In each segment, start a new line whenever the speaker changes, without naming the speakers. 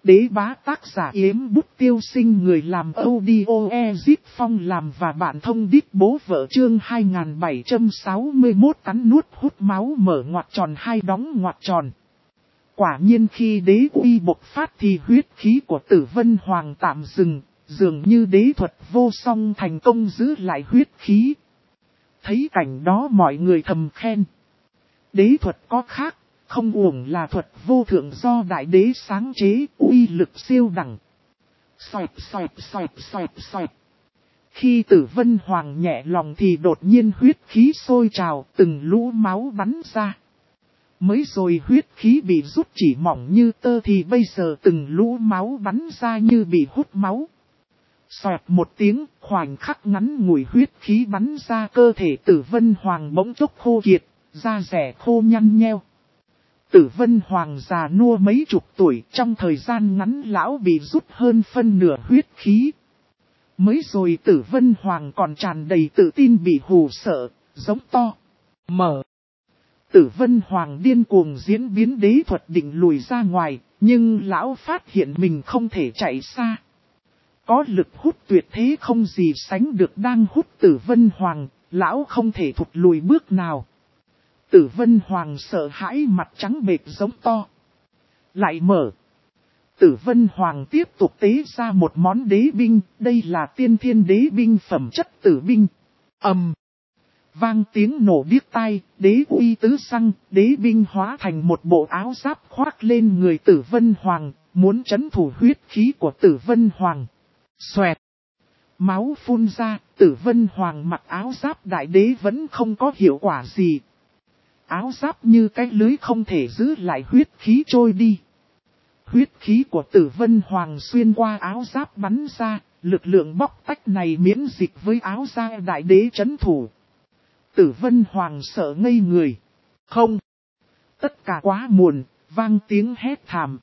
Đế bá tác giả Yếm Bút Tiêu Sinh, người làm audio Ezip Phong làm và bạn thông đít bố vợ. Chương 2761 cắn nuốt hút máu mở ngoặc tròn hai đóng ngoặc tròn. Quả nhiên khi đế uy bộc phát thì huyết khí của Tử Vân Hoàng tạm dừng, dường như đế thuật vô song thành công giữ lại huyết khí. Thấy cảnh đó mọi người thầm khen. Đế thuật có khác, không uổng là thuật vô thượng do đại đế sáng chế, uy lực siêu đẳng. Xoẹt xoẹt xoẹt xoẹt xoẹt. Khi Tử Vân Hoàng nhẹ lòng thì đột nhiên huyết khí sôi trào, từng lũ máu bắn ra. Mới rồi huyết khí bị rút chỉ mỏng như tơ thì bây giờ từng lũ máu bắn ra như bị hút máu. Xoẹt một tiếng, khoảnh khắc ngắn ngủi huyết khí bắn ra, cơ thể Tử Vân Hoàng bỗng chốc khô kiệt, da rẻ khô nhăn nheo. Tử Vân Hoàng già nua mấy chục tuổi, trong thời gian ngắn lão bị rút hơn phân nửa huyết khí. Mới rồi Tử Vân Hoàng còn tràn đầy tự tin bị hù sợ, giống to. Mở. Tử Vân Hoàng điên cuồng diễn biến đế thuật định lùi ra ngoài, nhưng lão phát hiện mình không thể chạy xa. Có lực hút tuyệt thế không gì sánh được đang hút Tử Vân Hoàng, lão không thể thụt lùi bước nào. Tử Vân Hoàng sợ hãi mặt trắng bệch giống to. Lại mở. Tử Vân Hoàng tiếp tục tế ra một món đế binh, đây là tiên thiên đế binh phẩm chất tử binh. Vang tiếng nổ điếc tai, đế uy tứ xăng, đế binh hóa thành một bộ áo giáp khoác lên người Tử Vân Hoàng, muốn trấn thủ huyết khí của Tử Vân Hoàng. Xoẹt. Máu phun ra, Tử Vân Hoàng mặc áo giáp đại đế vẫn không có hiệu quả gì. Áo giáp như cái lưới không thể giữ lại huyết khí trôi đi. Huyết khí của Tử Vân Hoàng xuyên qua áo giáp bắn ra, lực lượng bóc tách này miễn dịch với áo da đại đế trấn thủ. Tử Vân Hoàng sợ ngây người. Không. Tất cả quá muộn, vang tiếng hét thảm.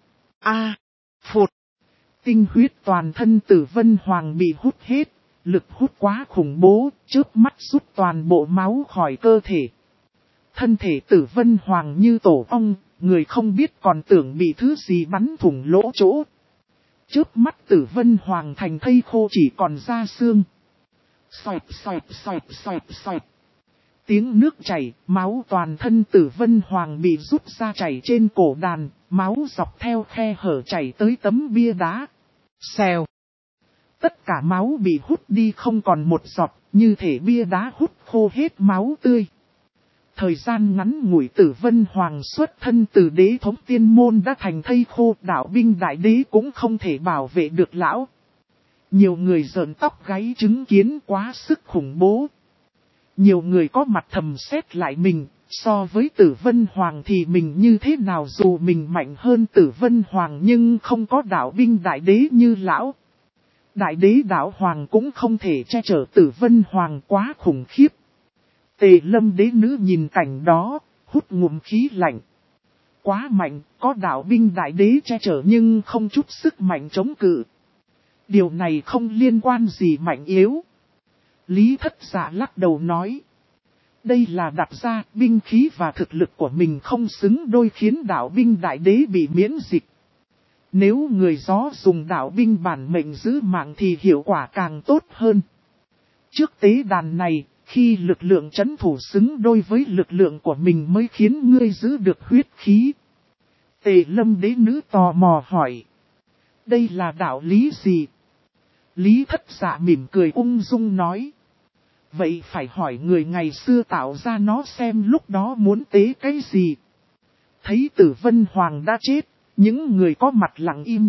Phụt. Tinh huyết toàn thân Tử Vân Hoàng bị hút hết, lực hút quá khủng bố, chớp mắt rút toàn bộ máu khỏi cơ thể. Thân thể Tử Vân Hoàng như tổ ong, người không biết còn tưởng bị thứ gì bắn thủng lỗ chỗ. Chớp mắt Tử Vân Hoàng thành thây khô chỉ còn da xương. Xoẹt xoẹt xoẹt xoẹt xoẹt. Tiếng nước chảy, máu toàn thân Tử Vân Hoàng bị rút ra chảy trên cổ đàn, máu dọc theo khe hở chảy tới tấm bia đá. Xèo. Tất cả máu bị hút đi không còn một giọt, như thể bia đá hút khô hết máu tươi. Thời gian ngắn ngủi Tử Vân Hoàng xuất thân từ đế thống tiên môn đã thành thây khô, đạo binh đại đế cũng không thể bảo vệ được lão. Nhiều người rợn tóc gáy chứng kiến quá sức khủng bố. Nhiều người có mặt thầm xét lại mình, so với Tử Vân Hoàng thì mình như thế nào, dù mình mạnh hơn Tử Vân Hoàng nhưng không có đạo binh đại đế như lão. Đại đế đạo hoàng cũng không thể che chở Tử Vân Hoàng, quá khủng khiếp. Tề Lâm đế nữ nhìn cảnh đó, hút ngụm khí lạnh. Quá mạnh, có đạo binh đại đế che chở nhưng không chút sức mạnh chống cự. Điều này không liên quan gì mạnh yếu. Lý Thất Dạ lắc đầu nói. Đây là đặt ra, binh khí và thực lực của mình không xứng đôi khiến đạo binh đại đế bị miễn dịch. Nếu người gió dùng đạo binh bản mệnh giữ mạng thì hiệu quả càng tốt hơn. Trước tế đàn này, khi lực lượng trấn thủ xứng đôi với lực lượng của mình mới khiến ngươi giữ được huyết khí. Tề Lâm đế nữ tò mò hỏi. Đây là đạo lý gì? Lý Thất Dạ mỉm cười ung dung nói. Vậy phải hỏi người ngày xưa tạo ra nó xem lúc đó muốn tế cái gì. Thấy Tử Vân Hoàng đã chết, những người có mặt lặng im.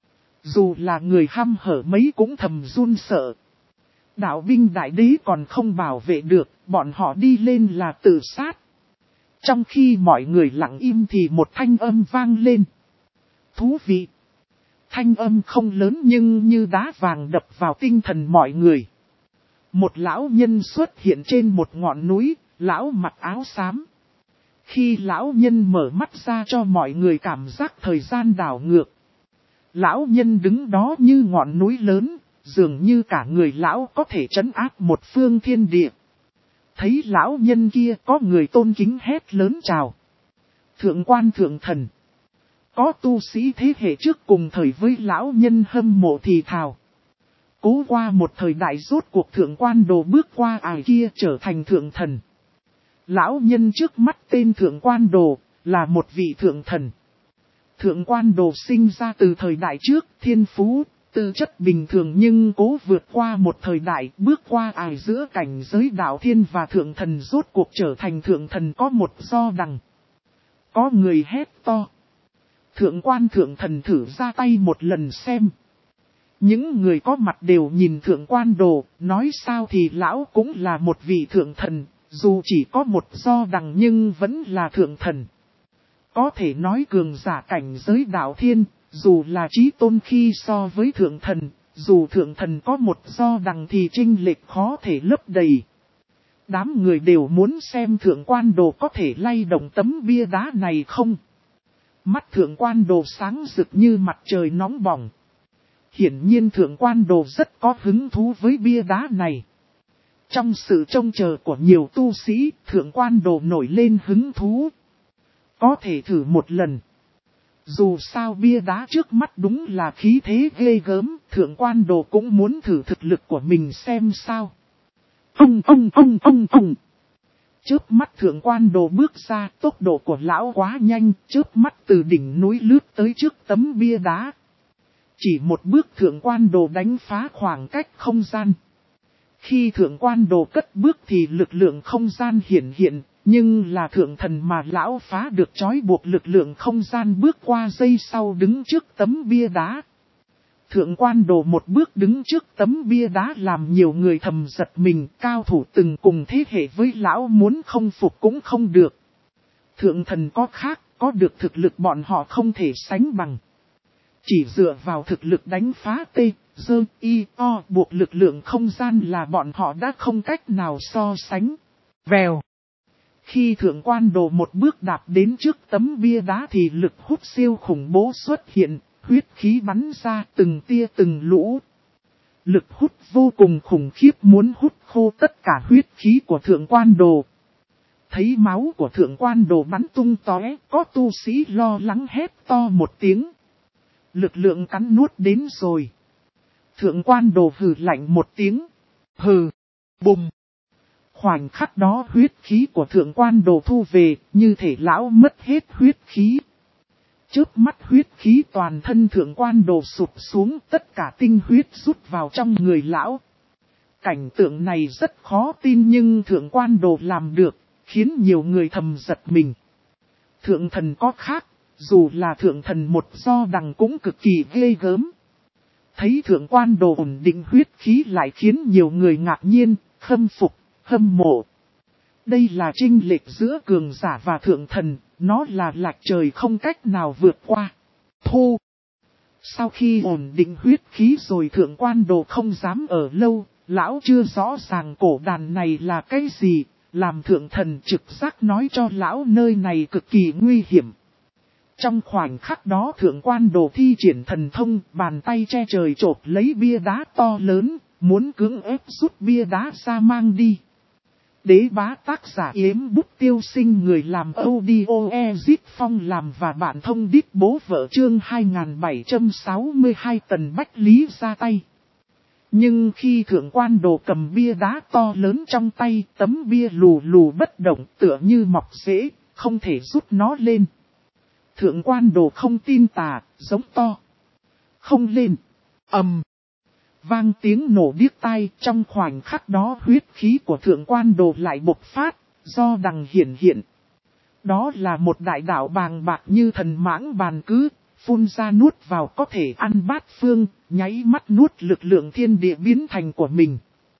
Dù là người hăm hở mấy cũng thầm run sợ. Đạo binh đại đế còn không bảo vệ được, bọn họ đi lên là tự sát. Trong khi mọi người lặng im thì một thanh âm vang lên. Thú vị. Thanh âm không lớn nhưng như đá vàng đập vào tinh thần mọi người. Một lão nhân xuất hiện trên một ngọn núi, lão mặc áo xám. Khi lão nhân mở mắt ra cho mọi người cảm giác thời gian đảo ngược. Lão nhân đứng đó như ngọn núi lớn, dường như cả người lão có thể trấn áp một phương thiên địa. Thấy lão nhân kia có người tôn kính hét lớn chào. Thượng quan thượng thần. Có tu sĩ thế hệ trước cùng thời với lão nhân hâm mộ thì thào. Cố qua một thời đại rốt cuộc thượng quan đồ bước qua ải kia trở thành thượng thần. Lão nhân trước mắt tên thượng quan đồ, là một vị thượng thần. Thượng quan đồ sinh ra từ thời đại trước, thiên phú, tư chất bình thường nhưng cố vượt qua một thời đại, bước qua ải giữa cảnh giới đạo thiên và thượng thần rốt cuộc trở thành thượng thần có một do đằng. Có người hét to. Thượng quan thượng thần thử ra tay một lần xem. Những người có mặt đều nhìn thượng quan đồ, nói sao thì lão cũng là một vị thượng thần, dù chỉ có một do đằng nhưng vẫn là thượng thần. Có thể nói cường giả cảnh giới đạo thiên, dù là chí tôn khi so với thượng thần, dù thượng thần có một do đằng thì chênh lệch khó thể lấp đầy. Đám người đều muốn xem thượng quan đồ có thể lay động tấm bia đá này không. Mắt thượng quan đồ sáng rực như mặt trời nóng bỏng. Hiển nhiên thượng quan đồ rất có hứng thú với bia đá này. Trong sự trông chờ của nhiều tu sĩ, thượng quan đồ nổi lên hứng thú. Có thể thử một lần. Dù sao bia đá trước mắt đúng là khí thế ghê gớm, thượng quan đồ cũng muốn thử thực lực của mình xem sao. Chớp mắt thượng quan đồ bước ra, tốc độ của lão quá nhanh, chớp mắt từ đỉnh núi lướt tới trước tấm bia đá. Chỉ một bước thượng quan đồ đánh phá khoảng cách không gian. Khi thượng quan đồ cất bước thì lực lượng không gian hiển hiện, nhưng là thượng thần mà lão phá được trói buộc lực lượng không gian bước qua giây sau đứng trước tấm bia đá. Thượng quan đồ một bước đứng trước tấm bia đá làm nhiều người thầm giật mình, cao thủ từng cùng thế hệ với lão muốn không phục cũng không được. Thượng thần có khác, có được thực lực bọn họ không thể sánh bằng. Chỉ dựa vào thực lực đánh phá buộc lực lượng không gian là bọn họ đã không cách nào so sánh. Vèo. Khi thượng quan đồ một bước đạp đến trước tấm bia đá thì lực hút siêu khủng bố xuất hiện, huyết khí bắn ra từng tia từng lũ. Lực hút vô cùng khủng khiếp muốn hút khô tất cả huyết khí của thượng quan đồ. Thấy máu của thượng quan đồ bắn tung tóe, có tu sĩ lo lắng hét to một tiếng. Lực lượng cắn nuốt đến rồi. Thượng quan đồ hừ lạnh một tiếng. Hừ. Bùng. Khoảnh khắc đó huyết khí của thượng quan đồ thu về, như thể lão mất hết huyết khí. Chớp mắt huyết khí toàn thân thượng quan đồ sụp xuống, tất cả tinh huyết rút vào trong người lão. Cảnh tượng này rất khó tin nhưng thượng quan đồ làm được, khiến nhiều người thầm giật mình. Thượng thần có khác, dù là thượng thần một do đằng cũng cực kỳ ghê gớm. Thấy thượng quan đồ ổn định huyết khí lại khiến nhiều người ngạc nhiên, khâm phục, hâm mộ. Đây là chênh lệch giữa cường giả và thượng thần, nó là lệch trời không cách nào vượt qua. Thu. Sau khi ổn định huyết khí rồi thượng quan đồ không dám ở lâu, lão chưa rõ ràng cổ đàn này là cái gì, làm thượng thần trực giác nói cho lão nơi này cực kỳ nguy hiểm. Trong khoảnh khắc đó thượng quan đồ thi triển thần thông, bàn tay che trời chộp lấy bia đá to lớn, muốn cưỡng ép rút bia đá ra mang đi. Đế bá tác giả Yếm Bút Tiêu Sinh, người làm audio Ezit Phong làm và bạn thông đít bố vợ chương 2762 Tần Bách Lý ra tay. Nhưng khi thượng quan đồ cầm bia đá to lớn trong tay, tấm bia lù lù bất động tựa như mọc rễ, không thể rút nó lên. Thượng quan đồ không tin tà, giống to. Không lên. Vang tiếng nổ điếc tai, trong khoảnh khắc đó huyết khí của thượng quan đồ lại bộc phát, do đằng hiển hiện. Đó là một đại đạo bàng bạc như thần mãng bàn cứ, phun ra nuốt vào có thể ăn bát phương, nháy mắt nuốt lực lượng thiên địa biến thành của mình.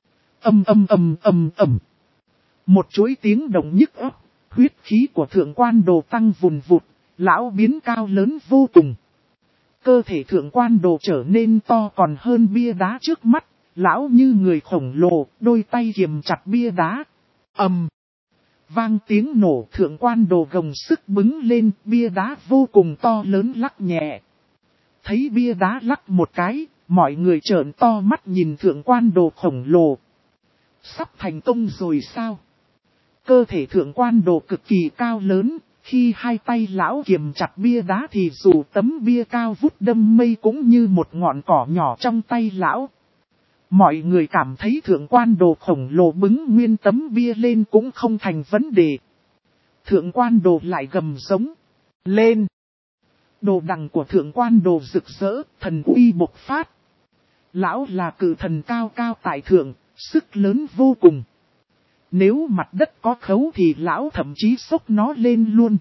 Một chuỗi tiếng động nhức óc, huyết khí của thượng quan đồ tăng vùn vụt, lão biến cao lớn vô cùng. Cơ thể thượng quan đồ trở nên to còn hơn bia đá trước mắt, lão như người khổng lồ, đôi tay kiềm chặt bia đá. Vang tiếng nổ, thượng quan đồ gồng sức bứng lên, bia đá vô cùng to lớn lắc nhẹ. Thấy bia đá lắc một cái, mọi người trợn to mắt nhìn thượng quan đồ khổng lồ. Sắp thành công rồi sao? Cơ thể thượng quan đồ cực kỳ cao lớn, Khi hai tay lão kiềm chặt bia đá thì dù tấm bia cao vút đâm mây cũng như một ngọn cỏ nhỏ trong tay lão. Mọi người cảm thấy thượng quan đồ khổng lồ bứng nguyên tấm bia lên cũng không thành vấn đề. Thượng quan đồ lại gầm giống lên. Đồ đằng của thượng quan đồ rực rỡ, thần uy bộc phát. Lão là cự thần cao cao tại thượng, sức lớn vô cùng. Nếu mặt đất có khấu thì lão thậm chí xốc nó lên luôn.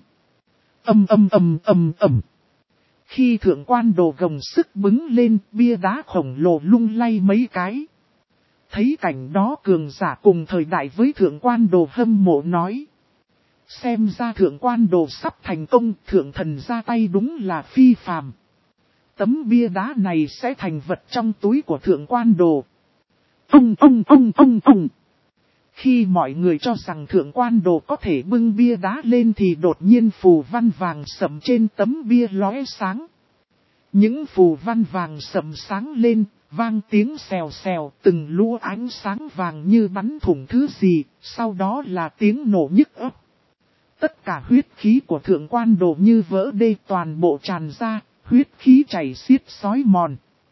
Ầm. Khi thượng quan đồ gồng sức bứng lên, bia đá khổng lồ lung lay mấy cái. Thấy cảnh đó cường giả cùng thời đại với thượng quan đồ hâm mộ nói. Xem ra thượng quan đồ sắp thành công, thượng thần ra tay đúng là phi phàm. Tấm bia đá này sẽ thành vật trong túi của thượng quan đồ. Ông. Khi mọi người cho rằng thượng quan đồ có thể bưng bia đá lên thì đột nhiên phù văn vàng sẫm trên tấm bia lóe sáng. Những phù văn vàng sẫm sáng lên, vang tiếng xèo xèo, từng lúa ánh sáng vàng như bắn thủng thứ gì, sau đó là tiếng nổ nhức óc. Tất cả huyết khí của thượng quan đồ như vỡ đê toàn bộ tràn ra, huyết khí chảy xiết xói mòn.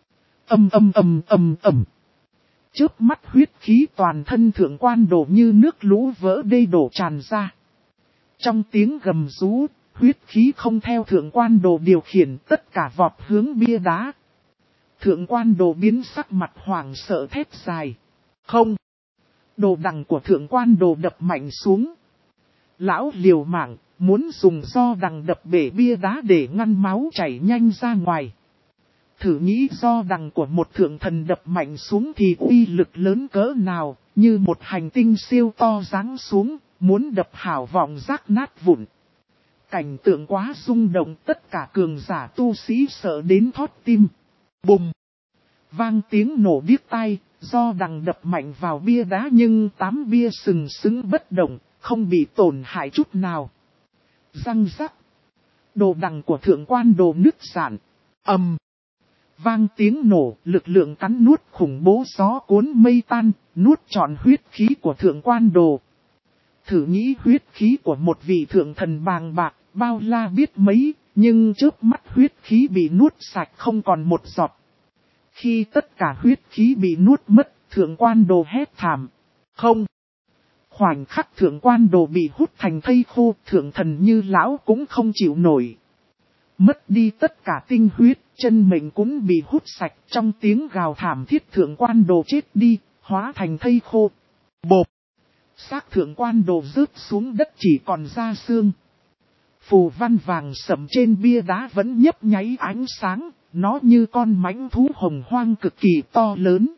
Ầm. Chớp mắt huyết khí toàn thân thượng quan đồ như nước lũ vỡ đê đổ tràn ra. Trong tiếng gầm rú, huyết khí không theo thượng quan đồ điều khiển tất cả vọt hướng bia đá. Thượng quan đồ biến sắc mặt hoảng sợ thét dài. Không! Đồ đằng của thượng quan đồ đập mạnh xuống. Lão liều mạng, muốn dùng do đằng đập bể bia đá để ngăn máu chảy nhanh ra ngoài. Thử nghĩ do đằng của một thượng thần đập mạnh xuống thì uy lực lớn cỡ nào, như một hành tinh siêu to giáng xuống, muốn đập hảo vọng rác nát vụn. Cảnh tượng quá rung động, tất cả cường giả tu sĩ sợ đến thót tim. Bùm! Vang tiếng nổ điếc tai, do đằng đập mạnh vào bia đá nhưng 8 bia sừng sững bất động, không bị tổn hại chút nào. Răng rắc! Đồ đằng của thượng quan đồ nứt rạn. Ầm! Vang tiếng nổ, lực lượng cắn nuốt khủng bố gió cuốn mây tan, nuốt trọn huyết khí của thượng quan đồ. Thử nghĩ huyết khí của một vị thượng thần bàng bạc, bao la biết mấy, nhưng chớp mắt huyết khí bị nuốt sạch không còn một giọt. Khi tất cả huyết khí bị nuốt mất, thượng quan đồ hét thảm. Không! Khoảnh khắc thượng quan đồ bị hút thành thây khô, thượng thần như lão cũng không chịu nổi. Mất đi tất cả tinh huyết, chân mệnh cũng bị hút sạch, trong tiếng gào thảm thiết thượng quan đồ chết đi, hóa thành thây khô. Bộp! Xác thượng quan đồ rớt xuống đất chỉ còn da xương. Phù văn vàng sẫm trên bia đá vẫn nhấp nháy ánh sáng, nó như con mãnh thú hồng hoang cực kỳ to lớn.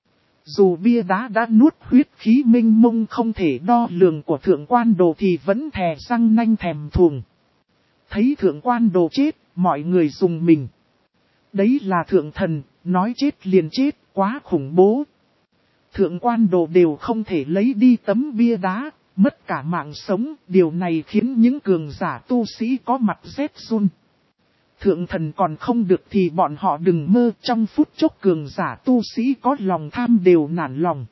Dù bia đá đã nuốt huyết khí minh mông không thể đo lường của thượng quan đồ thì vẫn thè răng nanh thèm thuồng. Thấy thượng quan đồ chết, mọi người rùng mình. Đấy là thượng thần, nói chết liền chết, quá khủng bố. Thượng quan đồ đều không thể lấy đi tấm bia đá, mất cả mạng sống, điều này khiến những cường giả tu sĩ có mặt rét run. Thượng thần còn không được thì bọn họ đừng mơ, trong phút chốc cường giả tu sĩ có lòng tham đều nản lòng.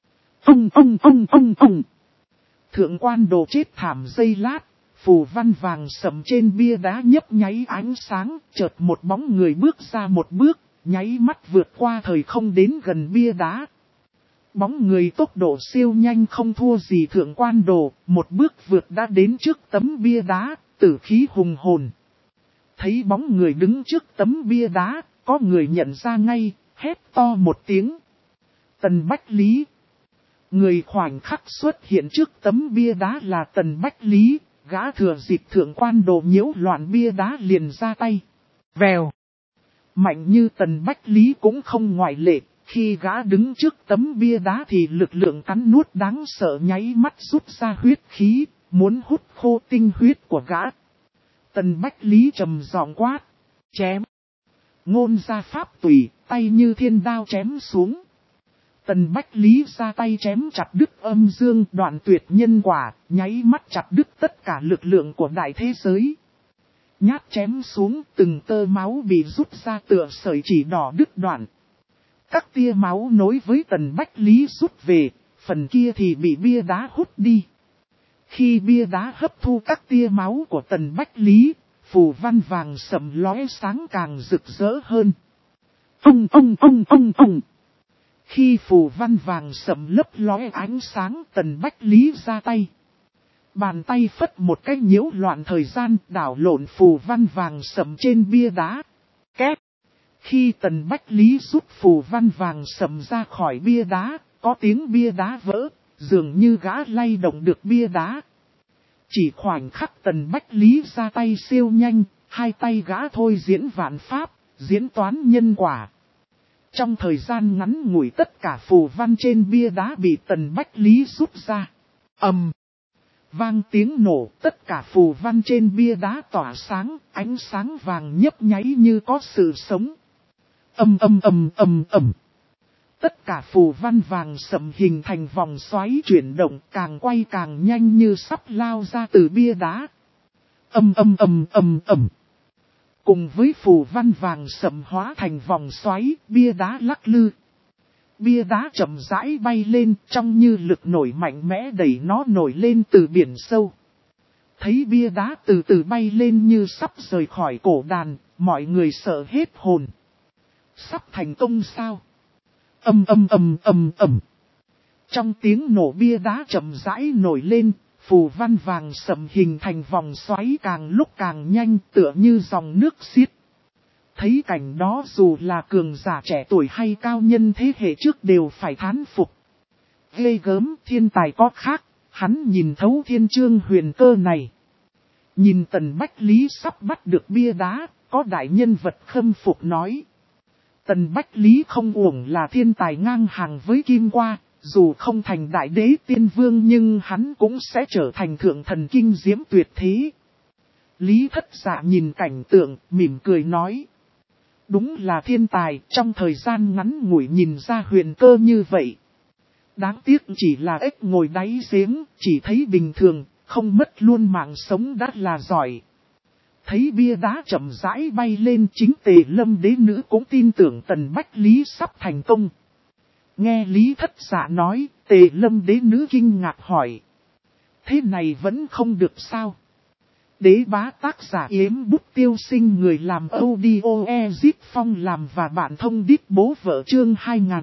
Ông. Thượng quan đồ chết thảm giây lát, phù văn vàng sẫm trên bia đá nhấp nháy ánh sáng, chợt một bóng người bước ra một bước, nháy mắt vượt qua thời không đến gần bia đá. Bóng người tốc độ siêu nhanh không thua gì thượng quan đồ, một bước vượt đã đến trước tấm bia đá, tử khí hùng hồn. Thấy bóng người đứng trước tấm bia đá, có người nhận ra ngay, hét to một tiếng. Tần Bách Lý. Người khoảnh khắc xuất hiện trước tấm bia đá là Tần Bách Lý, gã thừa dịp thượng quan đồ nhiễu loạn bia đá liền ra tay. Vèo. Mạnh như Tần Bách Lý cũng không ngoại lệ, khi gã đứng trước tấm bia đá thì lực lượng cắn nuốt đáng sợ nháy mắt rút ra huyết khí, muốn hút khô tinh huyết của gã. Tần Bách Lý trầm giọng quát, chém. Ngôn ra pháp tùy, tay như thiên đao chém xuống. Tần Bách Lý ra tay chém chặt đứt âm dương đoạn tuyệt nhân quả, nháy mắt chặt đứt tất cả lực lượng của đại thế giới. Nhát chém xuống, từng tơ máu bị rút ra tựa sợi chỉ đỏ đứt đoạn. Các tia máu nối với Tần Bách Lý rút về, phần kia thì bị bia đá hút đi. Khi bia đá hấp thu các tia máu của Tần Bách Lý, phù văn vàng sẫm lóe sáng càng rực rỡ hơn. Ông. Khi phù văn vàng sẫm lấp lóe ánh sáng, Tần Bách Lý ra tay. Bàn tay phất một cái nhiễu loạn thời gian, đảo lộn phù văn vàng sẫm trên bia đá. Két. Khi Tần Bách Lý rút phù văn vàng sẫm ra khỏi bia đá, có tiếng bia đá vỡ, dường như gã lay động được bia đá. Chỉ khoảnh khắc Tần Bách Lý ra tay siêu nhanh, hai tay gã thôi diễn vạn pháp, diễn toán nhân quả. Trong thời gian ngắn ngủi tất cả phù văn trên bia đá bị Tần Bách Lý rút ra. Vang tiếng nổ, tất cả phù văn trên bia đá tỏa sáng, ánh sáng vàng nhấp nháy như có sự sống. Tất cả phù văn vàng sẫm hình thành vòng xoáy chuyển động, càng quay càng nhanh như sắp lao ra từ bia đá. Cùng với phù văn vàng sẫm hóa thành vòng xoáy, bia đá lắc lư. Bia đá chậm rãi bay lên, trông như lực nổi mạnh mẽ đẩy nó nổi lên từ biển sâu. Thấy bia đá từ từ bay lên như sắp rời khỏi cổ đàn, mọi người sợ hết hồn. Sắp thành công sao? Trong tiếng nổ bia đá chậm rãi nổi lên, phù văn vàng sẫm hình thành vòng xoáy càng lúc càng nhanh, tựa như dòng nước xiết. Thấy cảnh đó dù là cường giả trẻ tuổi hay cao nhân thế hệ trước đều phải thán phục. Ghê gớm, thiên tài có khác, hắn nhìn thấu thiên chương huyền cơ này. Nhìn Tần Bách Lý sắp bắt được bia đá, có đại nhân vật khâm phục nói. Tần Bách Lý không uổng là thiên tài ngang hàng với Kim Qua, dù không thành đại đế tiên vương nhưng hắn cũng sẽ trở thành thượng thần kinh diễm tuyệt thế. Lý Thất Dạ nhìn cảnh tượng, mỉm cười nói. Đúng là thiên tài, trong thời gian ngắn ngủi nhìn ra huyền cơ như vậy. Đáng tiếc chỉ là ếch ngồi đáy giếng, chỉ thấy bình thường, không mất luôn mạng sống đã là giỏi. Thấy bia đá chậm rãi bay lên, chính Tề Lâm đế nữ cũng tin tưởng Tần Bách Lý sắp thành công. Nghe Lý Thất Dạ nói, Tề Lâm đế nữ kinh ngạc hỏi. Thế này vẫn không được sao? Đế bá tác giả Yếm Bút Tiêu Sinh, người làm audio Ezip Phong làm và bạn thông đít bố vợ chương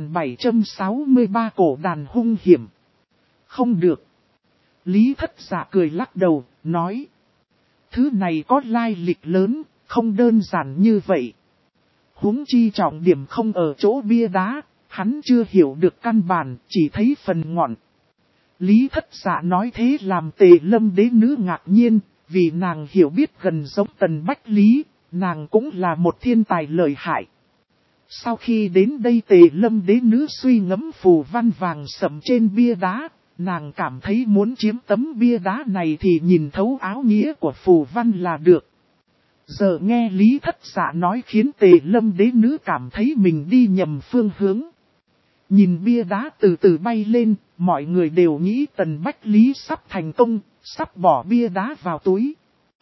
2763 cổ đàn hung hiểm. Không được. Lý Thất Dạ cười lắc đầu, nói. Thứ này có lai lịch lớn, không đơn giản như vậy. Huống chi trọng điểm không ở chỗ bia đá, hắn chưa hiểu được căn bản, chỉ thấy phần ngọn. Lý Thất Dạ nói thế làm Tề Lâm đế nữ ngạc nhiên, vì nàng hiểu biết gần giống Tần Bách Lý, nàng cũng là một thiên tài lợi hại. Sau khi đến đây Tề Lâm đế nữ suy ngẫm phù văn vàng sẫm trên bia đá, nàng cảm thấy muốn chiếm tấm bia đá này thì nhìn thấu áo nghĩa của phù văn là được. Giờ nghe Lý Thất Dạ nói khiến Tề Lâm đế nữ cảm thấy mình đi nhầm phương hướng. Nhìn bia đá từ từ bay lên, mọi người đều nghĩ Tần Bách Lý sắp thành công, sắp bỏ bia đá vào túi.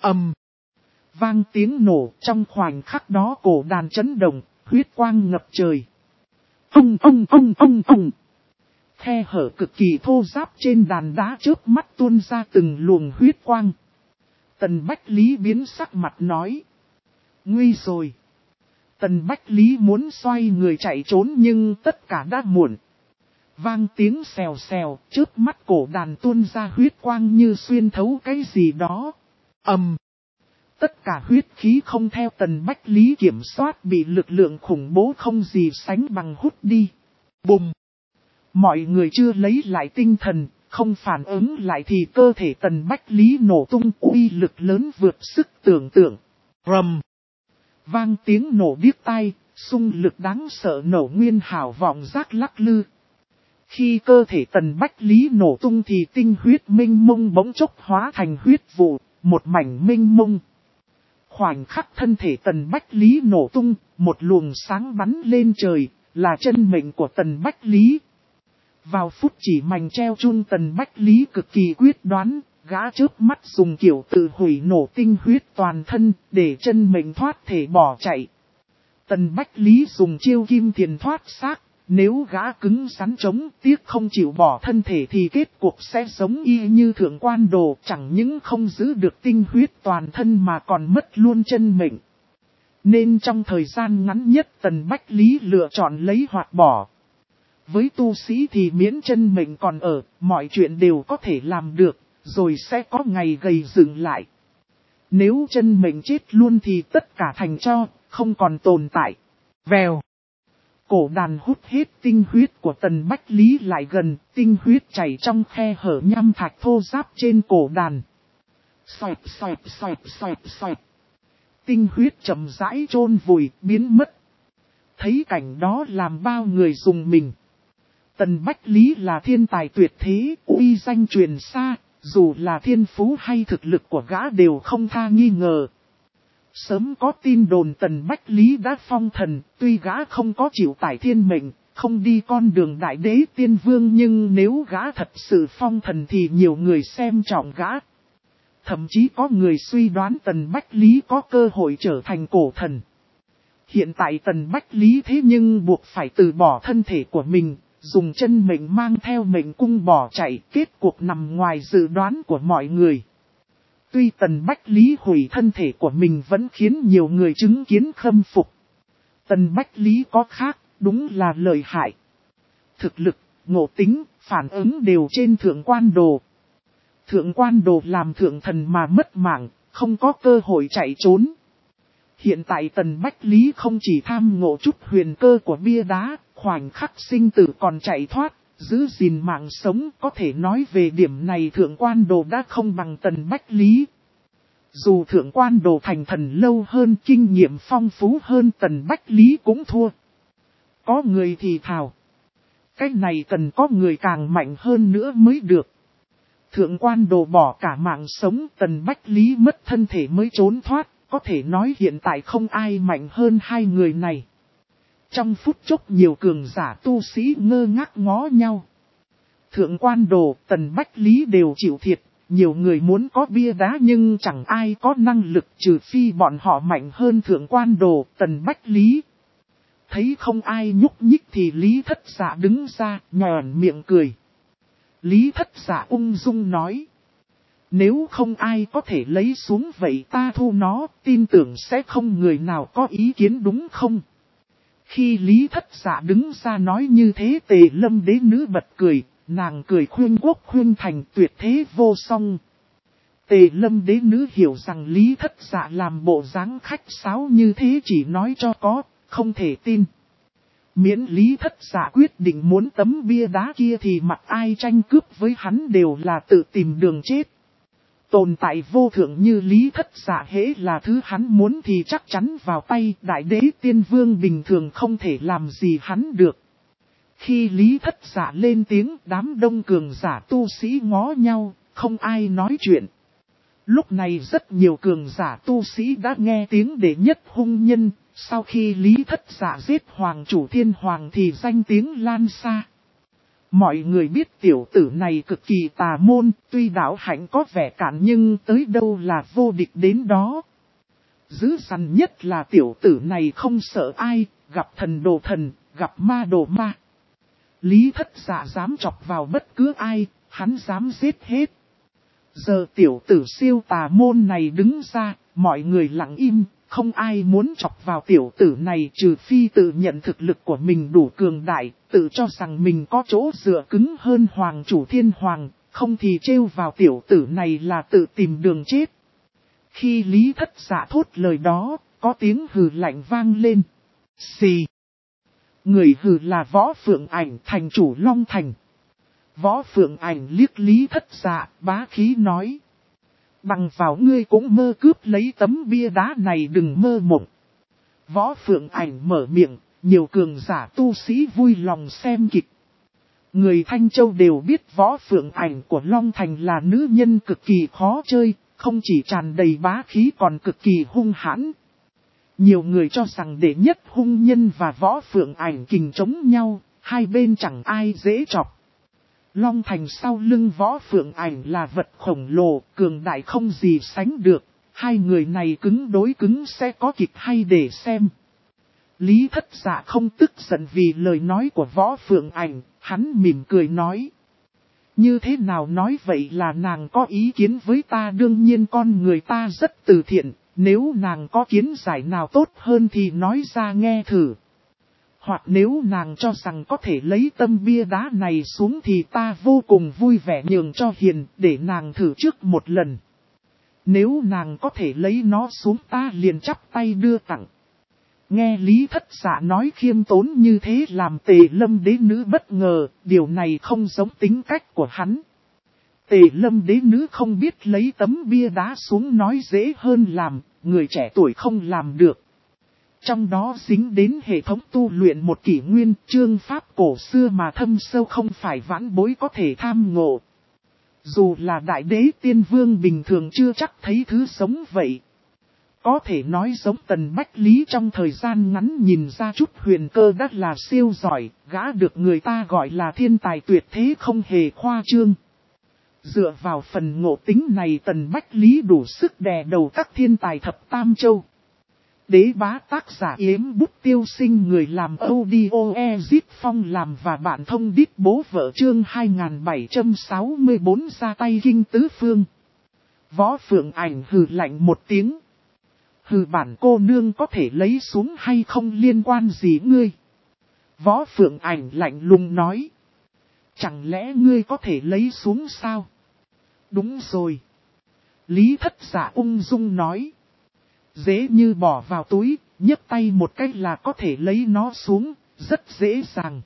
Vang tiếng nổ, trong khoảnh khắc đó cổ đàn chấn động, huyết quang ngập trời. Khe hở cực kỳ thô ráp trên đàn đá chớp mắt tuôn ra từng luồng huyết quang. Tần Bách Lý biến sắc mặt nói. Nguy rồi. Tần Bách Lý muốn xoay người chạy trốn nhưng tất cả đã muộn. Vang tiếng xèo xèo, chớp mắt cổ đàn tuôn ra huyết quang như xuyên thấu cái gì đó. Tất cả huyết khí không theo Tần Bách Lý kiểm soát bị lực lượng khủng bố không gì sánh bằng hút đi. Bùm! Mọi người chưa lấy lại tinh thần, không phản ứng lại thì cơ thể Tần Bách Lý nổ tung, uy lực lớn vượt sức tưởng tượng. Rầm! Vang tiếng nổ điếc tai, xung lực đáng sợ nổ nguyên hào vọng rác lắc lư. Khi cơ thể Tần Bách Lý nổ tung thì tinh huyết minh mông bỗng chốc hóa thành huyết vụ, một mảnh minh mông. Khoảnh khắc thân thể Tần Bách Lý nổ tung, một luồng sáng bắn lên trời, là chân mệnh của Tần Bách Lý. Vào phút chỉ mảnh treo chun Tần Bách Lý cực kỳ quyết đoán, gã chớp mắt dùng kiểu tự hủy nổ tinh huyết toàn thân, để chân mệnh thoát thể bỏ chạy. Tần Bách Lý dùng chiêu kim thiền thoát xác, Nếu gã cứng rắn chống tiếc không chịu bỏ thân thể thì kết cuộc sẽ giống y như thượng quan đồ, chẳng những không giữ được tinh huyết toàn thân mà còn mất luôn chân mệnh. Nên trong thời gian ngắn nhất Tần Bách Lý lựa chọn lấy hoặc bỏ. Với tu sĩ thì miễn chân mệnh còn ở, mọi chuyện đều có thể làm được, rồi sẽ có ngày gầy dựng lại. Nếu chân mệnh chết luôn thì tất cả thành tro, không còn tồn tại. Vèo. Cổ đàn hút hết tinh huyết của Tần Bách Lý lại gần, tinh huyết chảy trong khe hở nham thạch thô ráp trên cổ đàn. Xoẹt xoẹt xoẹt xoẹt xoẹt. Tinh huyết chậm rãi chôn vùi, biến mất. Thấy cảnh đó làm bao người rùng mình. Tần Bách Lý là thiên tài tuyệt thế, uy danh truyền xa, dù là thiên phú hay thực lực của gã đều không tha nghi ngờ. Sớm có tin đồn Tần Bách Lý đã phong thần, tuy gã không có chịu tải thiên mệnh, không đi con đường đại đế tiên vương, nhưng nếu gã thật sự phong thần thì nhiều người xem trọng gã. Thậm chí có người suy đoán Tần Bách Lý có cơ hội trở thành cổ thần. Hiện tại Tần Bách Lý thế nhưng buộc phải từ bỏ thân thể của mình, dùng chân mệnh mang theo mệnh cung bỏ chạy, kết cuộc nằm ngoài dự đoán của mọi người. Tuy Tần Bách Lý hủy thân thể của mình vẫn khiến nhiều người chứng kiến khâm phục. Tần Bách Lý có khác, đúng là lợi hại. Thực lực, ngộ tính, phản ứng đều trên thượng quan đồ. Thượng quan đồ làm thượng thần mà mất mạng, không có cơ hội chạy trốn. Hiện tại Tần Bách Lý không chỉ tham ngộ chút huyền cơ của bia đá, khoảnh khắc sinh tử còn chạy thoát, giữ gìn mạng sống, có thể nói về điểm này thượng quan đồ đã không bằng Tần Bách Lý. Dù thượng quan đồ thành thần lâu hơn, kinh nghiệm phong phú hơn, Tần Bách Lý cũng thua. Có người thì thào. Cái này cần có người càng mạnh hơn nữa mới được. Thượng quan đồ bỏ cả mạng sống, Tần Bách Lý mất thân thể mới trốn thoát, có thể nói hiện tại không ai mạnh hơn hai người này. Trong phút chốc nhiều cường giả tu sĩ ngơ ngác ngó nhau. Thượng quan đồ, Tần Bách Lý đều chịu thiệt, nhiều người muốn có bia đá nhưng chẳng ai có năng lực trừ phi bọn họ mạnh hơn thượng quan đồ, Tần Bách Lý. Thấy không ai nhúc nhích thì Lý Thất Dạ đứng ra, nhòn miệng cười. Lý Thất Dạ ung dung nói. Nếu không ai có thể lấy xuống vậy ta thu nó, tin tưởng sẽ không người nào có ý kiến đúng không? Khi Lý Thất Dạ đứng ra nói như thế Tề Lâm đế nữ bật cười, nàng cười khuyên quốc khuyên thành tuyệt thế vô song. Tề Lâm đế nữ hiểu rằng Lý Thất Dạ làm bộ dáng khách sáo như thế chỉ nói cho có, không thể tin. Miễn Lý Thất Dạ quyết định muốn tấm bia đá kia thì mặc ai tranh cướp với hắn đều là tự tìm đường chết. Tồn tại vô thượng như Lý Thất Dạ hễ là thứ hắn muốn thì chắc chắn vào tay, đại đế tiên vương bình thường không thể làm gì hắn được. Khi Lý Thất Dạ lên tiếng, đám đông cường giả tu sĩ ngó nhau, không ai nói chuyện. Lúc này rất nhiều cường giả tu sĩ đã nghe tiếng đệ nhất hung nhân, sau khi Lý Thất Dạ giết Hoàng chủ Thiên Hoàng thì danh tiếng lan xa. Mọi người biết tiểu tử này cực kỳ tà môn, tuy đạo hạnh có vẻ cản nhưng tới đâu là vô địch đến đó. Dữ dằn nhất là tiểu tử này không sợ ai, gặp thần đồ thần, gặp ma đồ ma. Lý Thất Dạ dám chọc vào bất cứ ai, hắn dám giết hết. Giờ tiểu tử siêu tà môn này đứng ra, mọi người lặng im, không ai muốn chọc vào tiểu tử này trừ phi tự nhận thực lực của mình đủ cường đại, tự cho rằng mình có chỗ dựa cứng hơn Hoàng chủ Thiên Hoàng, không thì trêu vào tiểu tử này là tự tìm đường chết. Khi Lý Thất Dạ thốt lời đó, có tiếng hừ lạnh vang lên. Xì. Người hừ là Võ Phượng Ảnh, thành chủ Long Thành. Võ Phượng Ảnh liếc Lý Thất Dạ, bá khí nói. Bằng vào ngươi cũng mơ cướp lấy tấm bia đá này, đừng mơ mộng. Võ Phượng Ảnh mở miệng, nhiều cường giả tu sĩ vui lòng xem kịch. Người Thanh Châu đều biết Võ Phượng Ảnh của Long Thành là nữ nhân cực kỳ khó chơi, không chỉ tràn đầy bá khí còn cực kỳ hung hãn. Nhiều người cho rằng đệ nhất hung nhân và Võ Phượng Ảnh kình chống nhau, hai bên chẳng ai dễ chọc. Long Thành sau lưng Võ Phượng Ảnh là vật khổng lồ, cường đại không gì sánh được, hai người này cứng đối cứng sẽ có kịch hay để xem. Lý Thất Dạ không tức giận vì lời nói của Võ Phượng Ảnh, hắn mỉm cười nói. Như thế nào nói vậy là nàng có ý kiến với ta, đương nhiên con người ta rất từ thiện, nếu nàng có kiến giải nào tốt hơn thì nói ra nghe thử. Hoặc nếu nàng cho rằng có thể lấy tâm bia đá này xuống thì ta vô cùng vui vẻ nhường cho hiền để nàng thử trước một lần. Nếu nàng có thể lấy nó xuống ta liền chắp tay đưa tặng. Nghe Lý Thất Dạ nói khiêm tốn như thế làm Tề Lâm đế nữ bất ngờ, điều này không giống tính cách của hắn. Tề Lâm đế nữ không biết lấy tấm bia đá xuống nói dễ hơn làm, người trẻ tuổi không làm được. Trong đó dính đến hệ thống tu luyện một kỷ nguyên chương pháp cổ xưa mà thâm sâu không phải vãn bối có thể tham ngộ. Dù là đại đế tiên vương bình thường chưa chắc thấy thứ sống vậy. Có thể nói giống Tần Bách Lý trong thời gian ngắn nhìn ra chút huyền cơ đắt là siêu giỏi, gã được người ta gọi là thiên tài tuyệt thế không hề khoa trương. Dựa vào phần ngộ tính này Tần Bách Lý đủ sức đè đầu các thiên tài thập tam châu. Đế bá tác giả Yếm Bút Tiêu Sinh, người làm audio Ezip Phong làm và bạn thông đít bố vợ chương 2764 ra tay kinh tứ phương. Võ Phượng Ảnh hừ lạnh một tiếng. Hừ, bản cô nương có thể lấy xuống hay không liên quan gì ngươi? Võ Phượng Ảnh lạnh lùng nói. Chẳng lẽ ngươi có thể lấy xuống sao? Đúng rồi. Lý Thất Dạ ung dung nói. Dễ như bỏ vào túi, nhấc tay một cách là có thể lấy nó xuống, rất dễ dàng.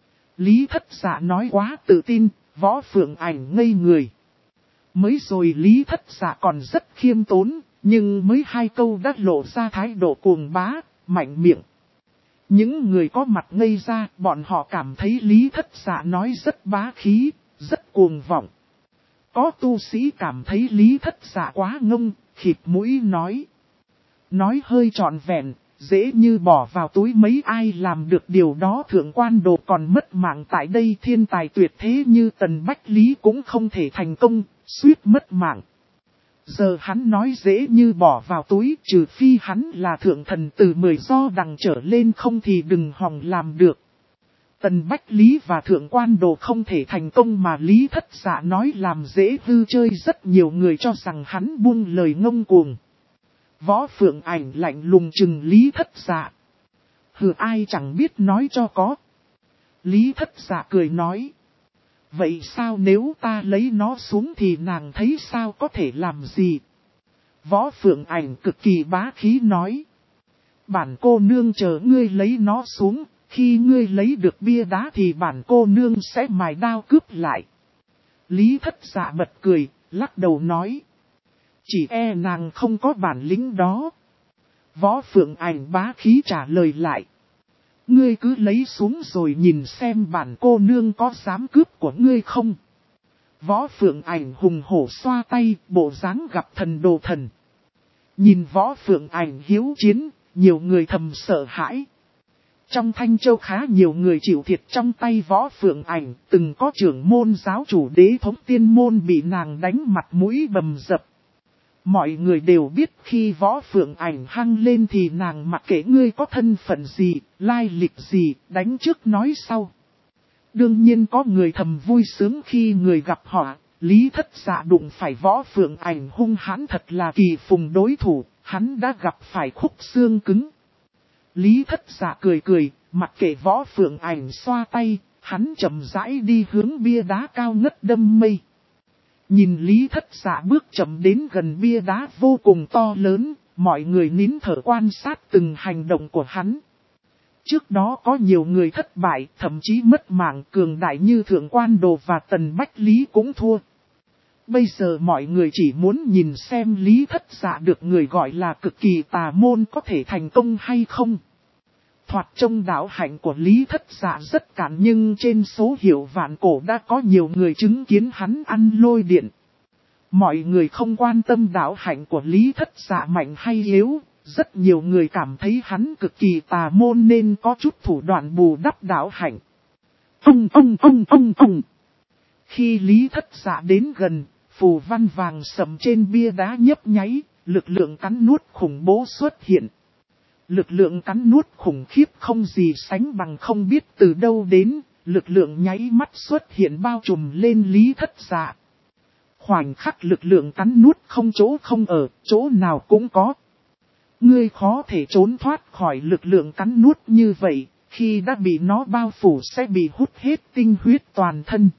Lý Thất Dạ nói quá tự tin, Võ Phượng Ảnh ngây người. Mới rồi Lý Thất Dạ còn rất khiêm tốn, nhưng mới hai câu đã lộ ra thái độ cuồng bá, mạnh miệng. Những người có mặt ngây ra, bọn họ cảm thấy Lý Thất Dạ nói rất bá khí, rất cuồng vọng. Có tu sĩ cảm thấy Lý Thất Dạ quá ngông, khịt mũi nói. Nói hơi trọn vẹn, dễ như bỏ vào túi, mấy ai làm được điều đó. Thượng quan đồ còn mất mạng tại đây, thiên tài tuyệt thế như Tần Bách Lý cũng không thể thành công, suýt mất mạng. Giờ hắn nói dễ như bỏ vào túi, trừ phi hắn là thượng thần từ 10 do đằng trở lên, không thì đừng hòng làm được. Tần Bách Lý và thượng quan đồ không thể thành công mà Lý Thất Dạ nói làm dễ hư chơi, rất nhiều người cho rằng hắn buông lời ngông cuồng. Võ Phượng Ảnh lạnh lùng chừng Lý Thất Dạ. Hừ, ai chẳng biết nói cho có. Lý Thất Dạ cười nói. Vậy sao nếu ta lấy nó xuống thì nàng thấy sao, có thể làm gì? Võ Phượng Ảnh cực kỳ bá khí nói. Bản cô nương chờ ngươi lấy nó xuống, khi ngươi lấy được bia đá thì bản cô nương sẽ mài đao cướp lại. Lý Thất Dạ bật cười, lắc đầu nói. Chỉ e nàng không có bản lĩnh đó. Võ Phượng Ảnh bá khí trả lời lại. Ngươi cứ lấy xuống rồi nhìn xem bản cô nương có dám cướp của ngươi không. Võ Phượng Ảnh hùng hổ xoa tay, bộ dáng gặp thần đồ thần. Nhìn Võ Phượng Ảnh hiếu chiến, nhiều người thầm sợ hãi. Trong Thanh Châu khá nhiều người chịu thiệt trong tay Võ Phượng Ảnh, từng có trưởng môn giáo chủ đế thống tiên môn bị nàng đánh mặt mũi bầm dập. Mọi người đều biết khi Võ Phượng Ảnh hăng lên thì nàng mặc kệ ngươi có thân phận gì, lai lịch gì, đánh trước nói sau. Đương nhiên có người thầm vui sướng khi người gặp họ, Lý Thất Dạ đụng phải Võ Phượng Ảnh hung hãn thật là kỳ phùng đối thủ, hắn đã gặp phải khúc xương cứng. Lý Thất Dạ cười cười, mặc kệ Võ Phượng Ảnh xoa tay, hắn chậm rãi đi hướng bia đá cao ngất đâm mây. Nhìn Lý Thất Dạ bước chậm đến gần bia đá vô cùng to lớn, mọi người nín thở quan sát từng hành động của hắn. Trước đó có nhiều người thất bại, thậm chí mất mạng, cường đại như Thượng Quan Đồ và Tần Bách Lý cũng thua. Bây giờ mọi người chỉ muốn nhìn xem Lý Thất Dạ được người gọi là cực kỳ tà môn có thể thành công hay không. Thoạt trông đạo hạnh của Lý Thất Dạ rất cạn, nhưng trên số hiệu vạn cổ đã có nhiều người chứng kiến hắn ăn lôi điện. Mọi người không quan tâm đạo hạnh của Lý Thất Dạ mạnh hay yếu, rất nhiều người cảm thấy hắn cực kỳ tà môn nên có chút thủ đoạn bù đắp đạo hạnh. Khi Lý Thất Dạ đến gần, phù văn vàng sẫm trên bia đá nhấp nháy, lực lượng cắn nuốt khủng bố xuất hiện. Lực lượng cắn nuốt khủng khiếp không gì sánh bằng, không biết từ đâu đến, lực lượng nháy mắt xuất hiện bao trùm lên Lý Thất Dạ. Khoảnh khắc lực lượng cắn nuốt không chỗ không ở, chỗ nào cũng có. Ngươi khó thể trốn thoát khỏi lực lượng cắn nuốt như vậy, khi đã bị nó bao phủ sẽ bị hút hết tinh huyết toàn thân.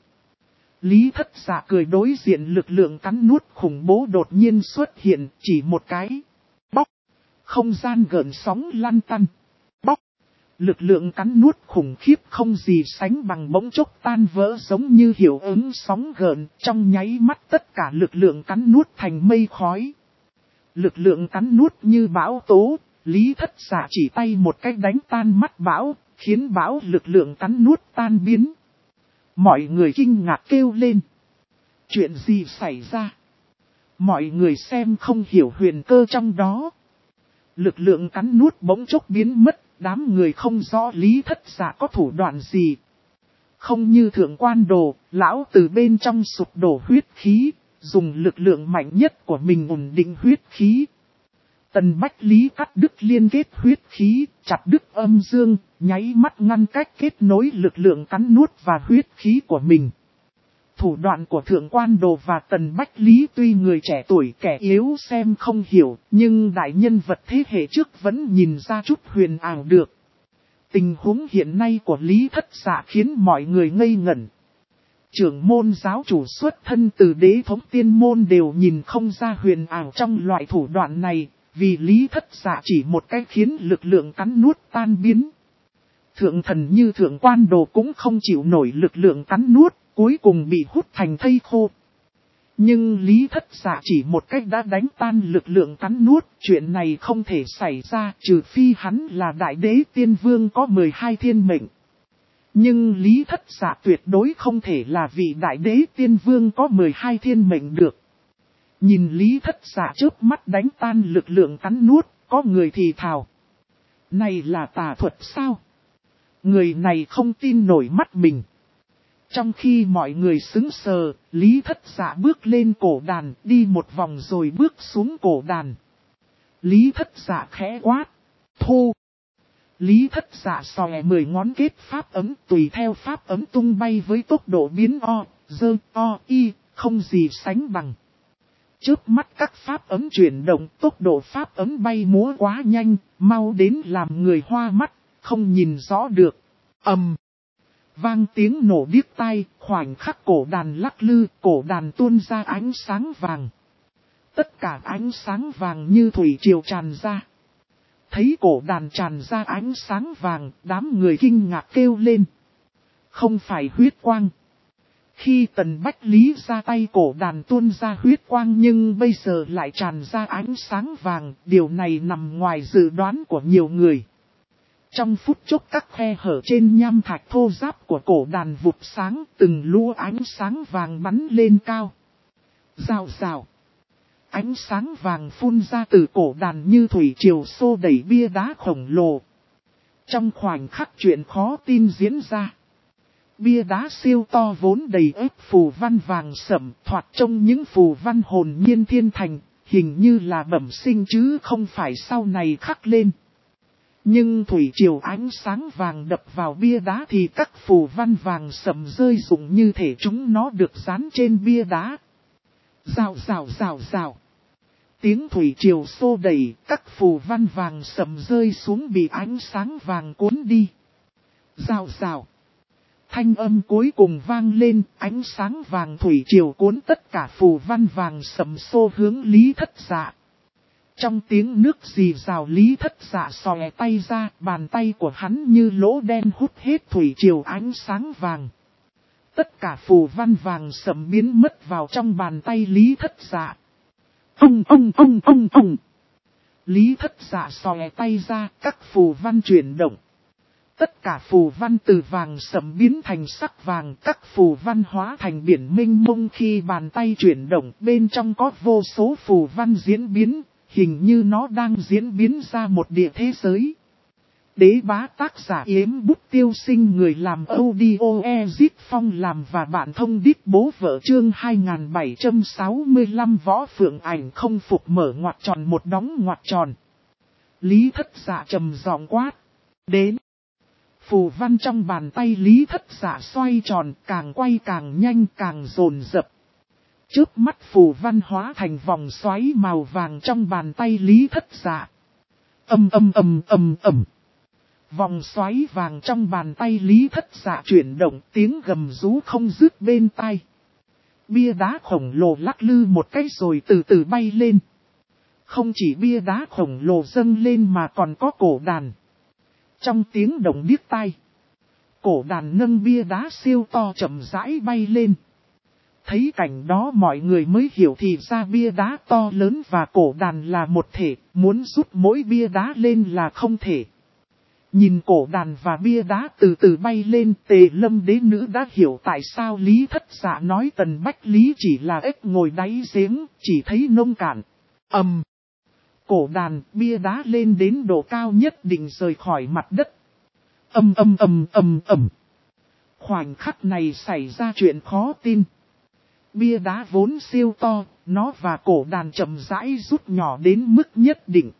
Lý Thất Dạ cười đối diện lực lượng cắn nuốt khủng bố đột nhiên xuất hiện, chỉ một cái. Bóc! Không gian gợn sóng lăn tăn. Bóc! Lực lượng cắn nuốt khủng khiếp không gì sánh bằng bỗng chốc tan vỡ giống như hiệu ứng sóng gợn, trong nháy mắt tất cả lực lượng cắn nuốt thành mây khói. Lực lượng cắn nuốt như bão tố, Lý Thất Dạ chỉ tay một cách đánh tan mắt bão, khiến bão lực lượng cắn nuốt tan biến. Mọi người kinh ngạc kêu lên. Chuyện gì xảy ra? Mọi người xem không hiểu huyền cơ trong đó. Lực lượng cắn nuốt bỗng chốc biến mất, đám người không rõ Lý Thất Dạ có thủ đoạn gì. Không như Thượng Quan Đồ, lão từ bên trong sụp đổ huyết khí, dùng lực lượng mạnh nhất của mình ổn định huyết khí. Tần Bách Lý cắt đứt liên kết huyết khí, chặt đứt âm dương, nháy mắt ngăn cách kết nối lực lượng cắn nuốt và huyết khí của mình. Thủ đoạn của Thượng Quan Đồ và Tần Bách Lý tuy người trẻ tuổi kẻ yếu xem không hiểu, nhưng đại nhân vật thế hệ trước vẫn nhìn ra chút huyền ảo được. Tình huống hiện nay của Lý Thất Dạ khiến mọi người ngây ngẩn. Trưởng môn giáo chủ xuất thân từ Đế Thống Tiên Môn đều nhìn không ra huyền ảo trong loại thủ đoạn này, vì Lý Thất Dạ chỉ một cách khiến lực lượng cắn nuốt tan biến. Thượng thần như Thượng Quan Đồ cũng không chịu nổi lực lượng cắn nuốt, cuối cùng bị hút thành thây khô. Nhưng Lý Thất Dạ chỉ một cách đã đánh tan lực lượng cắn nuốt, chuyện này không thể xảy ra trừ phi hắn là đại đế tiên vương có 12 thiên mệnh. Nhưng Lý Thất Dạ tuyệt đối không thể là vị đại đế tiên vương có 12 thiên mệnh được. Nhìn Lý Thất Dạ chớp mắt đánh tan lực lượng cắn nuốt, có người thì thào. Này là tà thuật sao? Người này không tin nổi mắt mình. Trong khi mọi người sững sờ, Lý Thất Dạ bước lên cổ đàn, đi một vòng rồi bước xuống cổ đàn. Lý Thất Dạ khẽ quát. Thu! Lý Thất Dạ xòe 10 ngón kết pháp ấm tùy theo pháp ấm tung bay với tốc độ biến y, không gì sánh bằng. Chớp mắt các pháp ấm chuyển động, tốc độ pháp ấm bay múa quá nhanh, mau đến làm người hoa mắt, không nhìn rõ được. Vang tiếng nổ điếc tai, khoảnh khắc cổ đàn lắc lư, cổ đàn tuôn ra ánh sáng vàng. Tất cả ánh sáng vàng như thủy triều tràn ra. Thấy cổ đàn tràn ra ánh sáng vàng, đám người kinh ngạc kêu lên. Không phải huyết quang. Khi Tần Bách Lý ra tay cổ đàn tuôn ra huyết quang nhưng bây giờ lại tràn ra ánh sáng vàng, điều này nằm ngoài dự đoán của nhiều người. Trong phút chốc các khe hở trên nham thạch thô ráp của cổ đàn vụt sáng, từng lúa ánh sáng vàng bắn lên cao. Rào rào. Ánh sáng vàng phun ra từ cổ đàn như thủy triều xô đẩy bia đá khổng lồ. Trong khoảnh khắc chuyện khó tin diễn ra. Bia đá siêu to vốn đầy ếp phù văn vàng sẫm, thoạt trông những phù văn hồn nhiên thiên thành, hình như là bẩm sinh chứ không phải sau này khắc lên. Nhưng thủy triều ánh sáng vàng đập vào bia đá thì các phù văn vàng sẫm rơi rụng như thể chúng nó được dán trên bia đá. Rào rào rào rào. Tiếng thủy triều xô đẩy, các phù văn vàng sẫm rơi xuống bị ánh sáng vàng cuốn đi. Rào rào. Thanh âm cuối cùng vang lên, ánh sáng vàng thủy triều cuốn tất cả phù văn vàng sẫm xô hướng Lý Thất Dạ. Trong tiếng nước rì rào Lý Thất Dạ xòe tay ra, bàn tay của hắn như lỗ đen hút hết thủy triều ánh sáng vàng. Tất cả phù văn vàng sẫm biến mất vào trong bàn tay Lý Thất Dạ. Ông. Lý Thất Dạ xòe tay ra, các phù văn chuyển động. Tất cả phù văn từ vàng sẫm biến thành sắc vàng, các phù văn hóa thành biển mênh mông khi bàn tay chuyển động, bên trong có vô số phù văn diễn biến, hình như nó đang diễn biến ra một địa thế giới. Đế bá tác giả Yếm Bút Tiêu Sinh, người làm audio Ezit Phong làm và bạn thông đít bố vợ, chương 2765 Võ Phượng Ảnh không phục mở ngoặc tròn một đóng ngoặc tròn. Lý Thất Dạ trầm giọng quát. Đến. Phù văn trong bàn tay Lý Thất Dạ xoay tròn, càng quay càng nhanh càng dồn dập. Chớp mắt phù văn hóa thành vòng xoáy màu vàng trong bàn tay Lý Thất Dạ. Ầm. Vòng xoáy vàng trong bàn tay Lý Thất Dạ chuyển động, tiếng gầm rú không dứt bên tai. Bia đá khổng lồ lắc lư một cái rồi từ từ bay lên. Không chỉ bia đá khổng lồ dâng lên mà còn có cổ đàn. Trong tiếng động điếc tai, cổ đàn nâng bia đá siêu to chậm rãi bay lên. Thấy cảnh đó mọi người mới hiểu thì ra bia đá to lớn và cổ đàn là một thể, muốn rút mỗi bia đá lên là không thể. Nhìn cổ đàn và bia đá từ từ bay lên, Tề Lâm đế nữ đã hiểu tại sao Lý Thất Dạ nói Tần Bách Lý chỉ là ếch ngồi đáy giếng, chỉ thấy nông cạn. Cổ đàn, bia đá lên đến độ cao nhất định rời khỏi mặt đất. Khoảnh khắc này xảy ra chuyện khó tin. Bia đá vốn siêu to, nó và cổ đàn chậm rãi rút nhỏ đến mức nhất định.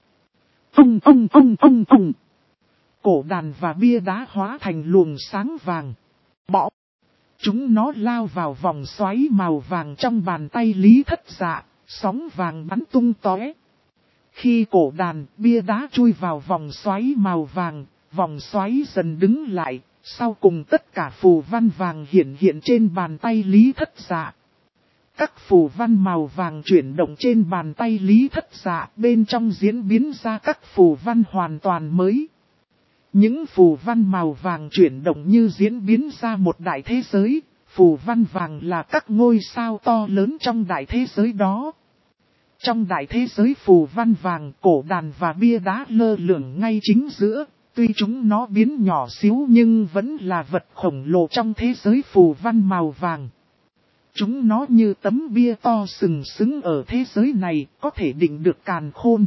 Cổ đàn và bia đá hóa thành luồng sáng vàng. Bõ! Chúng nó lao vào vòng xoáy màu vàng trong bàn tay Lý Thất Dạ, sóng vàng bắn tung tóe. Khi cổ đàn, bia đá chui vào vòng xoáy màu vàng, vòng xoáy dần đứng lại, sau cùng tất cả phù văn vàng hiện trên bàn tay Lý Thất Dạ. Các phù văn màu vàng chuyển động trên bàn tay Lý Thất Dạ, bên trong diễn biến ra các phù văn hoàn toàn mới. Những phù văn màu vàng chuyển động như diễn biến ra một đại thế giới, phù văn vàng là các ngôi sao to lớn trong đại thế giới đó. Trong đại thế giới phù văn vàng, cổ đàn và bia đá lơ lửng ngay chính giữa, tuy chúng nó biến nhỏ xíu nhưng vẫn là vật khổng lồ trong thế giới phù văn màu vàng. Chúng nó như tấm bia to sừng sững ở thế giới này, có thể định được càn khôn.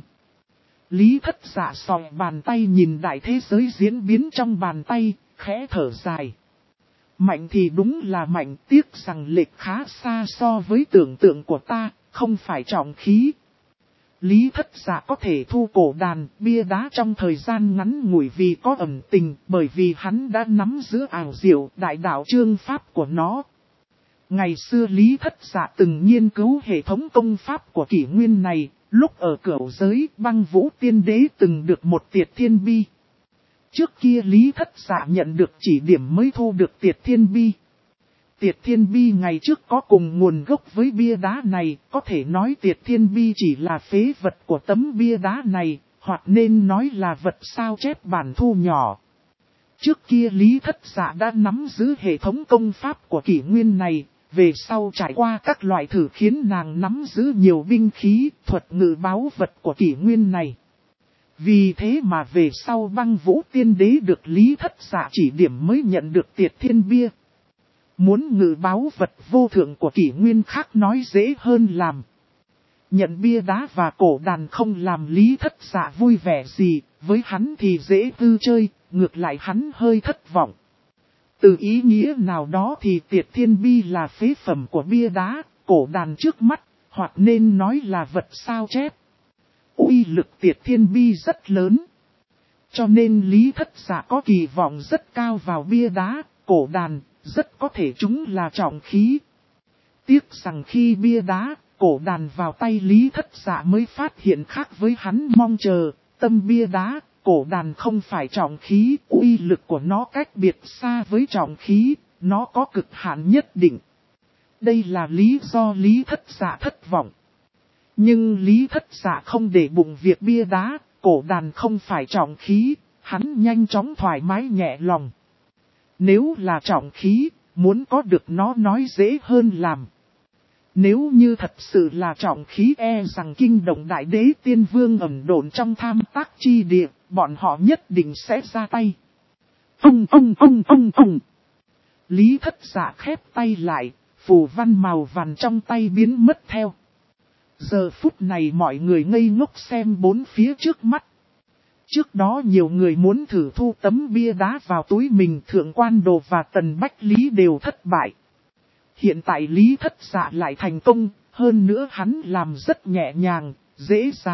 Lý Thất Dạ soi bàn tay nhìn đại thế giới diễn biến trong bàn tay, khẽ thở dài. Mạnh thì đúng là mạnh, tiếc rằng lệch khá xa so với tưởng tượng của ta, không phải trọng khí. Lý Thất Dạ có thể thu cổ đàn, bia đá trong thời gian ngắn ngủi vì có ẩn tình, bởi vì hắn đã nắm giữ ảo diệu đại đạo chương pháp của nó. Ngày xưa Lý Thất Dạ từng nghiên cứu hệ thống công pháp của kỷ nguyên này, lúc ở cửu giới Băng Vũ Tiên Đế từng được một Tiệt Thiên Bi. Trước kia Lý Thất Dạ nhận được chỉ điểm mới thu được Tiệt Thiên Bi. Tiệt Thiên Bi ngày trước có cùng nguồn gốc với bia đá này, có thể nói Tiệt Thiên Bi chỉ là phế vật của tấm bia đá này, hoặc nên nói là vật sao chép bản thu nhỏ. Trước kia Lý Thất Dạ đã nắm giữ hệ thống công pháp của kỷ nguyên này, về sau trải qua các loại thử khiến nàng nắm giữ nhiều binh khí, thuật ngự báu vật của kỷ nguyên này. Vì thế mà về sau Băng Vũ Tiên Đế được Lý Thất Dạ chỉ điểm mới nhận được Tiệt Thiên Bia. Muốn ngự báu vật vô thượng của kỷ nguyên khác nói dễ hơn làm. Nhận bia đá và cổ đàn không làm Lý Thất Dạ vui vẻ gì, với hắn thì dễ tư chơi, ngược lại hắn hơi thất vọng. Từ ý nghĩa nào đó thì Tiệt Thiên Bi là phế phẩm của bia đá, cổ đàn trước mắt, hoặc nên nói là vật sao chép. Uy lực Tiệt Thiên Bi rất lớn. Cho nên Lý Thất Dạ có kỳ vọng rất cao vào bia đá, cổ đàn, rất có thể chúng là trọng khí. Tiếc rằng khi bia đá, cổ đàn vào tay Lý Thất Dạ mới phát hiện khác với hắn mong chờ, tâm bia đá, cổ đàn không phải trọng khí, uy lực của nó cách biệt xa với trọng khí, nó có cực hạn nhất định. Đây là lý do Lý Thất Dạ thất vọng. Nhưng Lý Thất Dạ không để bụng việc bia đá, cổ đàn không phải trọng khí, hắn nhanh chóng thoải mái nhẹ lòng. Nếu là trọng khí, muốn có được nó nói dễ hơn làm. Nếu như thật sự là trọng khí rằng kinh động đại đế tiên vương ẩn độn trong tham tác chi địa, bọn họ nhất định sẽ ra tay. Lý Thất Dạ khép tay lại, phù văn màu vàng trong tay biến mất theo. Giờ phút này mọi người ngây ngốc xem bốn phía trước mắt. Trước đó nhiều người muốn thử thu tấm bia đá vào túi mình, Thượng Quan Đồ và Tần Bách Lý đều thất bại. Hiện tại Lý Thất Dạ lại thành công, hơn nữa hắn làm rất nhẹ nhàng, dễ dàng,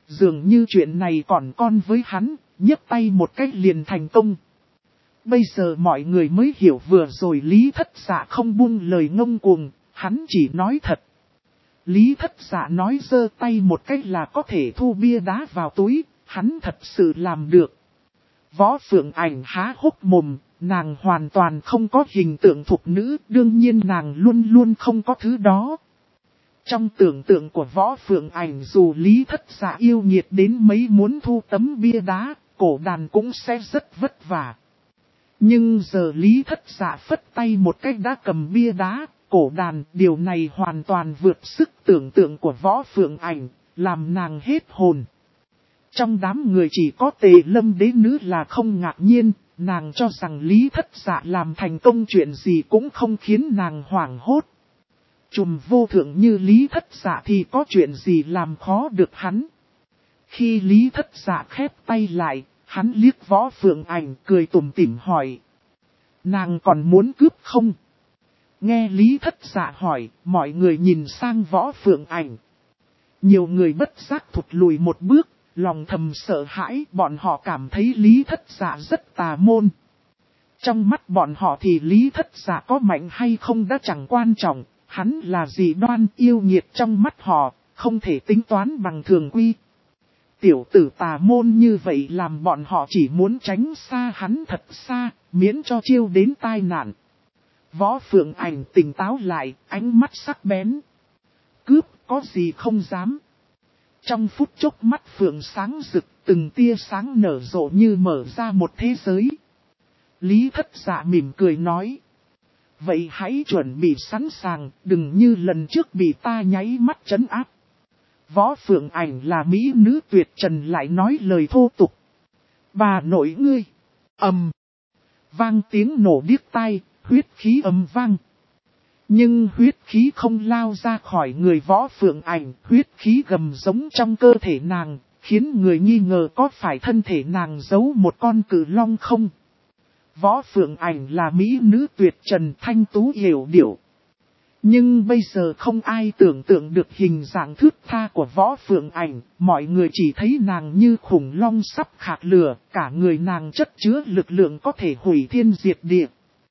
dường như chuyện này còn con với hắn, nhấc tay một cách liền thành công. Bây giờ mọi người mới hiểu vừa rồi Lý Thất Dạ không buông lời ngông cuồng, hắn chỉ nói thật. Lý Thất Dạ nói giơ tay một cách là có thể thu bia đá vào túi, hắn thật sự làm được. Võ Phượng Ảnh há hốc mồm, nàng hoàn toàn không có hình tượng thục nữ, đương nhiên nàng luôn luôn không có thứ đó. Trong tưởng tượng của Võ Phượng Ảnh dù Lý Thất Dạ yêu nghiệt đến mấy muốn thu tấm bia đá, cổ đàn cũng sẽ rất vất vả. Nhưng giờ Lý Thất Dạ phất tay một cách đã cầm bia đá, cổ đàn, điều này hoàn toàn vượt sức tưởng tượng của Võ Phượng Ảnh, làm nàng hết hồn. Trong đám người chỉ có Tề Lâm đế nữ là không ngạc nhiên, nàng cho rằng Lý Thất Dạ làm thành công chuyện gì cũng không khiến nàng hoảng hốt. Trùm vô thượng như Lý Thất Dạ thì có chuyện gì làm khó được hắn. Khi Lý Thất Dạ khép tay lại, hắn liếc Võ Phượng Ảnh cười tủm tỉm hỏi. Nàng còn muốn cướp không? Nghe Lý Thất Dạ hỏi, mọi người nhìn sang Võ Phượng Ảnh. Nhiều người bất giác thụt lùi một bước, lòng thầm sợ hãi, bọn họ cảm thấy Lý Thất Dạ rất tà môn. Trong mắt bọn họ thì Lý Thất Dạ có mạnh hay không đã chẳng quan trọng, hắn là dị đoan yêu nghiệt trong mắt họ, không thể tính toán bằng thường quy. Tiểu tử tà môn như vậy làm bọn họ chỉ muốn tránh xa hắn thật xa, miễn cho chiêu đến tai nạn. Võ Phượng Ảnh tỉnh táo lại, ánh mắt sắc bén. Cướp có gì không dám. Trong phút chốc mắt Phượng sáng rực, từng tia sáng nở rộ như mở ra một thế giới. Lý Thất Dạ mỉm cười nói. Vậy hãy chuẩn bị sẵn sàng, đừng như lần trước bị ta nháy mắt trấn áp. Võ Phượng Ảnh là mỹ nữ tuyệt trần lại nói lời thô tục. Bà nội ngươi. Vang tiếng nổ điếc tai, huyết khí ầm vang. Nhưng huyết khí không lao ra khỏi người Võ Phượng Ảnh, huyết khí gầm giống trong cơ thể nàng, khiến người nghi ngờ có phải thân thể nàng giấu một con cự long không. Võ Phượng Ảnh là mỹ nữ tuyệt trần thanh tú hiểu điệu. Nhưng bây giờ không ai tưởng tượng được hình dạng thướt tha của Võ Phượng Ảnh, mọi người chỉ thấy nàng như khủng long sắp khạc lửa, cả người nàng chất chứa lực lượng có thể hủy thiên diệt địa.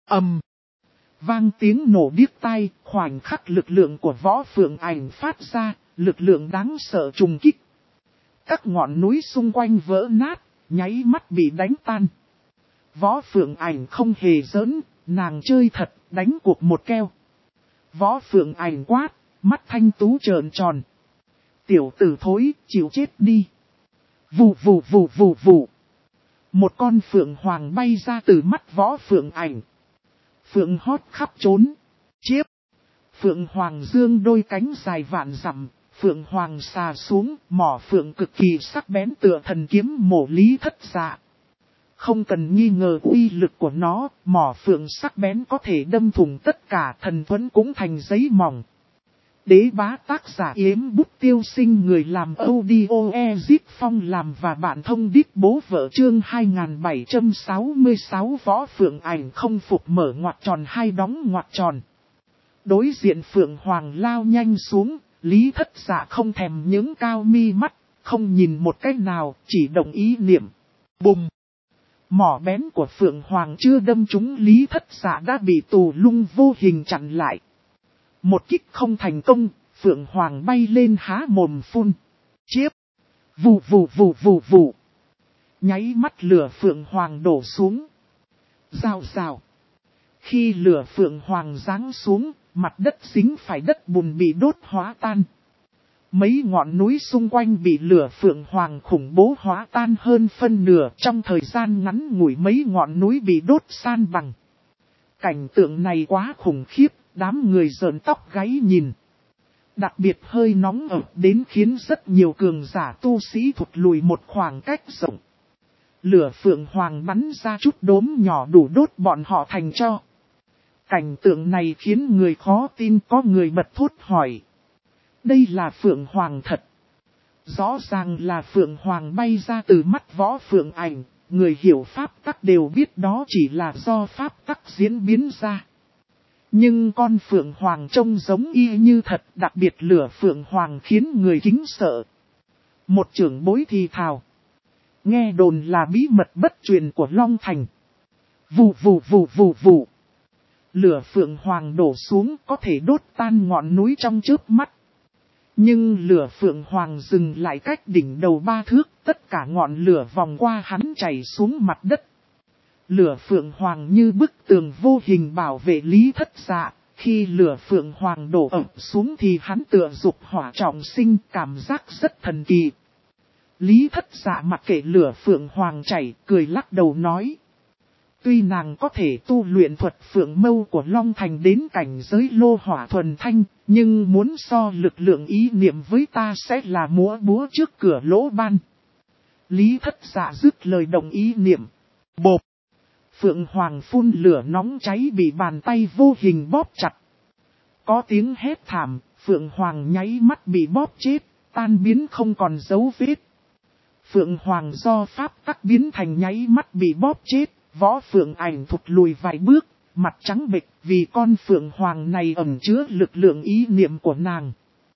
Vang tiếng nổ điếc tai, khoảnh khắc lực lượng của Võ Phượng Ảnh phát ra, lực lượng đáng sợ trùng kích. Các ngọn núi xung quanh vỡ nát, nháy mắt bị đánh tan. Võ Phượng Ảnh không hề giỡn, nàng chơi thật, đánh cuộc một keo. Võ Phượng Ảnh quát, mắt thanh tú trợn tròn. Tiểu tử thối, chịu chết đi. Vù vù vù vù vù. Một con phượng hoàng bay ra từ mắt Võ Phượng Ảnh. Phượng hót khắp trốn. Chiếp. Phượng hoàng dương đôi cánh dài vạn dặm. Phượng hoàng xà xuống, mỏ phượng cực kỳ sắc bén tựa thần kiếm mổ Lý Thất Dạ. Không cần nghi ngờ uy lực của nó, mỏ phượng sắc bén có thể đâm thủng tất cả, thần thuẫn cũng thành giấy mỏng. Đế bá tác giả Yếm Bút Tiêu Sinh, người làm audio Ezip Phong làm và bạn thông đít bố vợ chương 2766. Võ Phượng Ảnh không phục mở ngoặc tròn hai đóng ngoặc tròn. Đối diện Phượng Hoàng lao nhanh xuống, Lý Thất Dạ không thèm những cao mi mắt, không nhìn một cách nào, chỉ đồng ý niệm. Bùng! Mỏ bén của Phượng Hoàng chưa đâm trúng Lý Thất Dạ đã bị tù lung vô hình chặn lại. Một kích không thành công, Phượng Hoàng bay lên há mồm phun. Chiếp! Vù vù vù vù vù. Nháy mắt lửa Phượng Hoàng đổ xuống. Rào rào. Khi lửa Phượng Hoàng giáng xuống, mặt đất dính phải đất bùn bị đốt hóa tan. Mấy ngọn núi xung quanh bị lửa Phượng Hoàng khủng bố hóa tan hơn phân nửa, trong thời gian ngắn ngủi mấy ngọn núi bị đốt san bằng. Cảnh tượng này quá khủng khiếp, đám người rợn tóc gáy nhìn. Đặc biệt hơi nóng ập đến khiến rất nhiều cường giả tu sĩ thụt lùi một khoảng cách rộng. Lửa Phượng Hoàng bắn ra chút đốm nhỏ đủ đốt bọn họ thành tro. Cảnh tượng này khiến người khó tin, có người bật thốt hỏi. Đây là Phượng Hoàng thật. Rõ ràng là Phượng Hoàng bay ra từ mắt Võ Phượng Ảnh, người hiểu pháp tắc đều biết đó chỉ là do pháp tắc diễn biến ra. Nhưng con Phượng Hoàng trông giống y như thật, đặc biệt lửa Phượng Hoàng khiến người kính sợ. Một trưởng bối thì thào. Nghe đồn là bí mật bất truyền của Long Thành. Vù vù vù vù vù. Lửa phượng hoàng đổ xuống có thể đốt tan ngọn núi trong chớp mắt. Nhưng lửa phượng hoàng dừng lại cách đỉnh đầu 3 thước, tất cả ngọn lửa vòng qua hắn chảy xuống mặt đất. Lửa phượng hoàng như bức tường vô hình bảo vệ Lý Thất Dạ, khi lửa phượng hoàng đổ ập xuống thì hắn tựa dục hỏa trọng sinh, cảm giác rất thần kỳ. Lý Thất Dạ mặc kệ lửa phượng hoàng chảy, cười lắc đầu nói. Tuy nàng có thể tu luyện thuật phượng mâu của Long Thành đến cảnh giới lô hỏa thuần thanh, nhưng muốn so lực lượng ý niệm với ta sẽ là múa búa trước cửa lỗ ban. Lý Thất Dạ dứt lời đồng ý niệm. Bộp! Phượng hoàng phun lửa nóng cháy bị bàn tay vô hình bóp chặt. Có tiếng hét thảm, phượng hoàng nháy mắt bị bóp chết, tan biến không còn dấu vết. Phượng hoàng do pháp tắc biến thành nháy mắt bị bóp chết. Võ phượng ảnh thụt lùi vài bước, mặt trắng bệch vì con phượng hoàng này ẩn chứa lực lượng ý niệm của nàng.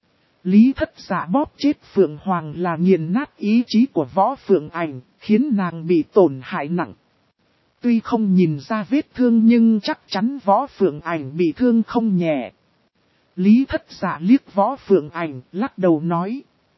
Lý Thất Dạ bóp chết phượng hoàng là nghiền nát ý chí của võ phượng ảnh, khiến nàng bị tổn hại nặng. Tuy không nhìn ra vết thương nhưng chắc chắn võ phượng ảnh bị thương không nhẹ. Lý Thất Dạ liếc võ phượng ảnh, lắc đầu nói.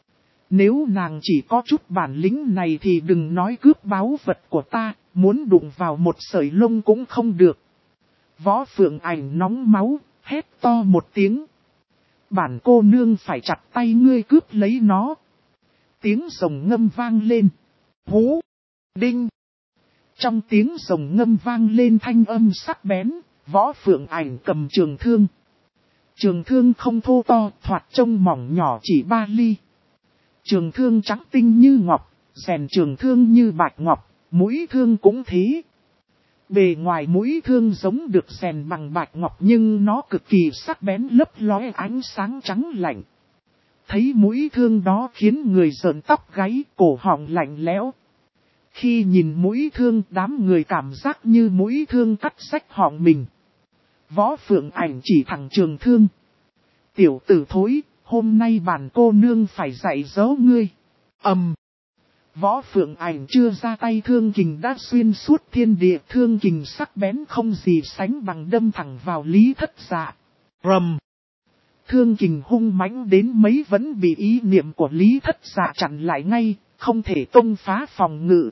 Nếu nàng chỉ có chút bản lĩnh này thì đừng nói cướp báu vật của ta, muốn đụng vào một sợi lông cũng không được. Võ phượng ảnh nóng máu, hét to một tiếng. Bản cô nương phải chặt tay ngươi cướp lấy nó. Tiếng rồng ngâm vang lên. Hú! Đinh! Trong tiếng rồng ngâm vang lên thanh âm sắc bén, võ phượng ảnh cầm trường thương. Trường thương không thô to, thoạt trông mỏng nhỏ chỉ 3 ly. Trường thương trắng tinh như ngọc, rèn trường thương như bạch ngọc, mũi thương cũng thế. Bề ngoài mũi thương giống được rèn bằng bạch ngọc nhưng nó cực kỳ sắc bén lấp lóe ánh sáng trắng lạnh. Thấy mũi thương đó khiến người rợn tóc gáy, cổ họng lạnh lẽo. Khi nhìn mũi thương đám người cảm giác như mũi thương cắt rách họng mình. Võ phượng ảnh chỉ thẳng trường thương. Tiểu tử thối, hôm nay bản cô nương phải dạy dỗ ngươi. Võ phượng ảnh chưa ra tay thương kình đã xuyên suốt thiên địa, thương kình sắc bén không gì sánh bằng đâm thẳng vào Lý Thất Dạ. Rầm! Thương kình hung mãnh đến mấy vẫn bị ý niệm của Lý Thất Dạ chặn lại ngay, không thể công phá phòng ngự.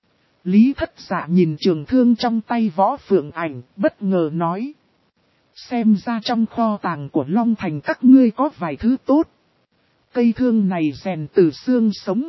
Lý Thất Dạ nhìn trường thương trong tay võ phượng ảnh, bất ngờ nói. Xem ra trong kho tàng của Long Thành các ngươi có vài thứ tốt. Cây thương này rèn từ xương sống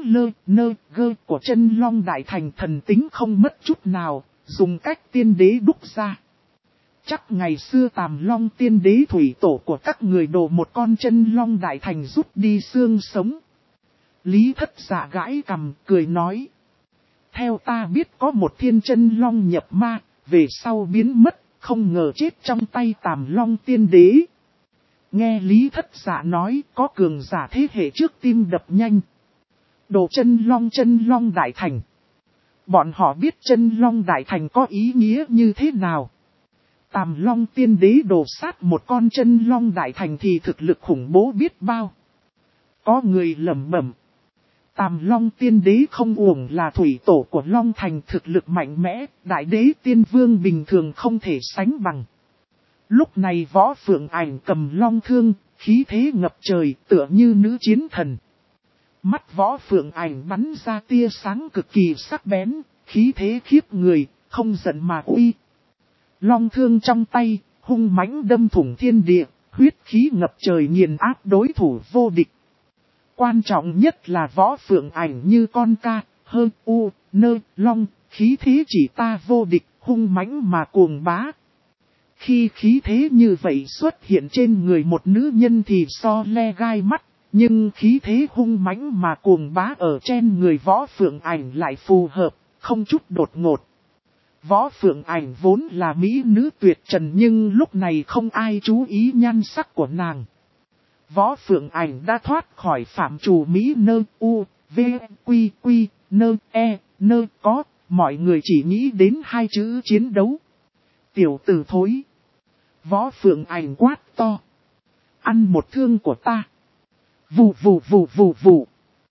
gơ của chân Long Đại Thành, thần tính không mất chút nào, dùng cách tiên đế đúc ra. Chắc ngày xưa Tàm Long tiên đế thủy tổ của các người đổ một con chân Long Đại Thành rút đi xương sống. Lý Thất Dạ gãi cằm cười nói. Theo ta biết có một thiên chân Long nhập ma, về sau biến mất, không ngờ chết trong tay Tàm Long tiên đế. Nghe Lý Thất Dạ nói có cường giả thế hệ trước tim đập nhanh. Đồ chân Long Đại Thành. Bọn họ biết chân Long Đại Thành có ý nghĩa như thế nào. Tàm Long tiên đế đổ sát một con chân Long Đại Thành thì thực lực khủng bố biết bao. Có người lẩm bẩm. Tàm Long tiên đế không uổng là thủy tổ của Long Thành, thực lực mạnh mẽ, đại đế tiên vương bình thường không thể sánh bằng. Lúc này võ phượng ảnh cầm long thương, khí thế ngập trời tựa như nữ chiến thần. Mắt võ phượng ảnh bắn ra tia sáng cực kỳ sắc bén, khí thế khiếp người, không giận mà uy. Long thương trong tay, hung mãnh đâm thủng thiên địa, huyết khí ngập trời nghiền áp đối thủ vô địch. Quan trọng nhất là võ phượng ảnh như con ca, hơn u, nơ, long, khí thế chỉ ta vô địch, hung mãnh mà cuồng bá. Khi khí thế như vậy xuất hiện trên người một nữ nhân thì so le gai mắt, nhưng khí thế hung mãnh mà cuồng bá ở trên người võ phượng ảnh lại phù hợp, không chút đột ngột. Võ phượng ảnh vốn là mỹ nữ tuyệt trần nhưng lúc này không ai chú ý nhan sắc của nàng. Võ phượng ảnh đã thoát khỏi phạm trù mỹ nơ u, v, quy quy, nơ e, nơ có, mọi người chỉ nghĩ đến hai chữ chiến đấu. Tiểu tử thối. Võ phượng ảnh quát to. Ăn một thương của ta. Vù vù vù vù vù.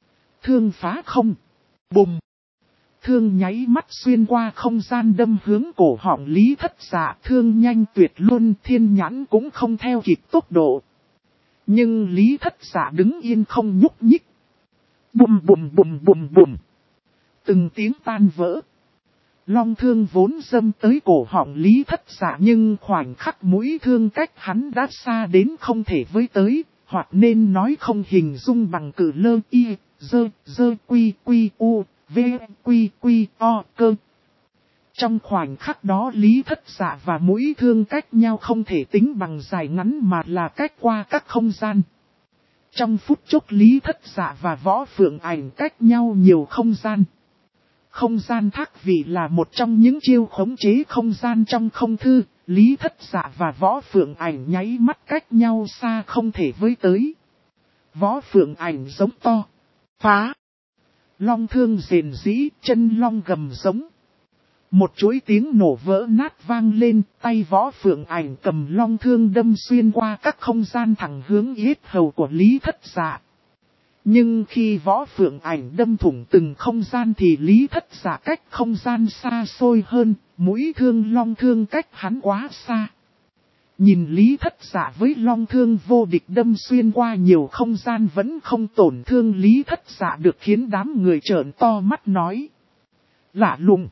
Thương phá không. Bùm. Thương nháy mắt xuyên qua không gian đâm hướng cổ họng Lý Thất Dạ. Thương nhanh tuyệt luôn, thiên nhãn cũng không theo kịp tốc độ. Nhưng Lý Thất Dạ đứng yên không nhúc nhích. Bùm bùm bùm bùm bùm. Từng tiếng tan vỡ. Long thương vốn dâm tới cổ họng Lý Thất Dạ, nhưng khoảnh khắc mũi thương cách hắn đã xa đến không thể với tới, hoặc nên nói không hình dung bằng cử lơ y, dơ quy quy u, v quy quy o cơ. Trong khoảnh khắc đó Lý Thất Dạ và mũi thương cách nhau không thể tính bằng dài ngắn mà là cách qua các không gian. Trong phút chốc Lý Thất Dạ và Võ Phượng Ảnh cách nhau nhiều không gian. Không gian thác vị là một trong những chiêu khống chế không gian trong không thư, Lý Thất Dạ và Võ Phượng Ảnh nháy mắt cách nhau xa không thể với tới. Võ Phượng Ảnh giống to. Phá. Long thương rền rĩ, chân long gầm giống. Một chuỗi tiếng nổ vỡ nát vang lên, tay Võ Phượng Ảnh cầm long thương đâm xuyên qua các không gian thẳng hướng yết hầu của Lý Thất Dạ. Nhưng khi Võ Phượng Ảnh đâm thủng từng không gian thì Lý Thất Dạ cách không gian xa xôi hơn, mũi thương long thương cách hắn quá xa. Nhìn Lý Thất Dạ với long thương vô địch đâm xuyên qua nhiều không gian vẫn không tổn thương Lý Thất Dạ được, khiến đám người trợn to mắt nói. Lạ lùng.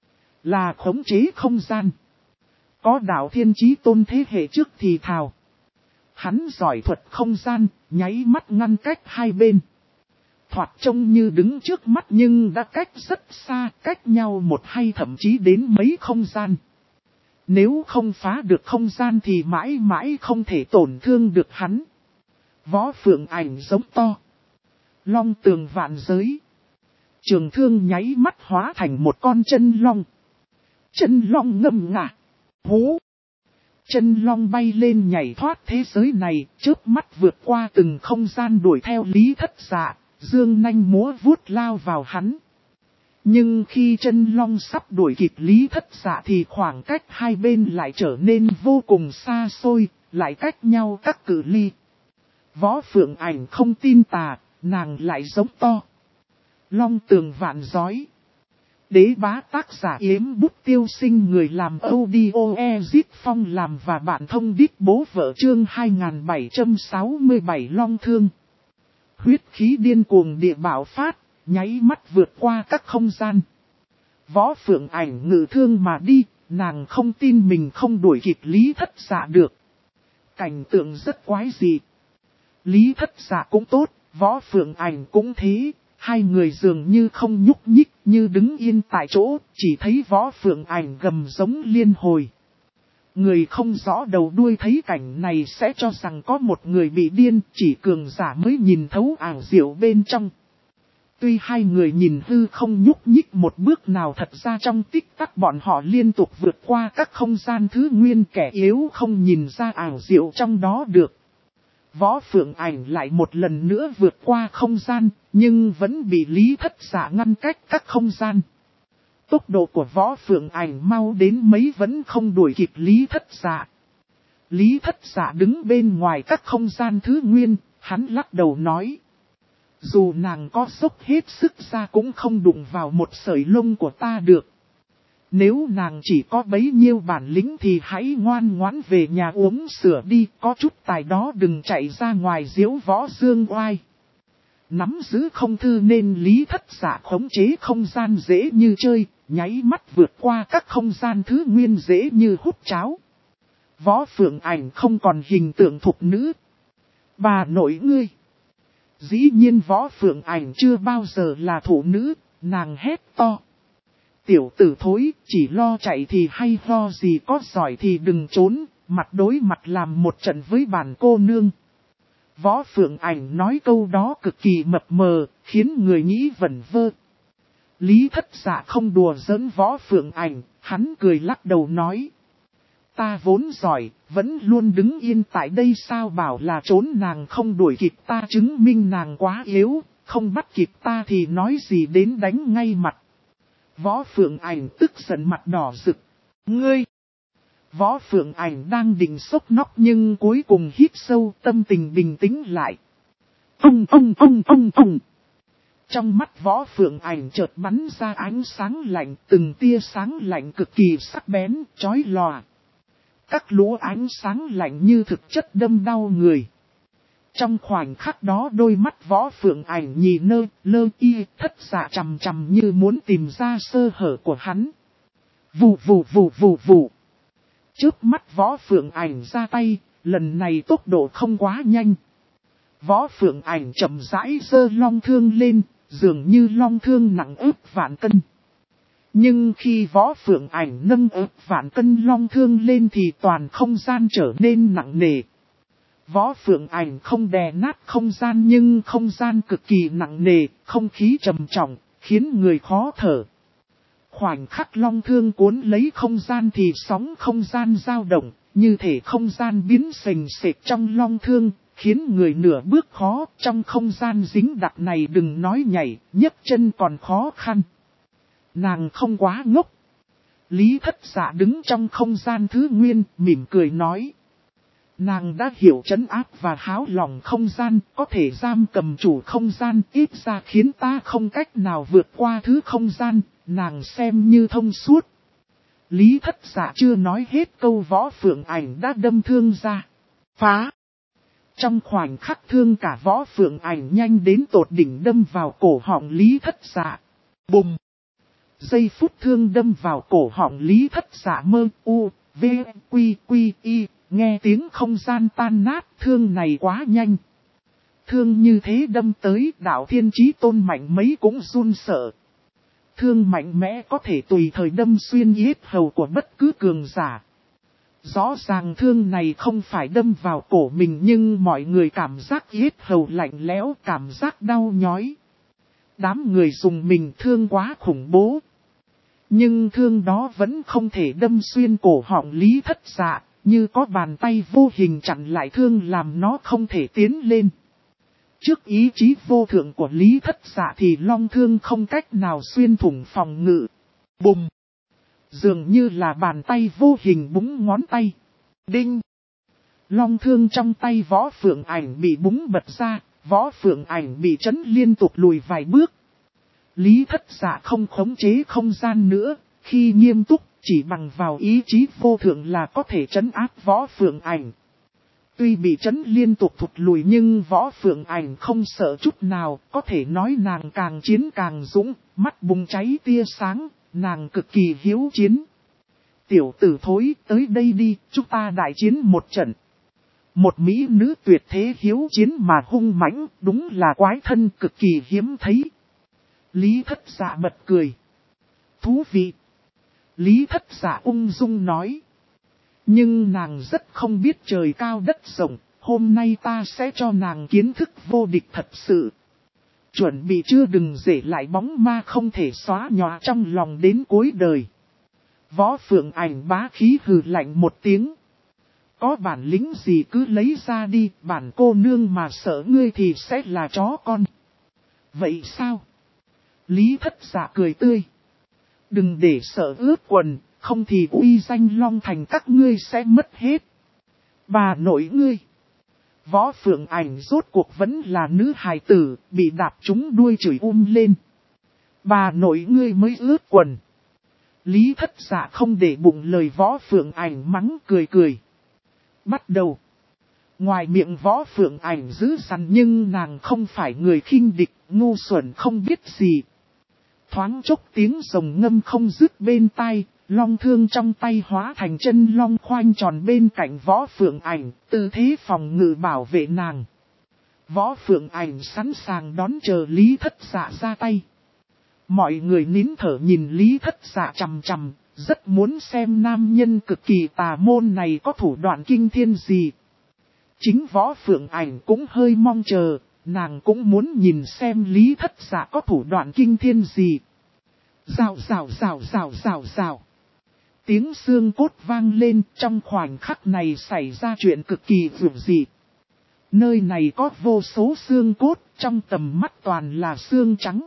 Là khống chế không gian. Có đạo Thiên Chí Tôn thế hệ trước thì thào. Hắn giỏi thuật không gian, nháy mắt ngăn cách hai bên. Thoạt trông như đứng trước mắt nhưng đã cách rất xa, cách nhau một hay thậm chí đến mấy không gian. Nếu không phá được không gian thì mãi mãi không thể tổn thương được hắn. Võ Phượng Ảnh giống to. Long tường vạn giới. Trường thương nháy mắt hóa thành một con chân long. Chân long ngâm ngả. Hú. Chân long bay lên nhảy thoát thế giới này, chớp mắt vượt qua từng không gian đuổi theo Lý Thất Dạ, dương nanh múa vuốt lao vào hắn. Nhưng khi chân long sắp đuổi kịp Lý Thất Dạ thì khoảng cách hai bên lại trở nên vô cùng xa xôi, lại cách nhau các cự ly. Võ Phượng Ảnh không tin tà, nàng lại giống to. Long tường vạn giới. Đế bá tác giả Yếm Bút Tiêu Sinh, người làm audio Ezit Phong làm và bạn thông đít bố vợ, chương 2767 Long Thương. Huyết khí điên cuồng địa bạo phát, nháy mắt vượt qua các không gian. Võ Phượng Ảnh ngự thương mà đi, nàng không tin mình không đuổi kịp Lý Thất Dạ được. Cảnh tượng rất quái dị. Lý Thất Dạ cũng tốt, Võ Phượng Ảnh cũng thế. Hai người dường như không nhúc nhích, như đứng yên tại chỗ, chỉ thấy Võ Phượng Ảnh gầm giống liên hồi. Người không rõ đầu đuôi thấy cảnh này sẽ cho rằng có một người bị điên, chỉ cường giả mới nhìn thấu ảo diệu bên trong. Tuy hai người nhìn hư không nhúc nhích một bước nào, thật ra trong tích tắc bọn họ liên tục vượt qua các không gian thứ nguyên, kẻ yếu không nhìn ra ảo diệu trong đó được. Võ Phượng Ảnh lại một lần nữa vượt qua không gian, nhưng vẫn bị Lý Thất Dạ ngăn cách các không gian. Tốc độ của Võ Phượng Ảnh mau đến mấy vẫn không đuổi kịp Lý Thất Dạ. Lý Thất Dạ đứng bên ngoài các không gian thứ nguyên, hắn lắc đầu nói. Dù nàng có dốc hết sức ra cũng không đụng vào một sợi lông của ta được. Nếu nàng chỉ có bấy nhiêu bản lĩnh thì hãy ngoan ngoãn về nhà uống sữa đi, có chút tài đó đừng chạy ra ngoài diễu võ dương oai. Nắm giữ không thư nên Lý Thất Dạ khống chế không gian dễ như chơi, nháy mắt vượt qua các không gian thứ nguyên dễ như hút cháo. Võ Phượng Ảnh không còn hình tượng thục nữ. Bà nội ngươi. Dĩ nhiên Võ Phượng Ảnh chưa bao giờ là thủ nữ, nàng hét to. Tiểu tử thối, chỉ lo chạy thì hay lo gì, có giỏi thì đừng trốn, mặt đối mặt làm một trận với bản cô nương. Võ Phượng Ảnh nói câu đó cực kỳ mập mờ, khiến người nghĩ vẩn vơ. Lý Thất Dạ không đùa giỡn Võ Phượng Ảnh, hắn cười lắc đầu nói. Ta vốn giỏi, vẫn luôn đứng yên tại đây sao bảo là trốn, nàng không đuổi kịp ta chứng minh nàng quá yếu, không bắt kịp ta thì nói gì đến đánh ngay mặt. Võ Phượng Ảnh tức giận mặt đỏ rực. Ngươi! Võ Phượng Ảnh đang định sốc nóc nhưng cuối cùng hít sâu, tâm tình bình tĩnh lại. Ông! Trong mắt Võ Phượng Ảnh chợt bắn ra ánh sáng lạnh, từng tia sáng lạnh cực kỳ sắc bén, chói lòa. Các lỗ ánh sáng lạnh như thực chất đâm đau người. Trong khoảnh khắc đó đôi mắt Võ Phượng Ảnh nhìn lơ y thất dạ chằm chằm như muốn tìm ra sơ hở của hắn. Vù vù vù vù vù. Trước mắt Võ Phượng Ảnh ra tay, lần này tốc độ không quá nhanh. Võ Phượng Ảnh chậm rãi giơ long thương lên, dường như long thương nặng ức vạn cân. Nhưng khi Võ Phượng Ảnh nâng ức vạn cân long thương lên thì toàn không gian trở nên nặng nề. Võ Phượng Ảnh không đè nát không gian nhưng không gian cực kỳ nặng nề, không khí trầm trọng, khiến người khó thở. Khoảnh khắc long thương cuốn lấy không gian thì sóng không gian dao động, như thể không gian biến sềnh sệt trong long thương, khiến người nửa bước khó. Trong không gian dính đặc này đừng nói nhảy, nhấc chân còn khó khăn. Nàng không quá ngốc. Lý Thất Dạ đứng trong không gian thứ nguyên, mỉm cười nói. Nàng đã hiểu trấn áp và háo lòng không gian, có thể giam cầm chủ không gian, ít ra khiến ta không cách nào vượt qua thứ không gian, nàng xem như thông suốt. Lý Thất Dạ chưa nói hết câu Võ Phượng Ảnh đã đâm thương ra. Phá! Trong khoảnh khắc thương cả Võ Phượng Ảnh nhanh đến tột đỉnh đâm vào cổ họng Lý Thất Dạ. Bùng! Giây phút thương đâm vào cổ họng Lý Thất Dạ mơ u, v, quy, quy, y. Nghe tiếng không gian tan nát, thương này quá nhanh. Thương như thế đâm tới, đạo Thiên Chí Tôn mạnh mấy cũng run sợ. Thương mạnh mẽ có thể tùy thời đâm xuyên yết hầu của bất cứ cường giả. Rõ ràng thương này không phải đâm vào cổ mình nhưng mọi người cảm giác yết hầu lạnh lẽo, cảm giác đau nhói. Đám người dùng mình thương quá khủng bố. Nhưng thương đó vẫn không thể đâm xuyên cổ họng Lý Thất Dạ. Như có bàn tay vô hình chặn lại thương làm nó không thể tiến lên. Trước ý chí vô thượng của Lý Thất Dạ thì long thương không cách nào xuyên thủng phòng ngự. Bùng! Dường như là bàn tay vô hình búng ngón tay. Đinh! Long thương trong tay Võ Phượng Ảnh bị búng bật ra, Võ Phượng Ảnh bị chấn liên tục lùi vài bước. Lý Thất Dạ không khống chế không gian nữa, khi nghiêm túc. Chỉ bằng vào ý chí vô thượng là có thể trấn áp Võ Phượng Ảnh. Tuy bị trấn liên tục thụt lùi nhưng Võ Phượng Ảnh không sợ chút nào, có thể nói nàng càng chiến càng dũng, mắt bùng cháy tia sáng, nàng cực kỳ hiếu chiến. Tiểu tử thối, tới đây đi, chúng ta đại chiến một trận. Một mỹ nữ tuyệt thế hiếu chiến mà hung mãnh, đúng là quái thân cực kỳ hiếm thấy. Lý Thất Dạ bật cười. Thú vị. Lý Thất Dạ ung dung nói. Nhưng nàng rất không biết trời cao đất rộng, hôm nay ta sẽ cho nàng kiến thức vô địch thật sự. Chuẩn bị chưa đừng để lại bóng ma không thể xóa nhòa trong lòng đến cuối đời. Võ Phượng Ảnh bá khí hừ lạnh một tiếng. Có bản lĩnh gì cứ lấy ra đi, bản cô nương mà sợ ngươi thì sẽ là chó con. Vậy sao? Lý Thất Dạ cười tươi. Đừng để sợ ướt quần, không thì uy danh Long Thành các ngươi sẽ mất hết. Bà nội ngươi. Võ Phượng Ảnh rốt cuộc vẫn là nữ hài tử, bị đạp trúng đuôi chửi lên. Bà nội ngươi mới ướt quần. Lý Thất Dạ không để bụng lời Võ Phượng Ảnh mắng cười cười. Bắt đầu. Ngoài miệng Võ Phượng Ảnh dữ dằn nhưng nàng không phải người khinh địch, ngu xuẩn không biết gì. Thoáng chốc tiếng rồng ngâm không dứt bên tai, long thương trong tay hóa thành chân long khoanh tròn bên cạnh Võ Phượng Ảnh, tư thế phòng ngự bảo vệ nàng. Võ Phượng Ảnh sẵn sàng đón chờ Lý Thất Dạ ra tay. Mọi người nín thở nhìn Lý Thất Dạ chằm chằm, rất muốn xem nam nhân cực kỳ tà môn này có thủ đoạn kinh thiên gì. Chính Võ Phượng Ảnh cũng hơi mong chờ. Nàng cũng muốn nhìn xem Lý Thất Dạ có thủ đoạn kinh thiên gì. Rào rào rào rào rào rào. Tiếng xương cốt vang lên, trong khoảnh khắc này xảy ra chuyện cực kỳ vượt dị. Nơi này có vô số xương cốt, trong tầm mắt toàn là xương trắng.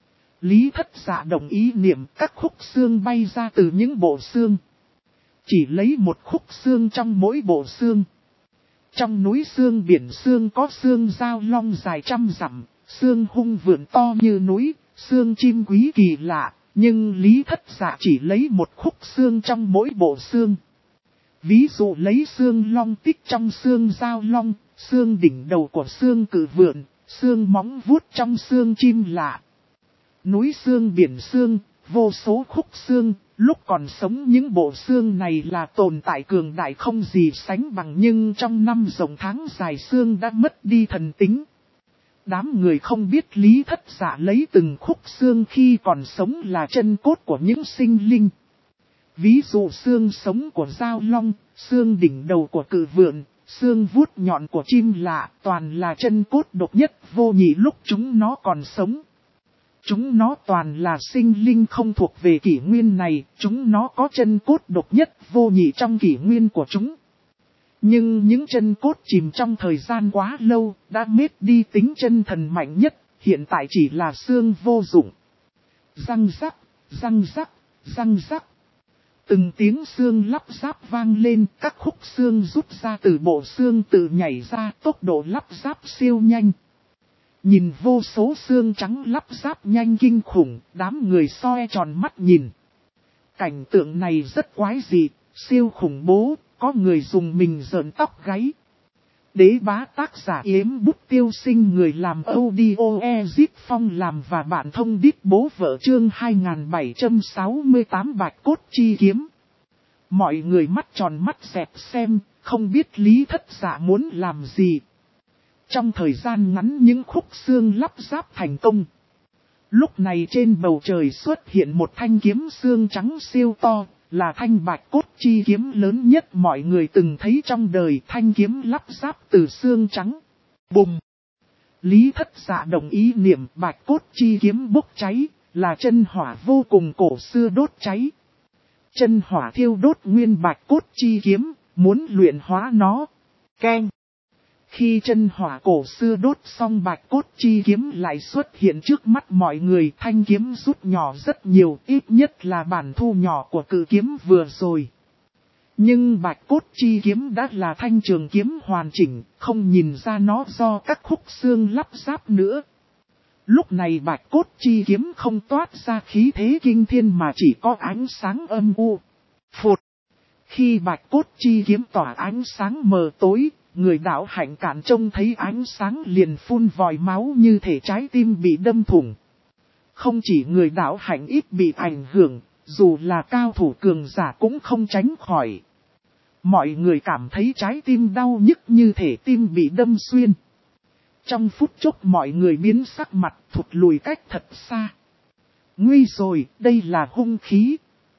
Lý Thất Dạ đồng ý niệm các khúc xương bay ra từ những bộ xương. Chỉ lấy một khúc xương trong mỗi bộ xương. Trong núi xương biển xương có xương giao long dài trăm dặm, xương hung vượn to như núi, xương chim quý kỳ lạ, nhưng Lý Thất Dạ chỉ lấy một khúc xương trong mỗi bộ xương. Ví dụ lấy xương long tích trong xương giao long, xương đỉnh đầu của xương cự vượn, xương móng vuốt trong xương chim lạ. Núi xương biển xương, vô số khúc xương, lúc còn sống những bộ xương này là tồn tại cường đại không gì sánh bằng, nhưng trong năm rộng tháng dài xương đã mất đi thần tính. Đám người không biết Lý Thất Dạ lấy từng khúc xương khi còn sống là chân cốt của những sinh linh. Ví dụ xương sống của dao long, xương đỉnh đầu của cự vượn, xương vuốt nhọn của chim lạ, toàn là chân cốt độc nhất vô nhị lúc chúng nó còn sống. Chúng nó toàn là sinh linh không thuộc về kỷ nguyên này, chúng nó có chân cốt độc nhất vô nhị trong kỷ nguyên của chúng. Nhưng những chân cốt chìm trong thời gian quá lâu, đã mất đi tính chân thần mạnh nhất, hiện tại chỉ là xương vô dụng. Răng rắc, răng rắc, răng rắc. Từng tiếng xương lắp ráp vang lên, các khúc xương rút ra từ bộ xương tự nhảy ra, tốc độ lắp ráp siêu nhanh. Nhìn vô số xương trắng lắp ráp nhanh kinh khủng, đám người soi tròn mắt nhìn. Cảnh tượng này rất quái dị, siêu khủng bố, có người dùng mình rợn tóc gáy. Đế bá tác giả Yếm Bút Tiêu Sinh, người làm audio Ezip Phong làm và bạn thông đít bố vợ, chương 2768 Bạch Cốt Chi Kiếm. Mọi người mắt tròn mắt dẹt xem, không biết Lý Thất Dạ muốn làm gì. Trong thời gian ngắn những khúc xương lắp ráp thành công. Lúc này trên bầu trời xuất hiện một thanh kiếm xương trắng siêu to, là thanh Bạch Cốt Chi Kiếm lớn nhất mọi người từng thấy trong đời. Thanh kiếm lắp ráp từ xương trắng. Bùng! Lý Thất Dạ đồng ý niệm Bạch Cốt Chi Kiếm bốc cháy, là chân hỏa vô cùng cổ xưa đốt cháy. Chân hỏa thiêu đốt nguyên Bạch Cốt Chi Kiếm, muốn luyện hóa nó. Keng! Khi chân hỏa cổ xưa đốt xong, Bạch Cốt Chi Kiếm lại xuất hiện trước mắt mọi người. Thanh kiếm rút nhỏ rất nhiều, ít nhất là bản thu nhỏ của cự kiếm vừa rồi. Nhưng Bạch Cốt Chi Kiếm đã là thanh trường kiếm hoàn chỉnh, không nhìn ra nó do các khúc xương lắp ráp nữa. Lúc này Bạch Cốt Chi Kiếm không toát ra khí thế kinh thiên mà chỉ có ánh sáng âm u. Phụt! Khi Bạch Cốt Chi Kiếm tỏa ánh sáng mờ tối, người đạo hạnh cản trông thấy ánh sáng liền phun vòi máu như thể trái tim bị đâm thủng. Không chỉ người đạo hạnh ít bị ảnh hưởng, dù là cao thủ cường giả cũng không tránh khỏi. Mọi người cảm thấy trái tim đau nhức như thể tim bị đâm xuyên. Trong phút chốc mọi người biến sắc mặt, thụt lùi cách thật xa. Nguy rồi, đây là hung khí.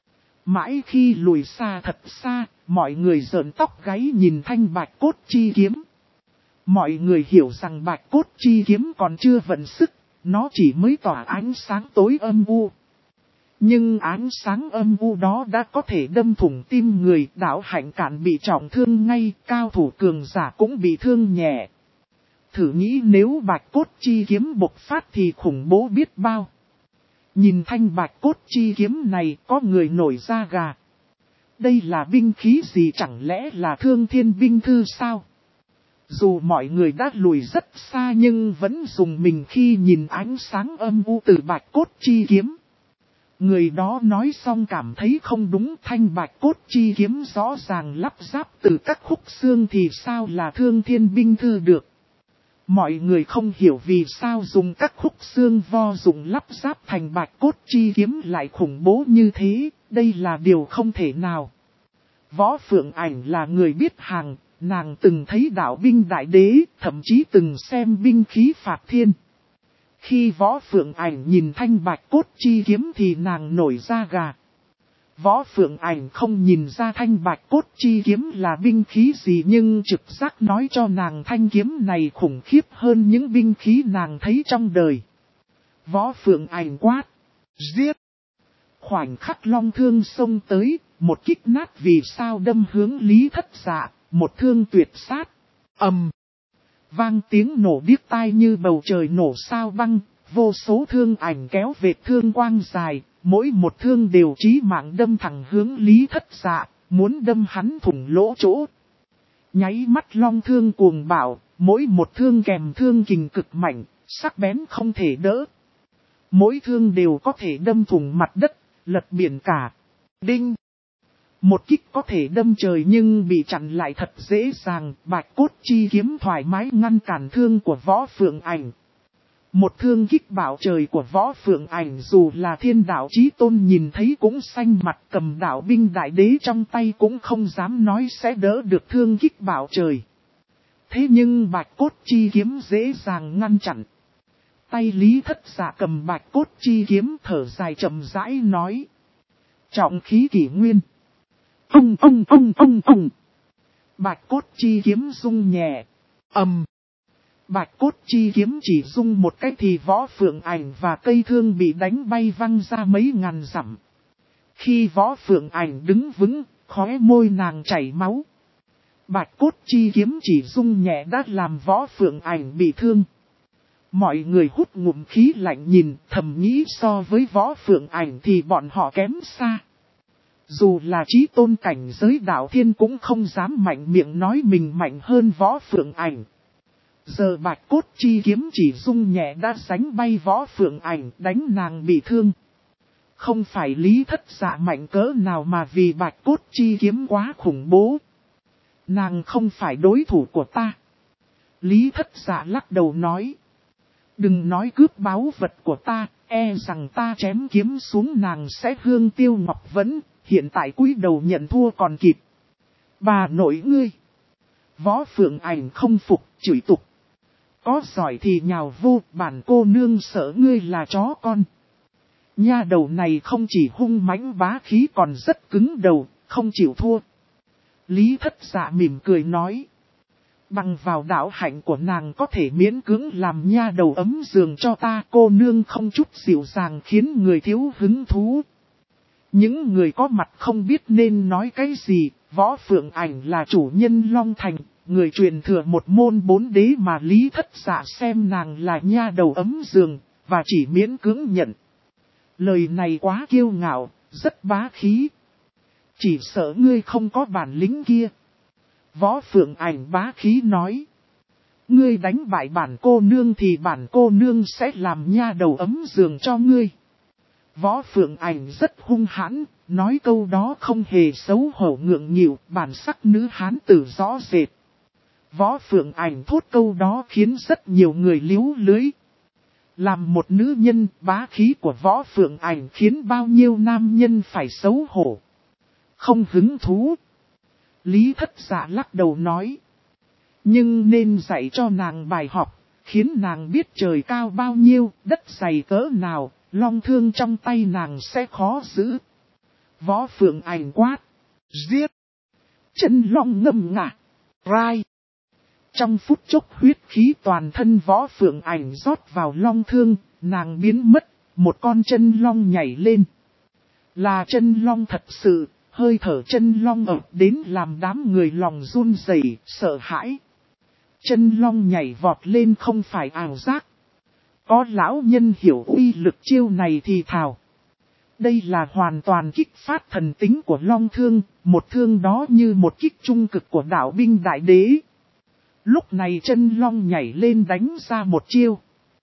Mãi khi lùi xa thật xa, mọi người rợn tóc gáy nhìn thanh Bạch Cốt Chi Kiếm. Mọi người hiểu rằng Bạch Cốt Chi Kiếm còn chưa vận sức, nó chỉ mới tỏa ánh sáng tối âm u. Nhưng ánh sáng âm u đó đã có thể đâm thủng tim người, đạo hạnh cản bị trọng thương ngay, cao thủ cường giả cũng bị thương nhẹ. Thử nghĩ nếu Bạch Cốt Chi Kiếm bộc phát thì khủng bố biết bao. Nhìn thanh Bạch Cốt Chi Kiếm này, có người nổi da gà. Đây là binh khí gì, chẳng lẽ là Thương Thiên Binh Thư sao? Dù mọi người đã lùi rất xa nhưng vẫn dùng mình khi nhìn ánh sáng âm u từ Bạch Cốt Chi Kiếm. Người đó nói xong cảm thấy không đúng, thanh Bạch Cốt Chi Kiếm rõ ràng lắp ráp từ các khúc xương thì sao là Thương Thiên Binh Thư được. Mọi người không hiểu vì sao dùng các khúc xương vo dụng lắp ráp thành Bạch Cốt Chi Kiếm lại khủng bố như thế, đây là điều không thể nào. Võ Phượng Ảnh là người biết hàng, nàng từng thấy đạo binh đại đế, thậm chí từng xem binh khí phạt thiên. Khi Võ Phượng Ảnh nhìn thanh Bạch Cốt Chi Kiếm thì nàng nổi da gà. Võ Phượng Ảnh không nhìn ra thanh Bạch Cốt Chi Kiếm là binh khí gì, nhưng trực giác nói cho nàng thanh kiếm này khủng khiếp hơn những binh khí nàng thấy trong đời. Võ Phượng Ảnh quát, giết! Khoảnh khắc long thương xông tới, một kích nát vì sao đâm hướng Lý Thất Dạ, một thương tuyệt sát. Ầm! Vang tiếng nổ điếc tai như bầu trời nổ sao băng, vô số thương ảnh kéo vệt thương quang dài. Mỗi một thương đều chí mạng đâm thẳng hướng Lý Thất Dạ, muốn đâm hắn thủng lỗ chỗ. Nháy mắt long thương cuồng bạo, mỗi một thương kèm thương kình cực mạnh, sắc bén không thể đỡ. Mỗi thương đều có thể đâm thủng mặt đất, lật biển cả. Đinh! Một kích có thể đâm trời nhưng bị chặn lại thật dễ dàng, Bạch Cốt Chi Kiếm thoải mái ngăn cản thương của Võ Phượng Ảnh. Một thương kích bảo trời của Võ Phượng Ảnh dù là Thiên Đạo Chí Tôn nhìn thấy cũng xanh mặt, cầm đạo binh đại đế trong tay cũng không dám nói sẽ đỡ được thương kích bảo trời. Thế nhưng Bạch Cốt Chi Kiếm dễ dàng ngăn chặn. Tay Lý Thất Dạ cầm Bạch Cốt Chi Kiếm thở dài chậm rãi nói. Trọng khí kỷ nguyên. Ông. Bạch Cốt Chi Kiếm rung nhẹ. Bạch Cốt Chi Kiếm chỉ rung một cách thì Võ Phượng Ảnh và cây thương bị đánh bay văng ra mấy ngàn dặm. Khi Võ Phượng Ảnh đứng vững, khóe môi nàng chảy máu. Bạch Cốt Chi Kiếm chỉ rung nhẹ đã làm Võ Phượng Ảnh bị thương. Mọi người hút ngụm khí lạnh nhìn, thầm nghĩ so với Võ Phượng Ảnh thì bọn họ kém xa. Dù là chí tôn cảnh giới đạo thiên cũng không dám mạnh miệng nói mình mạnh hơn Võ Phượng Ảnh. Giờ Bạch Cốt Chi Kiếm chỉ rung nhẹ đã đánh bay Võ Phượng Ảnh, đánh nàng bị thương. Không phải Lý Thất Dạ mạnh cỡ nào mà vì Bạch Cốt Chi Kiếm quá khủng bố. Nàng không phải đối thủ của ta. Lý Thất Dạ lắc đầu nói. Đừng nói cướp báu vật của ta, e rằng ta chém kiếm xuống nàng sẽ hương tiêu ngọc vẫn, hiện tại cúi đầu nhận thua còn kịp. Bà nội ngươi. Võ Phượng Ảnh không phục, chửi tục. Có giỏi thì nhào vô, bản cô nương sợ ngươi là chó con. Nha đầu này không chỉ hung mãnh bá khí còn rất cứng đầu, không chịu thua. Lý Thất Dạ mỉm cười nói. Bằng vào đạo hạnh của nàng có thể miễn cưỡng làm nha đầu ấm giường cho ta, cô nương không chút dịu dàng khiến người thiếu hứng thú. Những người có mặt không biết nên nói cái gì, Võ Phượng Ảnh là chủ nhân Long Thành, người truyền thừa một môn 4 đế mà Lý Thất Dạ xem nàng là nha đầu ấm giường, và chỉ miễn cưỡng nhận. Lời này quá kiêu ngạo, rất bá khí. Chỉ sợ ngươi không có bản lĩnh kia. Võ Phượng Ảnh bá khí nói. Ngươi đánh bại bản cô nương thì bản cô nương sẽ làm nha đầu ấm giường cho ngươi. Võ Phượng Ảnh rất hung hãn, nói câu đó không hề xấu hổ ngượng nghịu, bản sắc nữ hán tử rõ rệt. Võ Phượng Ảnh thốt câu đó khiến rất nhiều người líu lưới. Làm một nữ nhân, bá khí của Võ Phượng Ảnh khiến bao nhiêu nam nhân phải xấu hổ. Không hứng thú. Lý Thất Dạ lắc đầu nói. Nhưng nên dạy cho nàng bài học, khiến nàng biết trời cao bao nhiêu, đất dày cỡ nào, long thương trong tay nàng sẽ khó giữ. Võ Phượng Ảnh quát. Giết. Chân long ngâm ngạ. Rai. Trong phút chốc huyết khí toàn thân Võ Phượng Ảnh rót vào long thương, nàng biến mất, một con chân long nhảy lên. Là chân long thật sự, hơi thở chân long ập đến làm đám người lòng run rẩy, sợ hãi. Chân long nhảy vọt lên không phải ảo giác. Có lão nhân hiểu uy lực chiêu này thì thào. Đây là hoàn toàn kích phát thần tính của long thương, một thương đó như một kích trung cực của đạo binh đại đế. Lúc này chân long nhảy lên đánh ra một chiêu.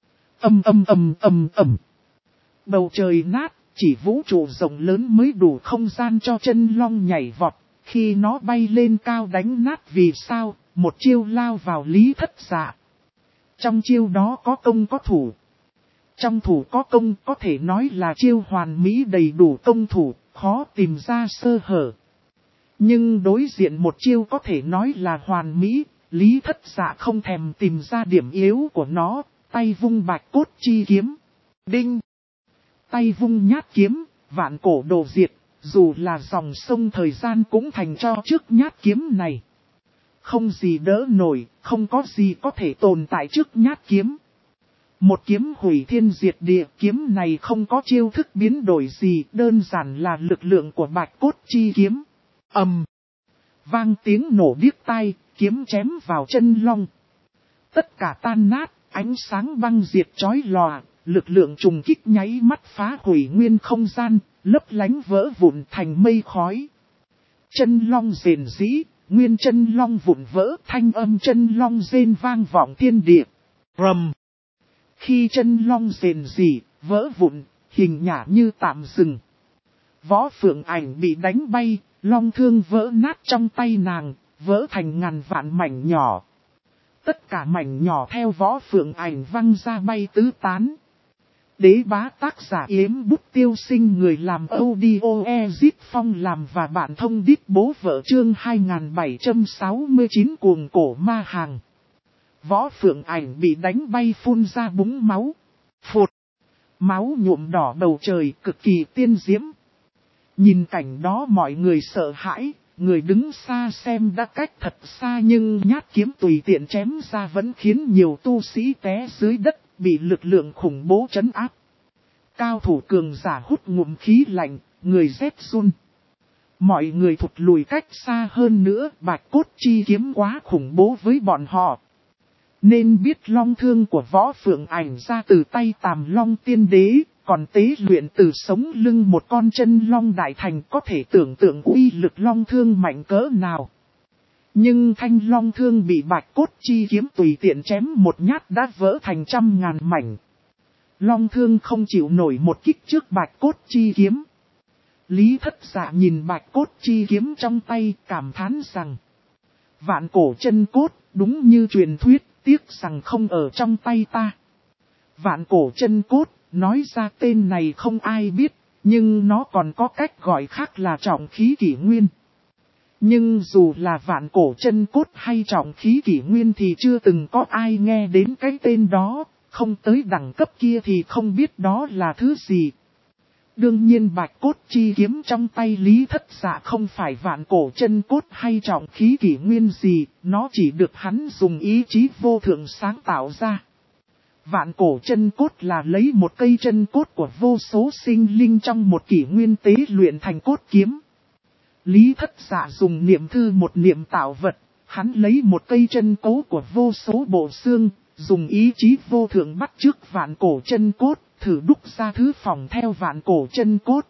Ầm. Bầu trời nát, chỉ vũ trụ rộng lớn mới đủ không gian cho chân long nhảy vọt. Khi nó bay lên cao đánh nát vì sao, một chiêu lao vào Lý Thất Dạ. Trong chiêu đó có công có thủ. Trong thủ có công có thể nói là chiêu hoàn mỹ đầy đủ công thủ, khó tìm ra sơ hở. Nhưng đối diện một chiêu có thể nói là hoàn mỹ, Lý Thất Dạ không thèm tìm ra điểm yếu của nó, tay vung Bạch Cốt Chi Kiếm. Đinh! Tay vung nhát kiếm, vạn cổ đồ diệt, dù là dòng sông thời gian cũng thành cho trước nhát kiếm này. Không gì đỡ nổi, không có gì có thể tồn tại trước nhát kiếm. Một kiếm hủy thiên diệt địa, kiếm này không có chiêu thức biến đổi gì, đơn giản là lực lượng của Bạch Cốt Chi Kiếm. Vang tiếng nổ điếc tai, kiếm chém vào chân long. Tất cả tan nát, ánh sáng băng diệt chói lòa, lực lượng trùng kích nháy mắt phá hủy nguyên không gian, lấp lánh vỡ vụn thành mây khói. Chân long rền rĩ, nguyên chân long vụn vỡ, thanh âm chân long rên vang vọng thiên địa. Rầm. Khi chân long rền rỉ, vỡ vụn, hình nhả như tạm dừng. Võ Phượng Ảnh bị đánh bay, long thương vỡ nát trong tay nàng, vỡ thành ngàn vạn mảnh nhỏ. Tất cả mảnh nhỏ theo Võ Phượng Ảnh văng ra bay tứ tán. Đế bá tác giả Yếm Bút Tiêu Sinh, người làm audio Ezit Phong làm và bạn thông đít bố vợ, chương 2769 cuồng cổ ma hàng. Võ Phượng Ảnh bị đánh bay phun ra búng máu. Phụt! Máu nhuộm đỏ bầu trời, cực kỳ tiên diễm. Nhìn cảnh đó mọi người sợ hãi, người đứng xa xem đã cách thật xa nhưng nhát kiếm tùy tiện chém ra vẫn khiến nhiều tu sĩ té dưới đất, bị lực lượng khủng bố trấn áp. Cao thủ cường giả hút ngụm khí lạnh, người rét run. Mọi người thụt lùi cách xa hơn nữa, Bạch Cốt Chi kiếm quá khủng bố với bọn họ. Nên biết long thương của Võ Phượng Ảnh ra từ tay Tàm Long Tiên Đế, còn tế luyện từ sống lưng một con chân long đại thành, có thể tưởng tượng uy lực long thương mạnh cỡ nào. Nhưng thanh long thương bị Bạch Cốt Chi kiếm tùy tiện chém một nhát đã vỡ thành trăm ngàn mảnh. Long thương không chịu nổi một kích trước Bạch Cốt Chi kiếm. Lý Thất Dạ nhìn Bạch Cốt Chi kiếm trong tay, cảm thán rằng: vạn cổ chân cốt, đúng như truyền thuyết, tiếc rằng không ở trong tay ta. Vạn cổ chân cốt, nói ra tên này không ai biết, nhưng nó còn có cách gọi khác là trọng khí kỷ nguyên. Nhưng dù là vạn cổ chân cốt hay trọng khí kỷ nguyên thì chưa từng có ai nghe đến cái tên đó, không tới đẳng cấp kia thì không biết đó là thứ gì. Đương nhiên Bạch Cốt Chi kiếm trong tay Lý Thất Dạ không phải vạn cổ chân cốt hay trọng khí kỷ nguyên gì, nó chỉ được hắn dùng ý chí vô thượng sáng tạo ra. Vạn cổ chân cốt là lấy một cây chân cốt của vô số sinh linh trong một kỷ nguyên tế luyện thành cốt kiếm. Lý Thất Dạ dùng niệm thư một niệm tạo vật, hắn lấy một cây chân cốt của vô số bộ xương, dùng ý chí vô thượng bắt chước vạn cổ chân cốt, thử đúc ra thứ phỏng theo vạn cổ chân cốt.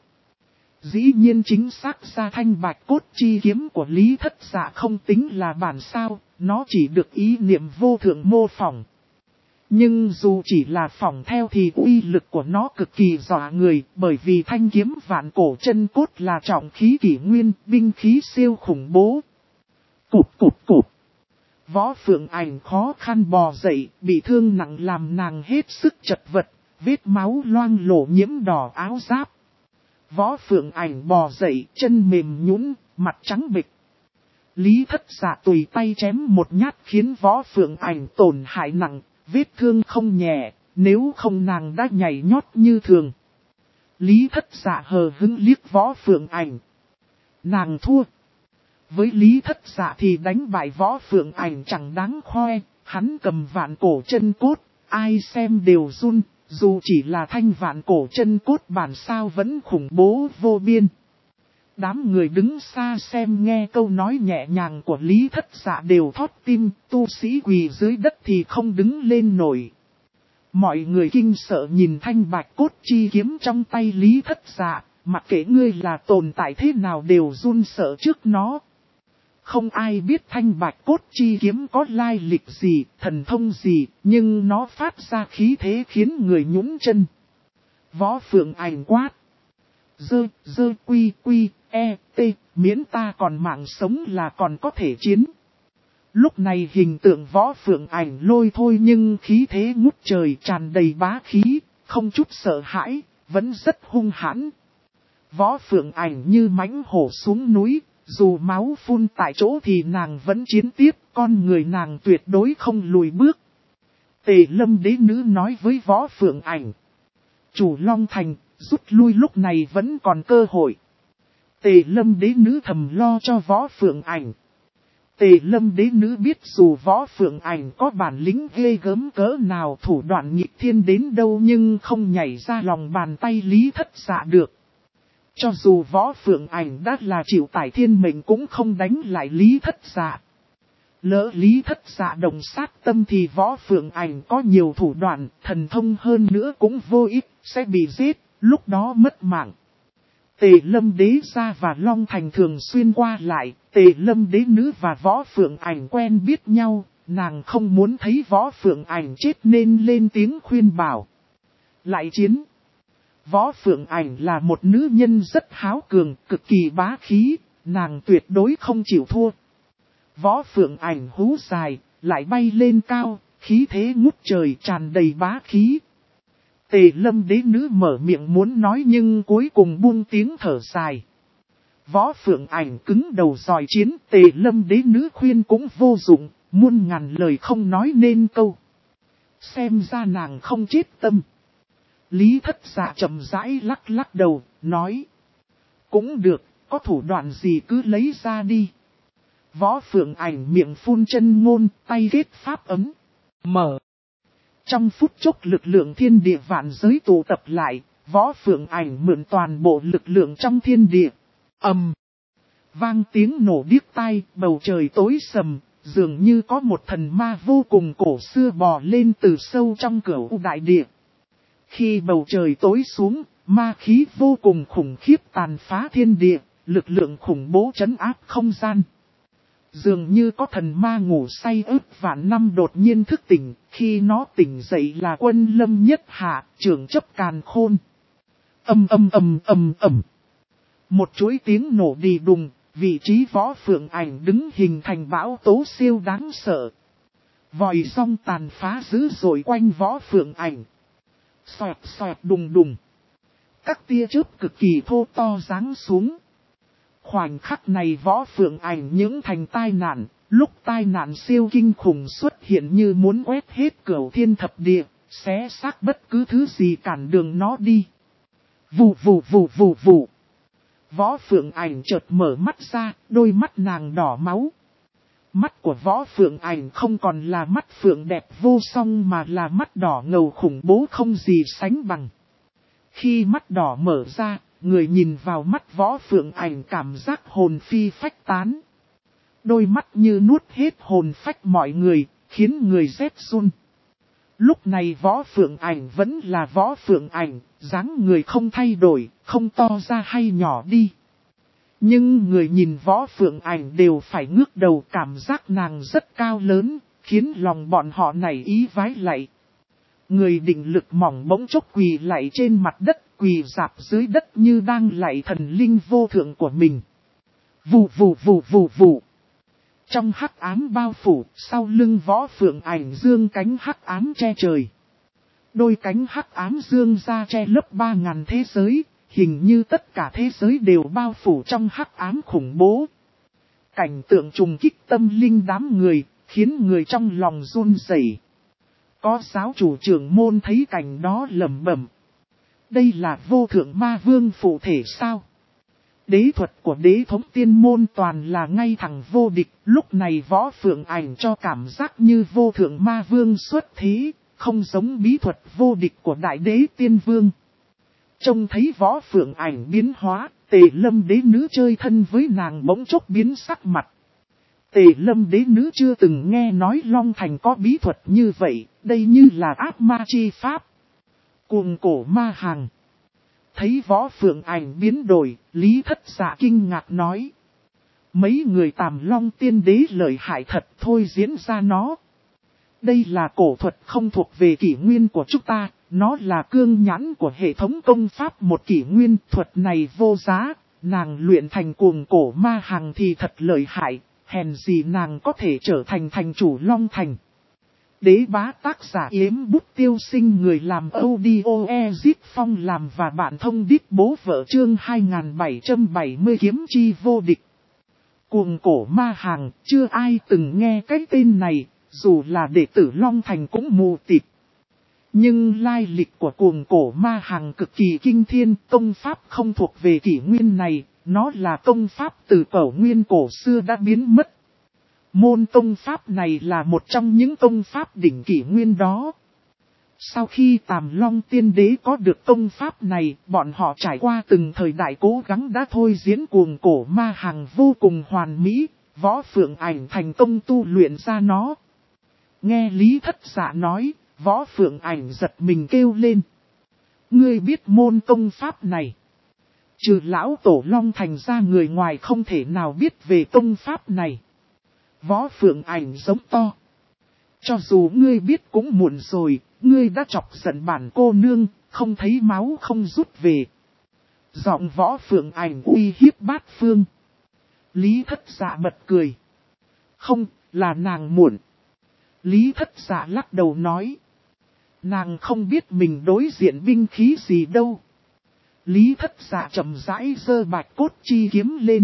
Dĩ nhiên chính xác ra thanh Bạch Cốt Chi kiếm của Lý Thất Dạ không tính là bản sao, nó chỉ được ý niệm vô thượng mô phỏng. Nhưng dù chỉ là phỏng theo thì uy lực của nó cực kỳ dọa người, bởi vì thanh kiếm vạn cổ chân cốt là trọng khí kỷ nguyên, binh khí siêu khủng bố. Cụp cụp cụp. Võ Phượng Ảnh khó khăn bò dậy, bị thương nặng làm nàng hết sức chật vật, vết máu loang lổ nhiễm đỏ áo giáp. Võ Phượng Ảnh bò dậy, chân mềm nhũn, mặt trắng bệch. Lý Thất Dạ tùy tay chém một nhát khiến Võ Phượng Ảnh tổn hại nặng, vết thương không nhẹ, nếu không nàng đã nhảy nhót như thường. Lý Thất Dạ hờ hững liếc Võ Phượng Ảnh. Nàng thua. Với Lý Thất Dạ thì đánh bại Võ Phượng Ảnh chẳng đáng khoe, hắn cầm vạn cổ chân cốt, ai xem đều run, dù chỉ là thanh vạn cổ chân cốt bản sao vẫn khủng bố vô biên. Đám người đứng xa xem nghe câu nói nhẹ nhàng của Lý Thất Dạ đều thót tim, tu sĩ quỳ dưới đất thì không đứng lên nổi. Mọi người kinh sợ nhìn thanh Bạch Cốt Chi kiếm trong tay Lý Thất Dạ, mặc kệ ngươi là tồn tại thế nào đều run sợ trước nó. Không ai biết thanh Bạch Cốt Chi kiếm có lai lịch gì, thần thông gì, nhưng nó phát ra khí thế khiến người nhũn chân. Võ Phượng Ảnh quát: Dơ quy, miễn ta còn mạng sống là còn có thể chiến. Lúc này hình tượng Võ Phượng Ảnh lôi thôi nhưng khí thế ngút trời tràn đầy bá khí, không chút sợ hãi, vẫn rất hung hãn. Võ Phượng Ảnh như mãnh hổ xuống núi, dù máu phun tại chỗ thì nàng vẫn chiến tiếp, con người nàng tuyệt đối không lùi bước. Tề Lâm đế nữ nói với Võ Phượng Ảnh: chủ Long Thành, rút lui lúc này vẫn còn cơ hội. Tề Lâm đế nữ thầm lo cho Võ Phượng Ảnh. Tề Lâm đế nữ biết dù Võ Phượng Ảnh có bản lĩnh ghê gớm cỡ nào, thủ đoạn nghịch thiên đến đâu nhưng không nhảy ra lòng bàn tay Lý Thất Dạ được. Cho dù Võ Phượng Ảnh đã là chịu tải thiên mệnh cũng không đánh lại Lý Thất Dạ. Lỡ Lý Thất Dạ đồng sát tâm thì Võ Phượng Ảnh có nhiều thủ đoạn, thần thông hơn nữa cũng vô ích, sẽ bị giết, lúc đó mất mạng. Tề Lâm đế gia và Long Thành thường xuyên qua lại, Tề Lâm đế nữ và Võ Phượng Ảnh quen biết nhau, nàng không muốn thấy Võ Phượng Ảnh chết nên lên tiếng khuyên bảo. Lại chiến. Võ Phượng Ảnh là một nữ nhân rất háo cường, cực kỳ bá khí, nàng tuyệt đối không chịu thua. Võ Phượng Ảnh hú dài, lại bay lên cao, khí thế ngút trời tràn đầy bá khí. Tề Lâm đế nữ mở miệng muốn nói nhưng cuối cùng buông tiếng thở dài. Võ Phượng Ảnh cứng đầu dòi chiến, Tề Lâm đế nữ khuyên cũng vô dụng, muôn ngàn lời không nói nên câu. Xem ra nàng không chết tâm. Lý Thất Dạ chậm rãi lắc lắc đầu, nói. Cũng được, có thủ đoạn gì cứ lấy ra đi. Võ Phượng Ảnh miệng phun chân ngôn, tay ghét pháp ấm. Mở. Trong phút chốc lực lượng thiên địa vạn giới tụ tập lại, Võ Phượng Ảnh mượn toàn bộ lực lượng trong thiên địa. Vang tiếng nổ điếc tai, bầu trời tối sầm, dường như có một thần ma vô cùng cổ xưa bò lên từ sâu trong cửu đại địa. Khi bầu trời tối xuống, ma khí vô cùng khủng khiếp tàn phá thiên địa, lực lượng khủng bố trấn áp không gian. Dường như có thần ma ngủ say ức vạn năm đột nhiên thức tỉnh, khi nó tỉnh dậy là Quân Lâm Nhất Hạ, trưởng chấp càn khôn. Một chuỗi tiếng nổ đi đùng, vị trí Võ Phượng Ảnh đứng hình thành bão tố siêu đáng sợ. Vòi song tàn phá dữ dội quanh Võ Phượng Ảnh. Xoẹt xoẹt đùng đùng. Các tia chớp cực kỳ thô to giáng xuống. Khoảnh khắc này Võ Phượng Ảnh những thành tai nạn, lúc tai nạn siêu kinh khủng xuất hiện như muốn quét hết cửu thiên thập địa, xé xác bất cứ thứ gì cản đường nó đi. Vù vù vù vù vù. Võ Phượng Ảnh chợt mở mắt ra, đôi mắt nàng đỏ máu. Mắt của Võ Phượng Ảnh không còn là mắt phượng đẹp vô song mà là mắt đỏ ngầu khủng bố không gì sánh bằng. Khi mắt đỏ mở ra, người nhìn vào mắt Võ Phượng Ảnh cảm giác hồn phi phách tán. Đôi mắt như nuốt hết hồn phách mọi người, khiến người rét run. Lúc này Võ Phượng Ảnh vẫn là Võ Phượng Ảnh, dáng người không thay đổi, không to ra hay nhỏ đi. Nhưng người nhìn Võ Phượng Ảnh đều phải ngước đầu, cảm giác nàng rất cao lớn, khiến lòng bọn họ nảy ý vái lạy. Người định lực mỏng bỗng chốc quỳ lạy trên mặt đất, quỳ rạp dưới đất như đang lạy thần linh vô thượng của mình. Vù vù vù vù vù. Trong hắc ám bao phủ, sau lưng Võ Phượng Ảnh dương cánh hắc ám che trời. Đôi cánh hắc ám dương ra che lấp 3000 thế giới, hình như tất cả thế giới đều bao phủ trong hắc ám khủng bố. Cảnh tượng trùng kích tâm linh đám người, khiến người trong lòng run rẩy. Có giáo chủ trưởng môn thấy cảnh đó lẩm bẩm. Đây là vô thượng ma vương phụ thể sao? Đế thuật của đế thống tiên môn toàn là ngay thẳng vô địch, lúc này Võ Phượng Ảnh cho cảm giác như vô thượng ma vương xuất thế, không giống bí thuật vô địch của đại đế tiên vương. Trông thấy Võ Phượng Ảnh biến hóa, Tề Lâm đế nữ chơi thân với nàng bỗng chốc biến sắc mặt. Tề Lâm đế nữ chưa từng nghe nói Long Thành có bí thuật như vậy, đây như là ác ma chi pháp. Cuồng cổ ma hàng. Thấy Võ Phượng Ảnh biến đổi, Lý Thất Dạ kinh ngạc nói. Mấy người Tàm Long tiên đế lợi hại thật thôi diễn ra nó. Đây là cổ thuật không thuộc về kỷ nguyên của chúng ta, nó là cương nhãn của hệ thống công pháp một kỷ nguyên. Thuật này vô giá, nàng luyện thành cuồng cổ ma hàng thì thật lợi hại, hèn gì nàng có thể trở thành thành chủ Long Thành. Đế bá tác giả Yếm Bút Tiêu Sinh, người làm audio Ezip Phong làm và bạn thông đích bố vợ chương 2770 kiếm chi vô địch. Cuồng cổ ma hàng, chưa ai từng nghe cái tên này, dù là đệ tử Long Thành cũng mù tịt. Nhưng lai lịch của cuồng cổ ma hàng cực kỳ kinh thiên, công pháp không thuộc về kỷ nguyên này, nó là công pháp từ cẩu nguyên cổ xưa đã biến mất. Môn công pháp này là một trong những công pháp đỉnh kỷ nguyên đó. Sau khi Tàm Long tiên đế có được công pháp này, bọn họ trải qua từng thời đại cố gắng đã thôi diễn cuồng cổ ma hàng vô cùng hoàn mỹ, Võ Phượng Ảnh thành công tu luyện ra nó. Nghe Lý Thất Dạ nói, Võ Phượng Ảnh giật mình kêu lên. Ngươi biết môn công pháp này? Trừ lão tổ Long Thành ra người ngoài không thể nào biết về công pháp này. Võ Phượng Ảnh giống to. Cho dù ngươi biết cũng muộn rồi, ngươi đã chọc giận bản cô nương, không thấy máu không rút về. Giọng Võ Phượng Ảnh uy hiếp bát phương. Lý Thất Dạ bật cười. Không, là nàng muộn. Lý Thất Dạ lắc đầu nói. Nàng không biết mình đối diện binh khí gì đâu. Lý Thất Dạ chậm rãi giơ bạch cốt chi kiếm lên.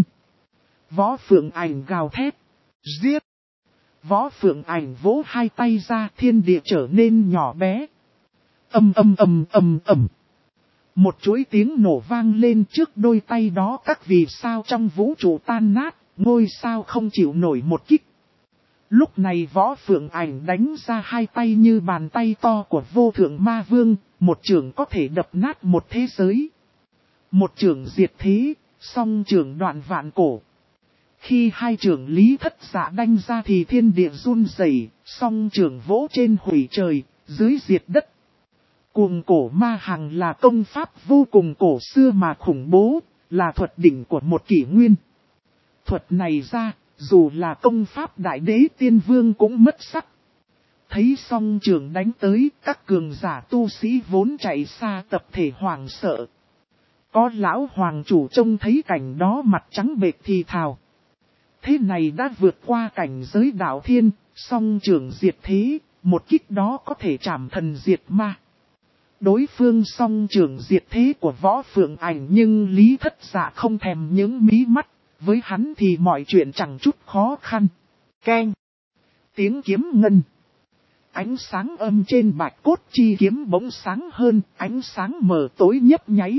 Võ Phượng Ảnh gào thét. Giết! Võ Phượng Ảnh vỗ hai tay ra, thiên địa trở nên nhỏ bé. Ầm ầm ầm ầm ầm. Một chuỗi tiếng nổ vang lên trước đôi tay đó, các vì sao trong vũ trụ tan nát, ngôi sao không chịu nổi một kích. Lúc này Võ Phượng Ảnh đánh ra hai tay như bàn tay to của vô thượng ma vương, một chưởng có thể đập nát một thế giới. Một chưởng diệt thế, song chưởng đoạn vạn cổ. Khi hai chưởng Lý Thất Dạ đánh ra thì thiên địa run rẩy, song chưởng vỗ trên hủy trời, dưới diệt đất. Cuồng cổ ma hằng là công pháp vô cùng cổ xưa mà khủng bố, là thuật đỉnh của một kỷ nguyên. Thuật này ra, dù là công pháp đại đế tiên vương cũng mất sắc. Thấy song trường đánh tới, các cường giả tu sĩ vốn chạy xa tập thể hoảng sợ. Có lão hoàng chủ trông thấy cảnh đó mặt trắng bệch thì thào. Thế này đã vượt qua cảnh giới đạo thiên, song trường diệt thế, một kích đó có thể trảm thần diệt ma. Đối phương song trường diệt thế của Võ Phượng Ảnh, nhưng Lý Thất Dạ không thèm những mí mắt, với hắn thì mọi chuyện chẳng chút khó khăn. Keng! Tiếng kiếm ngân. Ánh sáng âm trên bạch cốt chi kiếm bỗng sáng hơn, ánh sáng mờ tối nhấp nháy.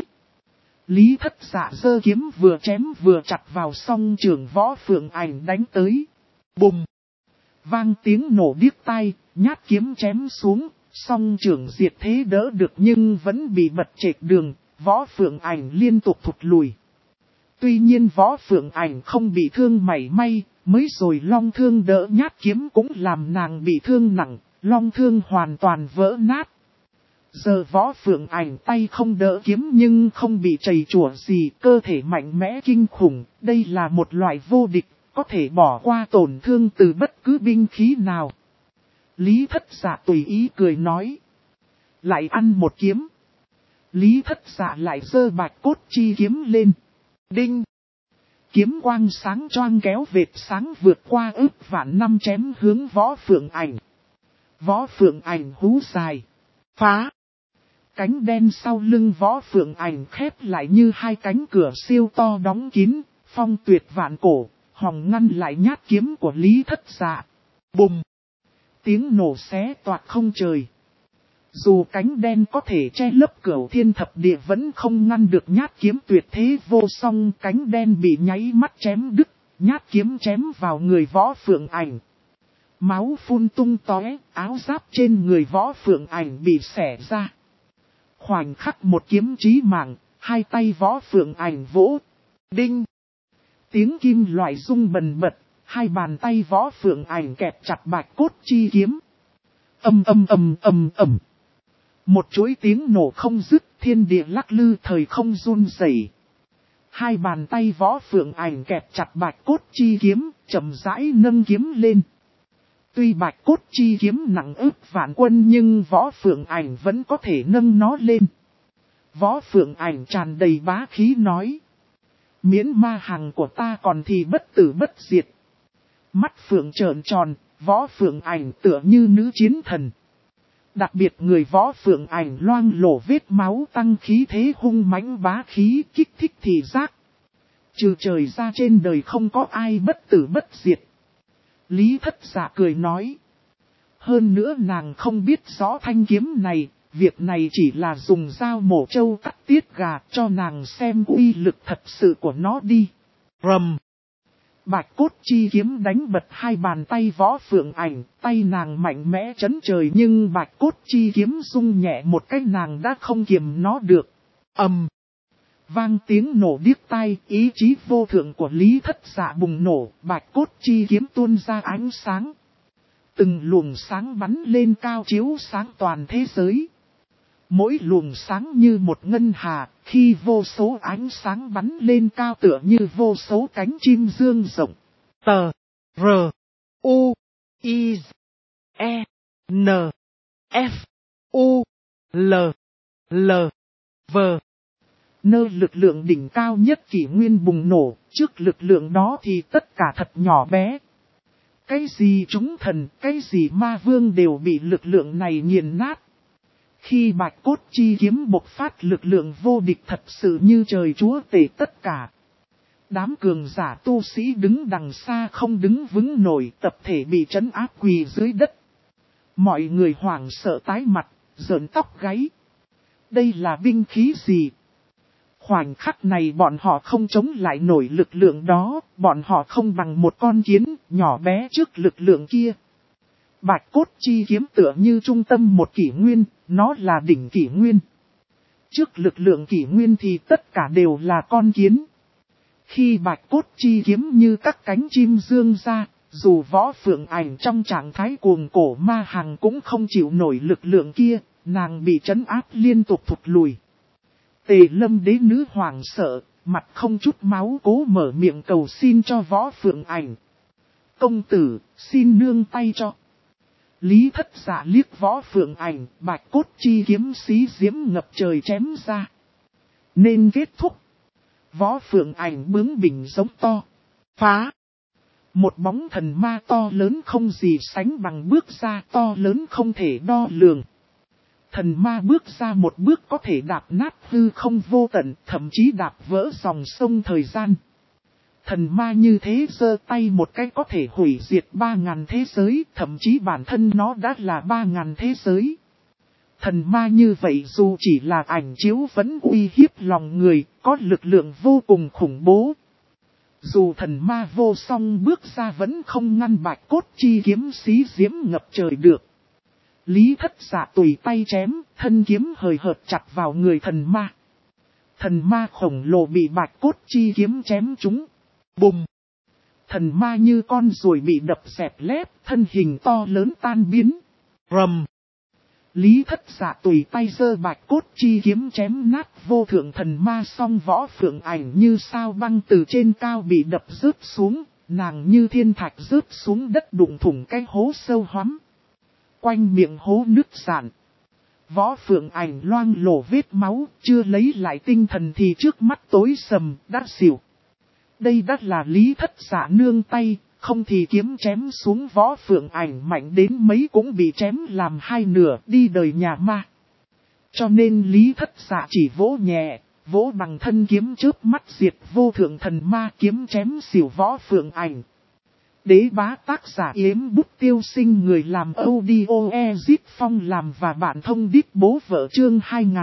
Lý Thất Dạ giơ kiếm vừa chém vừa chặt vào song trường Võ Phượng Ảnh đánh tới. Bùm! Vang tiếng nổ điếc tai, nhát kiếm chém xuống. Song trưởng diệt thế đỡ được nhưng vẫn bị bật trệt đường, Võ Phượng Ảnh liên tục thụt lùi. Tuy nhiên Võ Phượng Ảnh không bị thương mảy may, mới rồi long thương đỡ nhát kiếm cũng làm nàng bị thương nặng, long thương hoàn toàn vỡ nát. Giờ Võ Phượng Ảnh tay không đỡ kiếm nhưng không bị trầy chùa gì, cơ thể mạnh mẽ kinh khủng, đây là một loại vô địch, có thể bỏ qua tổn thương từ bất cứ binh khí nào. Lý Thất Dạ tùy ý cười nói. Lại ăn một kiếm. Lý Thất Dạ lại giơ bạch cốt chi kiếm lên. Đinh. Kiếm quang sáng choang kéo vệt sáng vượt qua ức vạn năm chém hướng Võ Phượng Ảnh. Võ Phượng Ảnh hú dài. Phá. Cánh đen sau lưng Võ Phượng Ảnh khép lại như hai cánh cửa siêu to đóng kín, phong tuyệt vạn cổ, hòng ngăn lại nhát kiếm của Lý Thất Dạ. Bùm. Tiếng nổ xé toạc không trời. Dù cánh đen có thể che lấp cửu thiên thập địa vẫn không ngăn được nhát kiếm tuyệt thế vô song, cánh đen bị nháy mắt chém đứt, nhát kiếm chém vào người Võ Phượng Ảnh. Máu phun tung tóe, áo giáp trên người Võ Phượng Ảnh bị xẻ ra. Khoảnh khắc một kiếm chí mạng, hai tay Võ Phượng Ảnh vỗ. Đinh! Tiếng kim loại rung bần bật. Hai bàn tay Võ Phượng Ảnh kẹp chặt bạch cốt chi kiếm. Ầm ầm ầm ầm ầm. Một chuỗi tiếng nổ không dứt, thiên địa lắc lư, thời không run rẩy. Hai bàn tay Võ Phượng Ảnh kẹp chặt bạch cốt chi kiếm, chậm rãi nâng kiếm lên. Tuy bạch cốt chi kiếm nặng ức vạn quân nhưng Võ Phượng Ảnh vẫn có thể nâng nó lên. Võ Phượng Ảnh tràn đầy bá khí nói. Miễn ma hằng của ta còn thì bất tử bất diệt. Mắt Phượng trợn tròn, Võ Phượng Ảnh tựa như nữ chiến thần. Đặc biệt người Võ Phượng Ảnh loang lổ vết máu tăng khí thế hung mãnh bá khí kích thích thị giác. Trừ trời ra trên đời không có ai bất tử bất diệt. Lý Thất Dạ cười nói. Hơn nữa nàng không biết rõ thanh kiếm này, việc này chỉ là dùng dao mổ trâu cắt tiết gà cho nàng xem uy lực thật sự của nó đi. Rầm. Bạch cốt chi kiếm đánh bật hai bàn tay Võ Phượng Ảnh, tay nàng mạnh mẽ chấn trời nhưng bạch cốt chi kiếm rung nhẹ một cái nàng đã không kiềm nó được. Ầm. Vang tiếng nổ điếc tai, ý chí vô thượng của Lý Thất Dạ bùng nổ, bạch cốt chi kiếm tuôn ra ánh sáng. Từng luồng sáng bắn lên cao chiếu sáng toàn thế giới. Mỗi luồng sáng như một ngân hà, khi vô số ánh sáng bắn lên cao tựa như vô số cánh chim dương rộng. Tờ, R, U, I, E, N, F, U, L, L, V. Nơi lực lượng đỉnh cao nhất kỷ nguyên bùng nổ, trước lực lượng đó thì tất cả thật nhỏ bé. Cái gì chúng thần, cái gì ma vương đều bị lực lượng này nghiền nát. Khi bạch cốt chi kiếm bộc phát lực lượng vô địch thật sự như trời chúa tể tất cả. Đám cường giả tu sĩ đứng đằng xa không đứng vững nổi, tập thể bị trấn áp quỳ dưới đất. Mọi người hoảng sợ tái mặt, rợn tóc gáy. Đây là binh khí gì? Khoảnh khắc này bọn họ không chống lại nổi lực lượng đó, bọn họ không bằng một con kiến nhỏ bé trước lực lượng kia. Bạch cốt chi kiếm tựa như trung tâm một kỷ nguyên, nó là đỉnh kỷ nguyên. Trước lực lượng kỷ nguyên thì tất cả đều là con kiến. Khi bạch cốt chi kiếm như các cánh chim dương ra, dù Võ Phượng Ảnh trong trạng thái cuồng cổ ma hằng cũng không chịu nổi lực lượng kia, nàng bị trấn áp liên tục thụt lùi. Tề Lâm đế nữ hoảng sợ, mặt không chút máu cố mở miệng cầu xin cho Võ Phượng Ảnh. Công tử, xin nương tay cho. Lý Thất Dạ liếc Võ Phượng Ảnh, bạch cốt chi kiếm xí diễm ngập trời chém ra. Nên kết thúc. Võ Phượng Ảnh bướng bỉnh giống to. Phá. Một bóng thần ma to lớn không gì sánh bằng bước ra, to lớn không thể đo lường. Thần ma bước ra một bước có thể đạp nát hư không vô tận, thậm chí đạp vỡ dòng sông thời gian. Thần ma như thế giơ tay một cái có thể hủy diệt 3.000 thế giới, thậm chí bản thân nó đã là 3.000 thế giới. Thần ma như vậy dù chỉ là ảnh chiếu vẫn uy hiếp lòng người, có lực lượng vô cùng khủng bố. Dù thần ma vô song bước ra vẫn không ngăn bạch cốt chi kiếm xí diễm ngập trời được. Lý Thất Dạ tùy tay chém, thân kiếm hời hợt chặt vào người thần ma. Thần ma khổng lồ bị bạch cốt chi kiếm chém trúng. Bùm! Thần ma như con ruồi bị đập xẹp lép, thân hình to lớn tan biến. Rầm! Lý Thất Dạ tùy tay giơ bạch cốt chi kiếm chém nát vô thượng thần ma, song Võ Phượng Ảnh như sao băng từ trên cao bị đập rớt xuống, nàng như thiên thạch rớt xuống đất đụng thủng cái hố sâu hoắm. Quanh miệng hố nứt rạn. Võ Phượng Ảnh loang lổ vết máu, chưa lấy lại tinh thần thì trước mắt tối sầm, đã xỉu. Đây đã là Lý Thất Dạ nương tay, không thì kiếm chém xuống Võ Phượng Ảnh mạnh đến mấy cũng bị chém làm hai nửa, đi đời nhà ma. Cho nên Lý Thất Dạ chỉ vỗ nhẹ, vỗ bằng thân kiếm chớp mắt diệt vô thượng thần ma, kiếm chém xỉu Võ Phượng Ảnh. Đế bá tác giả Yếm Bút Tiêu Sinh, người làm audio Ezit Phong làm và bạn thông điệp bố vợ, chương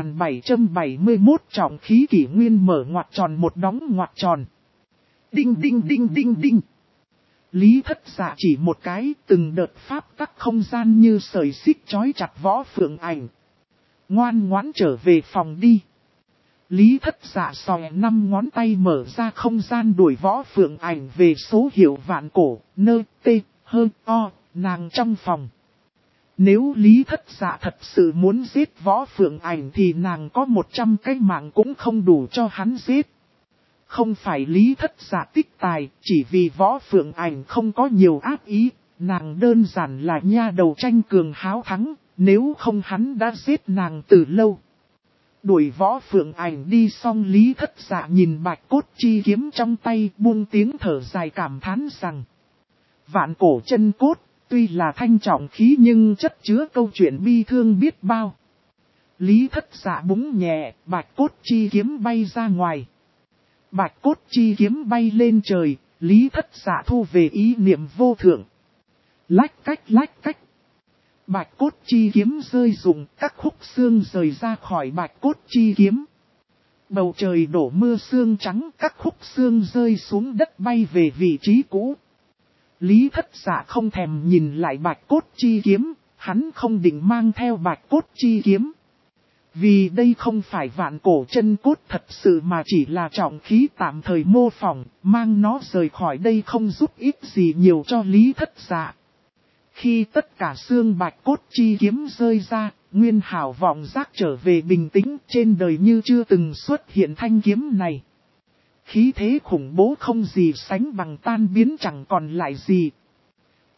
2771 trọng khí kỷ nguyên mở ngoặc tròn một đóng ngoặc tròn. Đinh đinh đinh đinh đinh. Lý Thất Dạ chỉ một cái, từng đợt pháp tắc không gian như sợi xích trói chặt Võ Phượng Ảnh. Ngoan ngoãn trở về phòng đi. Lý Thất Dạ xòe 5 ngón tay mở ra không gian đuổi Võ Phượng Ảnh về số hiệu vạn cổ, nơ, tê, hơ, o, nàng trong phòng. Nếu Lý Thất Dạ thật sự muốn giết Võ Phượng Ảnh thì nàng có 100 cái mạng cũng không đủ cho hắn giết. Không phải Lý Thất Dạ tích tài, chỉ vì Võ Phượng Ảnh không có nhiều ác ý, nàng đơn giản là nha đầu tranh cường háo thắng, nếu không hắn đã giết nàng từ lâu. Đuổi Võ Phượng Ảnh đi xong, Lý Thất Dạ nhìn bạch cốt chi kiếm trong tay, buông tiếng thở dài cảm thán rằng: vạn cổ chân cốt, tuy là thanh trọng khí nhưng chất chứa câu chuyện bi thương biết bao. Lý Thất Dạ búng nhẹ, bạch cốt chi kiếm bay ra ngoài. Bạch cốt chi kiếm bay lên trời, Lý Thất Dạ thu về ý niệm vô thượng. Lách cách. Bạch cốt chi kiếm rơi rụng, các khúc xương rời ra khỏi bạch cốt chi kiếm. Bầu trời đổ mưa sương trắng, các khúc xương rơi xuống đất bay về vị trí cũ. Lý Thất Dạ không thèm nhìn lại bạch cốt chi kiếm, hắn không định mang theo bạch cốt chi kiếm. Vì đây không phải vạn cổ chân cốt thật sự mà chỉ là trọng khí tạm thời mô phỏng, mang nó rời khỏi đây không giúp ích gì nhiều cho Lý Thất Dạ. Khi tất cả xương bạch cốt chi kiếm rơi ra, Nguyên Hảo vọng giác trở về bình tĩnh, trên đời như chưa từng xuất hiện thanh kiếm này. Khí thế khủng bố không gì sánh bằng, tan biến chẳng còn lại gì.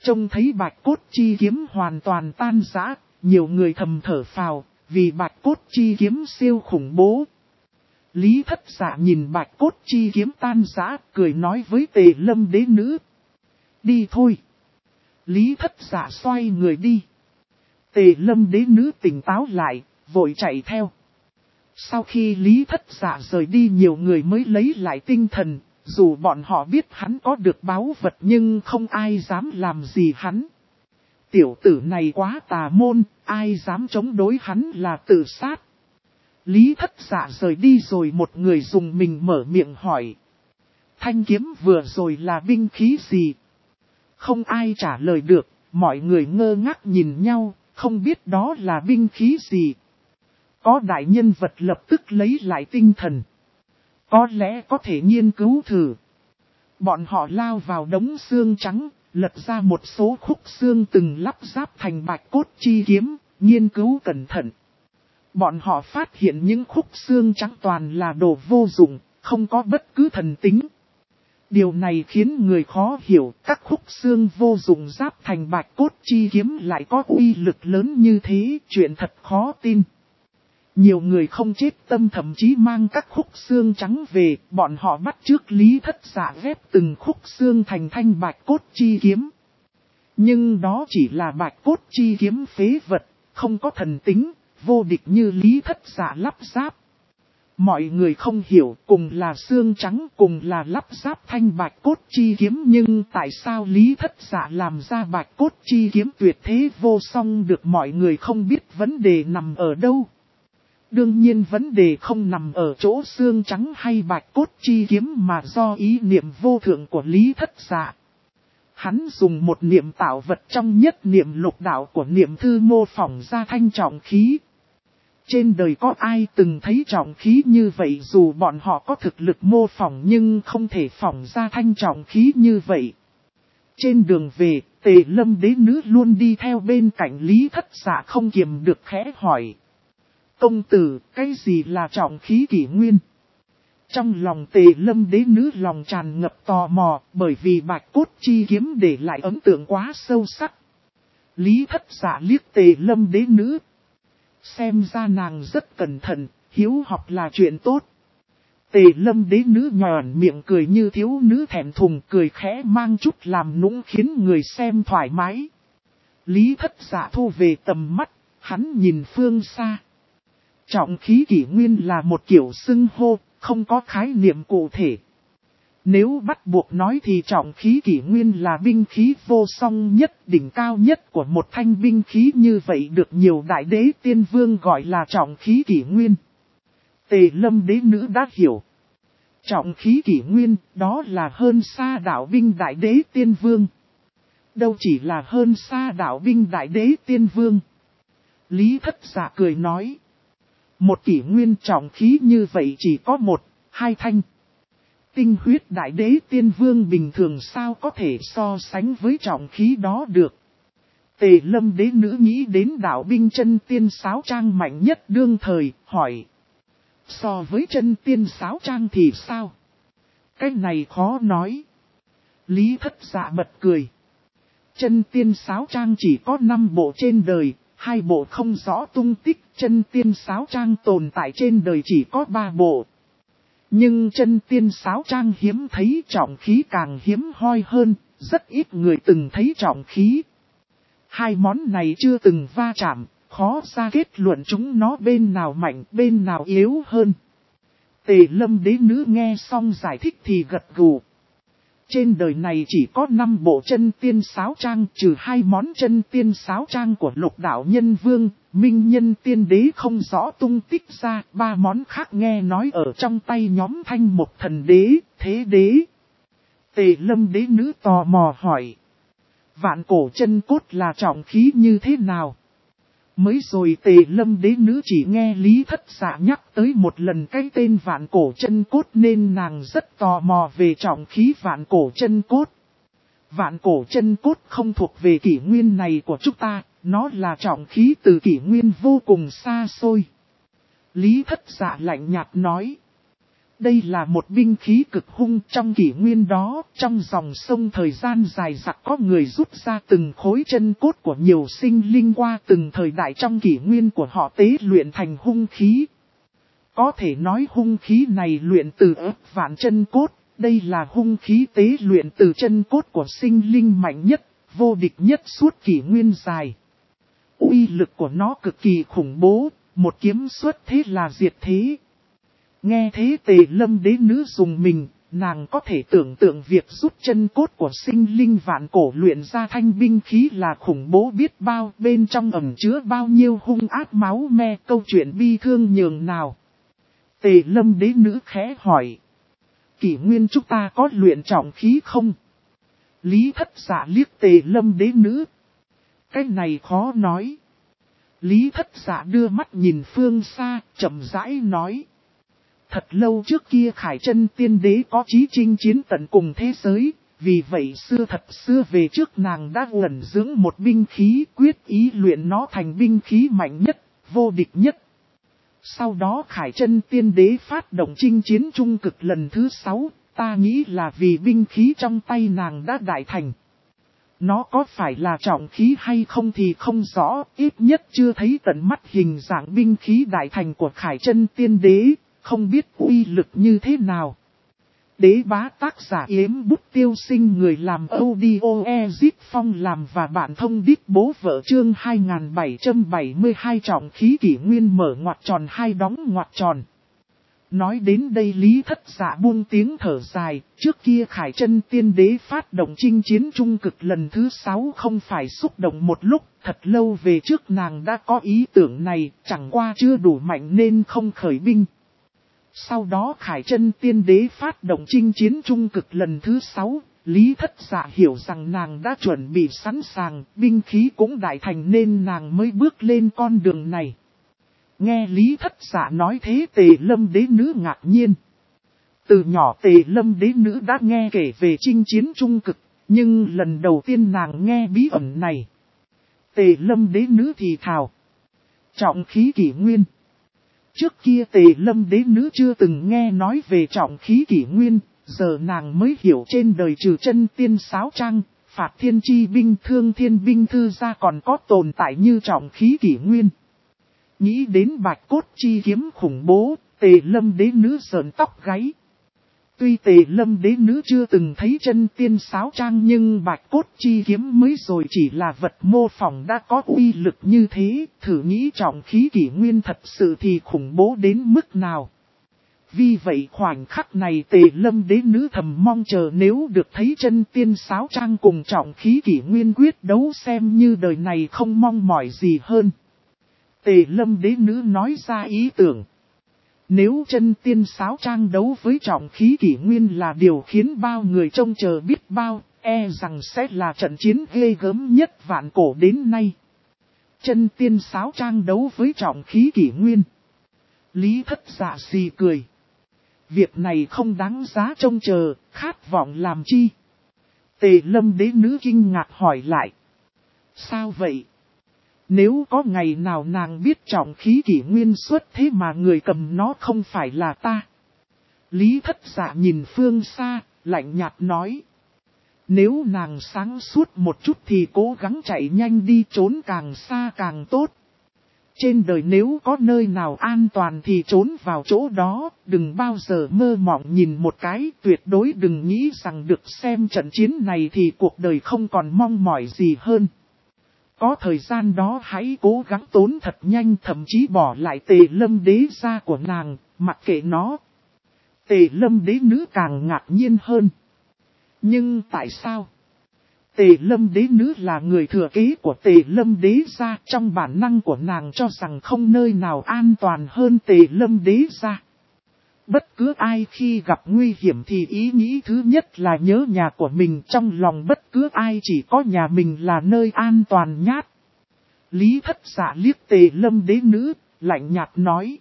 Trông thấy bạch cốt chi kiếm hoàn toàn tan rã, nhiều người thầm thở phào, vì bạch cốt chi kiếm siêu khủng bố. Lý Thất Dạ nhìn bạch cốt chi kiếm tan rã, cười nói với Tề Lâm đế nữ. Đi thôi. Lý Thất Dạ xoay người đi. Tề Lâm đế nữ tỉnh táo lại, vội chạy theo. Sau khi Lý Thất Dạ rời đi, nhiều người mới lấy lại tinh thần, dù bọn họ biết hắn có được báu vật nhưng không ai dám làm gì hắn. Tiểu tử này quá tà môn, ai dám chống đối hắn là tự sát. Lý Thất Dạ rời đi rồi, một người dùng mình mở miệng hỏi. Thanh kiếm vừa rồi là binh khí gì? Không ai trả lời được, mọi người ngơ ngác nhìn nhau, không biết đó là binh khí gì. Có đại nhân vật lập tức lấy lại tinh thần. Có lẽ có thể nghiên cứu thử. Bọn họ lao vào đống xương trắng, lật ra một số khúc xương từng lắp ráp thành bạch cốt chi kiếm, nghiên cứu cẩn thận. Bọn họ phát hiện những khúc xương trắng toàn là đồ vô dụng, không có bất cứ thần tính. Điều này khiến người khó hiểu, các khúc xương vô dụng giáp thành bạch cốt chi kiếm lại có uy lực lớn như thế, chuyện thật khó tin. Nhiều người không chết tâm thậm chí mang các khúc xương trắng về, bọn họ bắt chước Lý Thất Dạ ghép từng khúc xương thành thanh bạch cốt chi kiếm. Nhưng đó chỉ là bạch cốt chi kiếm phế vật, không có thần tính, vô địch như Lý Thất Dạ lắp ráp. Mọi người không hiểu, cùng là xương trắng, cùng là lắp ráp thanh bạch cốt chi kiếm, nhưng tại sao Lý Thất Dạ làm ra bạch cốt chi kiếm tuyệt thế vô song được, mọi người không biết vấn đề nằm ở đâu. Đương nhiên vấn đề không nằm ở chỗ xương trắng hay bạch cốt chi kiếm mà do ý niệm vô thượng của Lý Thất Dạ. Hắn dùng một niệm tạo vật trong nhất niệm lục đạo của niệm thư mô phỏng ra thanh trọng khí. Trên đời có ai từng thấy trọng khí như vậy, dù bọn họ có thực lực mô phỏng nhưng không thể phỏng ra thanh trọng khí như vậy. Trên đường về, Tề Lâm đế nữ luôn đi theo bên cạnh Lý Thất Dạ không kiềm được khẽ hỏi. Công tử, cái gì là trọng khí kỷ nguyên? Trong lòng Tề Lâm đế nữ lòng tràn ngập tò mò, bởi vì bạch cốt chi kiếm để lại ấn tượng quá sâu sắc. Lý Thất Dạ liếc Tề Lâm đế nữ. Xem ra nàng rất cẩn thận, hiếu học là chuyện tốt. Tề Lâm đế nữ nhòn miệng cười như thiếu nữ thẹn thùng, cười khẽ mang chút làm nũng khiến người xem thoải mái. Lý Thất Dạ thu về tầm mắt, hắn nhìn phương xa. Trọng khí kỷ nguyên là một kiểu xưng hô, không có khái niệm cụ thể. Nếu bắt buộc nói thì trọng khí kỷ nguyên là binh khí vô song nhất, đỉnh cao nhất của một thanh binh khí, như vậy được nhiều đại đế tiên vương gọi là trọng khí kỷ nguyên. Tề Lâm đế nữ đã hiểu. Trọng khí kỷ nguyên, đó là hơn xa đạo binh đại đế tiên vương. Đâu chỉ là hơn xa đạo binh đại đế tiên vương. Lý Thất Dạ cười nói. Một kỷ nguyên trọng khí như vậy chỉ có một, hai thanh. Tinh huyết đại đế tiên vương bình thường sao có thể so sánh với trọng khí đó được. Tề Lâm đế nữ nghĩ đến đạo binh chân tiên sáo trang mạnh nhất đương thời, hỏi. So với chân tiên sáo trang thì sao? Cái này khó nói. Lý Thất Dạ bật cười. Chân tiên sáo trang chỉ có 5 bộ trên đời, 2 bộ không rõ tung tích, chân tiên sáo trang tồn tại trên đời chỉ có 3 bộ. Nhưng chân tiên sáo trang hiếm thấy, trọng khí càng hiếm hoi hơn, rất ít người từng thấy trọng khí. Hai món này chưa từng va chạm, khó ra kết luận chúng nó bên nào mạnh, bên nào yếu hơn. Tề Lâm đế nữ nghe xong giải thích thì gật gù. Trên đời này chỉ có 5 bộ chân tiên sáo trang, trừ 2 món chân tiên sáo trang của Lục Đạo Nhân Vương, Minh Nhân Tiên Đế không rõ tung tích ra, 3 món khác nghe nói ở trong tay nhóm Thanh Mộc Thần Đế, Thế Đế. Tề Lâm đế nữ tò mò hỏi. Vạn cổ chân cốt là trọng khí như thế nào? Mới rồi Tề Lâm đế nữ chỉ nghe Lý Thất Dạ nhắc tới một lần cái tên vạn cổ chân cốt nên nàng rất tò mò về trọng khí vạn cổ chân cốt. Vạn cổ chân cốt không thuộc về kỷ nguyên này của chúng ta, nó là trọng khí từ kỷ nguyên vô cùng xa xôi. Lý Thất Dạ lạnh nhạt nói. Đây là một binh khí cực hung trong kỷ nguyên đó, trong dòng sông thời gian dài dặc có người rút ra từng khối chân cốt của nhiều sinh linh qua từng thời đại trong kỷ nguyên của họ tế luyện thành hung khí. Có thể nói hung khí này luyện từ ức vạn chân cốt, đây là hung khí tế luyện từ chân cốt của sinh linh mạnh nhất, vô địch nhất suốt kỷ nguyên dài. Uy lực của nó cực kỳ khủng bố, một kiếm xuất thế là diệt thế. Nghe thế Tề Lâm đế nữ dùng mình, nàng có thể tưởng tượng việc rút chân cốt của sinh linh vạn cổ luyện ra thanh binh khí là khủng bố biết bao, bên trong ẩn chứa bao nhiêu hung ác máu me, câu chuyện bi thương nhường nào. Tề Lâm đế nữ khẽ hỏi. Kỷ nguyên chúng ta có luyện trọng khí không? Lý Thất Dạ liếc Tề Lâm đế nữ. Cái này khó nói. Lý Thất Dạ đưa mắt nhìn phương xa, chậm rãi nói. Thật lâu trước kia Khải Chân tiên đế có chí chinh chiến tận cùng thế giới, vì vậy xưa về trước nàng đã ẩn dưỡng một binh khí, quyết ý luyện nó thành binh khí mạnh nhất, vô địch nhất. Sau đó Khải Chân tiên đế phát động chinh chiến trung cực lần thứ 6, ta nghĩ là vì binh khí trong tay nàng đã đại thành. Nó có phải là trọng khí hay không thì không rõ, ít nhất chưa thấy tận mắt hình dạng binh khí đại thành của Khải Chân tiên đế, không biết uy lực như thế nào. Đế bá tác giả Yếm Bút Tiêu Sinh, người làm audio Ezip Phong làm và bạn thông đít bố vợ chương 2772 trọng khí kỷ nguyên mở ngoặc tròn hai đóng ngoặc tròn. Nói đến đây Lý Thất Dạ buông tiếng thở dài, trước kia Khải Chân tiên đế phát động chinh chiến trung cực lần thứ 6 không phải xúc động một lúc, thật lâu về trước nàng đã có ý tưởng này, chẳng qua chưa đủ mạnh nên không khởi binh. Sau đó Khải Chân tiên đế phát động chinh chiến trung cực lần thứ 6, Lý Thất Dạ hiểu rằng nàng đã chuẩn bị sẵn sàng, binh khí cũng đại thành nên nàng mới bước lên con đường này. Nghe Lý Thất Dạ nói thế Tề Lâm đế nữ ngạc nhiên. Từ nhỏ Tề Lâm đế nữ đã nghe kể về chinh chiến trung cực, nhưng lần đầu tiên nàng nghe bí ẩn này. Tề Lâm đế nữ thì thào. Trọng khí kỷ nguyên. Trước kia Tề Lâm đế nữ chưa từng nghe nói về trọng khí kỷ nguyên, giờ nàng mới hiểu trên đời trừ chân tiên sáo trang, phạt thiên chi binh thương thiên binh thư ra còn có tồn tại như trọng khí kỷ nguyên. Nghĩ đến bạch cốt chi kiếm khủng bố, Tề Lâm đế nữ sờn tóc gáy. Tuy Tề Lâm đế nữ chưa từng thấy chân tiên sáo trang nhưng bạch cốt chi kiếm mới rồi chỉ là vật mô phỏng đã có uy lực như thế, thử nghĩ trọng khí kỷ nguyên thật sự thì khủng bố đến mức nào. Vì vậy khoảnh khắc này Tề Lâm đế nữ thầm mong chờ nếu được thấy chân tiên sáo trang cùng trọng khí kỷ nguyên quyết đấu xem như đời này không mong mỏi gì hơn. Tề Lâm đế nữ nói ra ý tưởng. Nếu chân tiên sáo trang đấu với trọng khí kỷ nguyên là điều khiến bao người trông chờ biết bao, e rằng sẽ là trận chiến ghê gớm nhất vạn cổ đến nay. Chân tiên sáo trang đấu với trọng khí kỷ nguyên. Lý Thất Dạ xì cười. Việc này không đáng giá trông chờ, khát vọng làm chi? Tề Lâm đế nữ kinh ngạc hỏi lại. Sao vậy? Nếu có ngày nào nàng biết trọng khí kỷ nguyên xuất thế mà người cầm nó không phải là ta. Lý Thất Dạ nhìn phương xa, lạnh nhạt nói. Nếu nàng sáng suốt một chút thì cố gắng chạy nhanh đi trốn càng xa càng tốt. Trên đời nếu có nơi nào an toàn thì trốn vào chỗ đó, đừng bao giờ mơ mộng nhìn một cái, tuyệt đối đừng nghĩ rằng được xem trận chiến này thì cuộc đời không còn mong mỏi gì hơn. Có thời gian đó hãy cố gắng tốn thật nhanh thậm chí bỏ lại Tề Lâm đế gia của nàng, mặc kệ nó. Tề Lâm đế nữ càng ngạc nhiên hơn. Nhưng tại sao? Tề Lâm đế nữ là người thừa kế của Tề Lâm đế gia, trong bản năng của nàng cho rằng không nơi nào an toàn hơn Tề Lâm đế gia. Bất cứ ai khi gặp nguy hiểm thì ý nghĩ thứ nhất là nhớ nhà của mình, trong lòng bất cứ ai chỉ có nhà mình là nơi an toàn nhát. Lý Thất Dạ liếc Tề Lâm đế nữ, lạnh nhạt nói.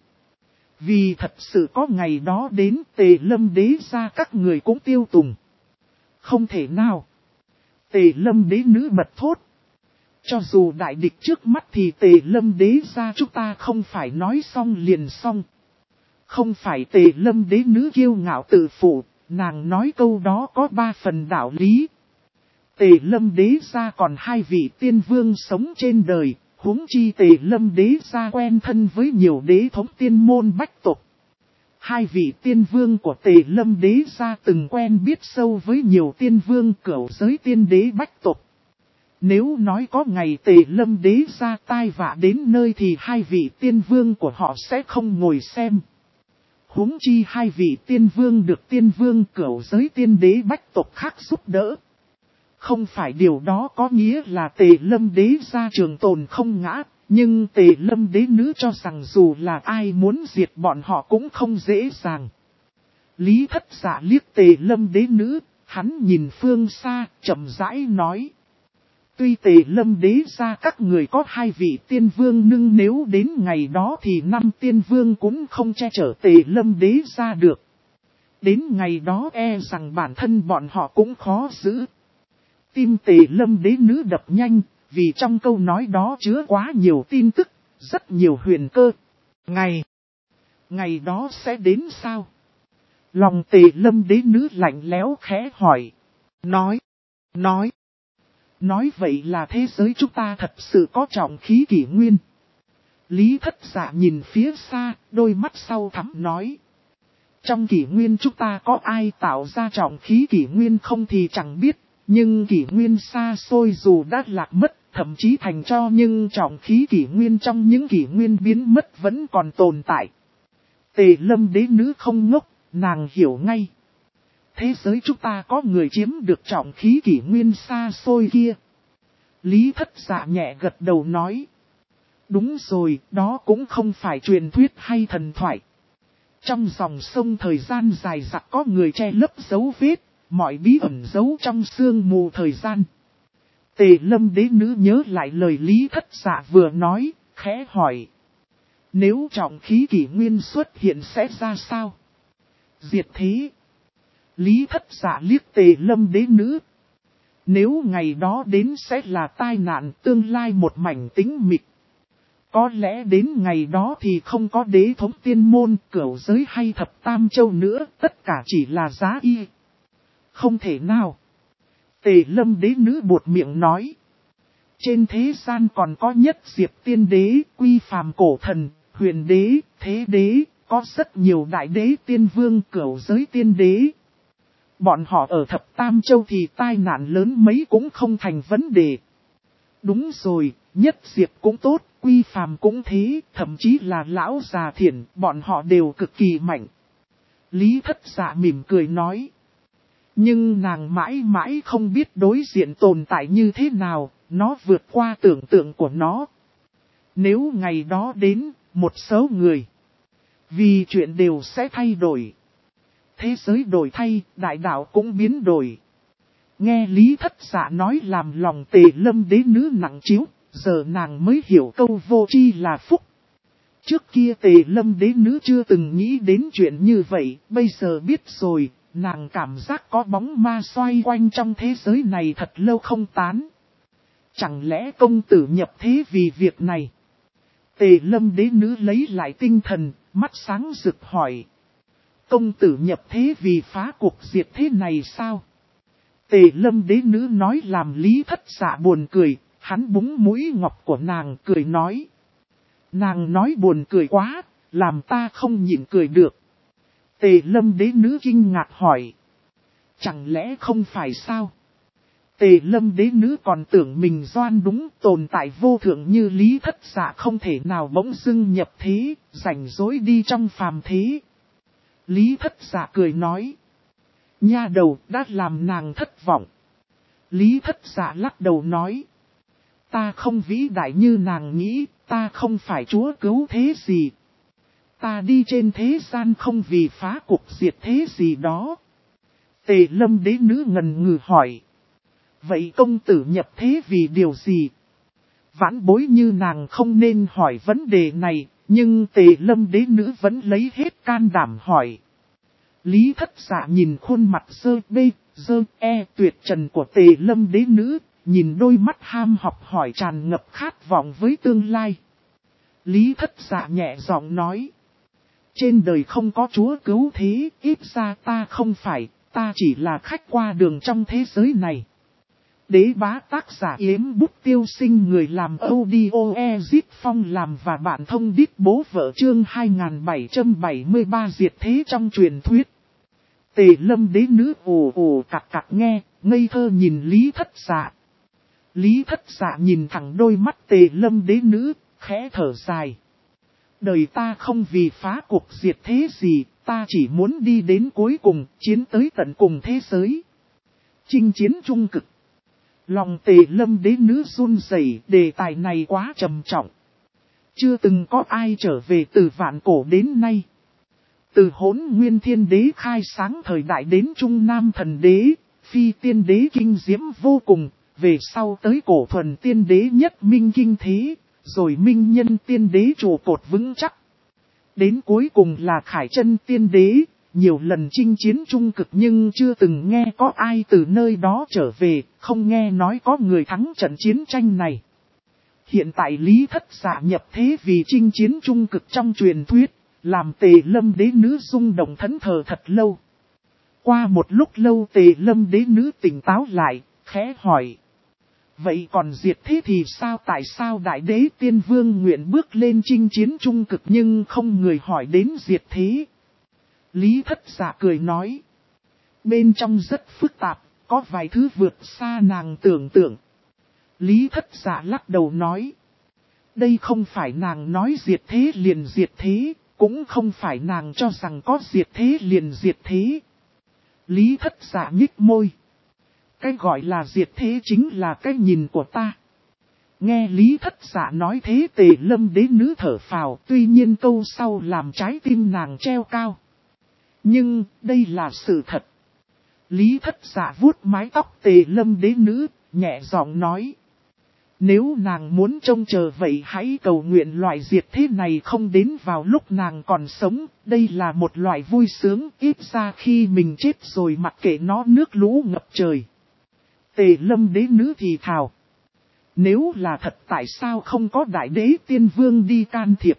Vì thật sự có ngày đó đến Tề Lâm đế gia các người cũng tiêu tùng. Không thể nào. Tề Lâm đế nữ bật thốt. Cho dù đại địch trước mắt thì Tề Lâm đế gia chúng ta không phải nói xong liền xong. Không phải Tề Lâm đế nữ kiêu ngạo tự phụ, nàng nói câu đó có 3 phần đạo lý. Tề Lâm đế gia còn 2 vị tiên vương sống trên đời, huống chi Tề Lâm đế gia quen thân với nhiều đế thống tiên môn bách tộc. 2 vị tiên vương của Tề Lâm đế gia từng quen biết sâu với nhiều tiên vương cửu giới tiên đế bách tộc. Nếu nói có ngày Tề Lâm đế gia tai vạ đến nơi thì 2 vị tiên vương của họ sẽ không ngồi xem. Huống chi 2 vị tiên vương được tiên vương cửu giới tiên đế bách tộc khác giúp đỡ. Không phải điều đó có nghĩa là Tề Lâm đế gia trường tồn không ngã, nhưng Tề Lâm đế nữ cho rằng dù là ai muốn diệt bọn họ cũng không dễ dàng. Lý Thất Dạ liếc Tề Lâm đế nữ, hắn nhìn phương xa, chậm rãi nói. Tuy Tề Lâm đế gia các người có 2 vị tiên vương nhưng nếu đến ngày đó thì 5 tiên vương cũng không che chở Tề Lâm đế gia được. Đến ngày đó e rằng bản thân bọn họ cũng khó giữ. Tim Tề Lâm đế nữ đập nhanh, vì trong câu nói đó chứa quá nhiều tin tức, rất nhiều huyền cơ. Ngày đó sẽ đến sao? Lòng Tề Lâm đế nữ lạnh lẽo khẽ hỏi. Nói vậy là thế giới chúng ta thật sự có trọng khí kỷ nguyên. Lý Thất Dạ nhìn phía xa, đôi mắt sâu thẳm nói. Trong kỷ nguyên chúng ta có ai tạo ra trọng khí kỷ nguyên không thì chẳng biết. Nhưng kỷ nguyên xa xôi dù đã lạc mất, thậm chí thành cho nhưng trọng khí kỷ nguyên trong những kỷ nguyên biến mất vẫn còn tồn tại. Tề Lâm đế nữ không ngốc, nàng hiểu ngay. Thế giới chúng ta có người chiếm được trọng khí kỷ nguyên xa xôi kia. Lý Thất Dạ nhẹ gật đầu nói. Đúng rồi, đó cũng không phải truyền thuyết hay thần thoại. Trong dòng sông thời gian dài dặc có người che lấp dấu vết. Mọi bí ẩn giấu trong sương mù thời gian. Tề Lâm đế nữ nhớ lại lời Lý Thất Dạ vừa nói, khẽ hỏi. Nếu trọng khí kỷ nguyên xuất hiện sẽ ra sao? Diệt thế. Lý Thất Dạ liếc Tề Lâm đế nữ. Nếu ngày đó đến sẽ là tai nạn tương lai một mảnh tĩnh mịch. Có lẽ đến ngày đó thì không có đế thống tiên môn, cửu giới hay thập tam châu nữa, tất cả chỉ là giá y. Không thể nào. Tề Lâm đế nữ buột miệng nói. Trên thế gian còn có nhất diệp tiên đế, quy phàm cổ thần, huyền đế, thế đế, có rất nhiều đại đế tiên vương cửu giới tiên đế. Bọn họ ở thập tam châu thì tai nạn lớn mấy cũng không thành vấn đề. Đúng rồi, nhất diệp cũng tốt, quy phàm cũng thế, thậm chí là lão già thiển, bọn họ đều cực kỳ mạnh. Lý Thất Dạ mỉm cười nói. Nhưng nàng mãi mãi không biết đối diện tồn tại như thế nào, nó vượt qua tưởng tượng của nó. Nếu ngày đó đến, một số người, vì chuyện đều sẽ thay đổi. Thế giới đổi thay, đại đạo cũng biến đổi. Nghe Lý Thất Dạ nói làm lòng Tề Lâm đế nữ nặng chiếu, giờ nàng mới hiểu câu vô tri là phúc. Trước kia Tề Lâm đế nữ chưa từng nghĩ đến chuyện như vậy, bây giờ biết rồi. Nàng cảm giác có bóng ma xoay quanh trong thế giới này thật lâu không tán. Chẳng lẽ công tử nhập thế vì việc này? Tề Lâm đế nữ lấy lại tinh thần, mắt sáng rực hỏi. Công tử nhập thế vì phá cuộc diệt thế này sao? Tề Lâm đế nữ nói làm Lý Thất Dạ buồn cười, hắn búng mũi ngọc của nàng cười nói. Nàng nói buồn cười quá, làm ta không nhịn cười được. Tề Lâm đế nữ kinh ngạc hỏi. Chẳng lẽ không phải sao? Tề Lâm đế nữ còn tưởng mình doan đúng tồn tại vô thượng như Lý Thất Dạ không thể nào bỗng dưng nhập thế, rảnh rỗi đi trong phàm thế. Lý Thất Dạ cười nói. Nha đầu đã làm nàng thất vọng. Lý Thất Dạ lắc đầu nói. Ta không vĩ đại như nàng nghĩ, ta không phải chúa cứu thế gì. Ta đi trên thế gian không vì phá cuộc diệt thế gì đó. Tề Lâm đế nữ ngần ngừ hỏi. Vậy công tử nhập thế vì điều gì? Vãn bối như nàng không nên hỏi vấn đề này, nhưng Tề Lâm đế nữ vẫn lấy hết can đảm hỏi. Lý Thất Dạ nhìn khuôn mặt dơ tuyệt trần của Tề Lâm đế nữ, nhìn đôi mắt ham học hỏi tràn ngập khát vọng với tương lai. Lý Thất Dạ nhẹ giọng nói. Trên đời không có chúa cứu thế, ít ra ta không phải, ta chỉ là khách qua đường trong thế giới này. Đế bá tác giả Yếm Bút Tiêu Sinh, người làm audio Ezip Phong làm và bạn thông đít bố vợ, chương 2773 diệt thế trong truyền thuyết. Tề Lâm đế nữ ồ ồ cặc cặc nghe, ngây thơ nhìn Lý Thất Dạ. Lý Thất Dạ nhìn thẳng đôi mắt Tề Lâm đế nữ, khẽ thở dài. Đời ta không vì phá cuộc diệt thế gì, ta chỉ muốn đi đến cuối cùng, chiến tới tận cùng thế giới. Chinh chiến trung cực. Lòng Tề Lâm đế nữ run rẩy, đề tài này quá trầm trọng. Chưa từng có ai trở về từ vạn cổ đến nay. Từ Hỗn Nguyên Thiên Đế khai sáng thời đại đến Trung Nam Thần Đế, Phi Tiên Đế kinh diễm vô cùng, về sau tới Cổ Thuần Tiên Đế nhất minh kinh thế, rồi Minh Nhân Tiên Đế trụ cột vững chắc. Đến cuối cùng là Khải Chân Tiên Đế, nhiều lần chinh chiến trung cực nhưng chưa từng nghe có ai từ nơi đó trở về, không nghe nói có người thắng trận chiến tranh này. Hiện tại Lý Thất Dạ nhập thế vì chinh chiến trung cực trong truyền thuyết, làm Tề Lâm đế nữ rung động thẫn thờ thật lâu. Qua một lúc lâu Tề Lâm đế nữ tỉnh táo lại, khẽ hỏi. Vậy còn diệt thế thì sao, tại sao Đại Đế Tiên Vương nguyện bước lên chinh chiến trung cực nhưng không người hỏi đến diệt thế? Lý Thất Dạ cười nói. Bên trong rất phức tạp, có vài thứ vượt xa nàng tưởng tượng. Lý Thất Dạ lắc đầu nói. Đây không phải nàng nói diệt thế liền diệt thế, cũng không phải nàng cho rằng có diệt thế liền diệt thế. Lý Thất Dạ nhích môi. Cái gọi là diệt thế chính là cái nhìn của ta. Nghe Lý Thất Dạ nói thế Tề Lâm đế nữ thở phào, tuy nhiên câu sau làm trái tim nàng treo cao. Nhưng, đây là sự thật. Lý Thất Dạ vuốt mái tóc Tề Lâm đế nữ, nhẹ giọng nói. Nếu nàng muốn trông chờ vậy hãy cầu nguyện loại diệt thế này không đến vào lúc nàng còn sống, đây là một loại vui sướng, ít ra khi mình chết rồi mặc kệ nó nước lũ ngập trời. Tề Lâm đế nữ thì thào. Nếu là thật tại sao không có Đại Đế Tiên Vương đi can thiệp?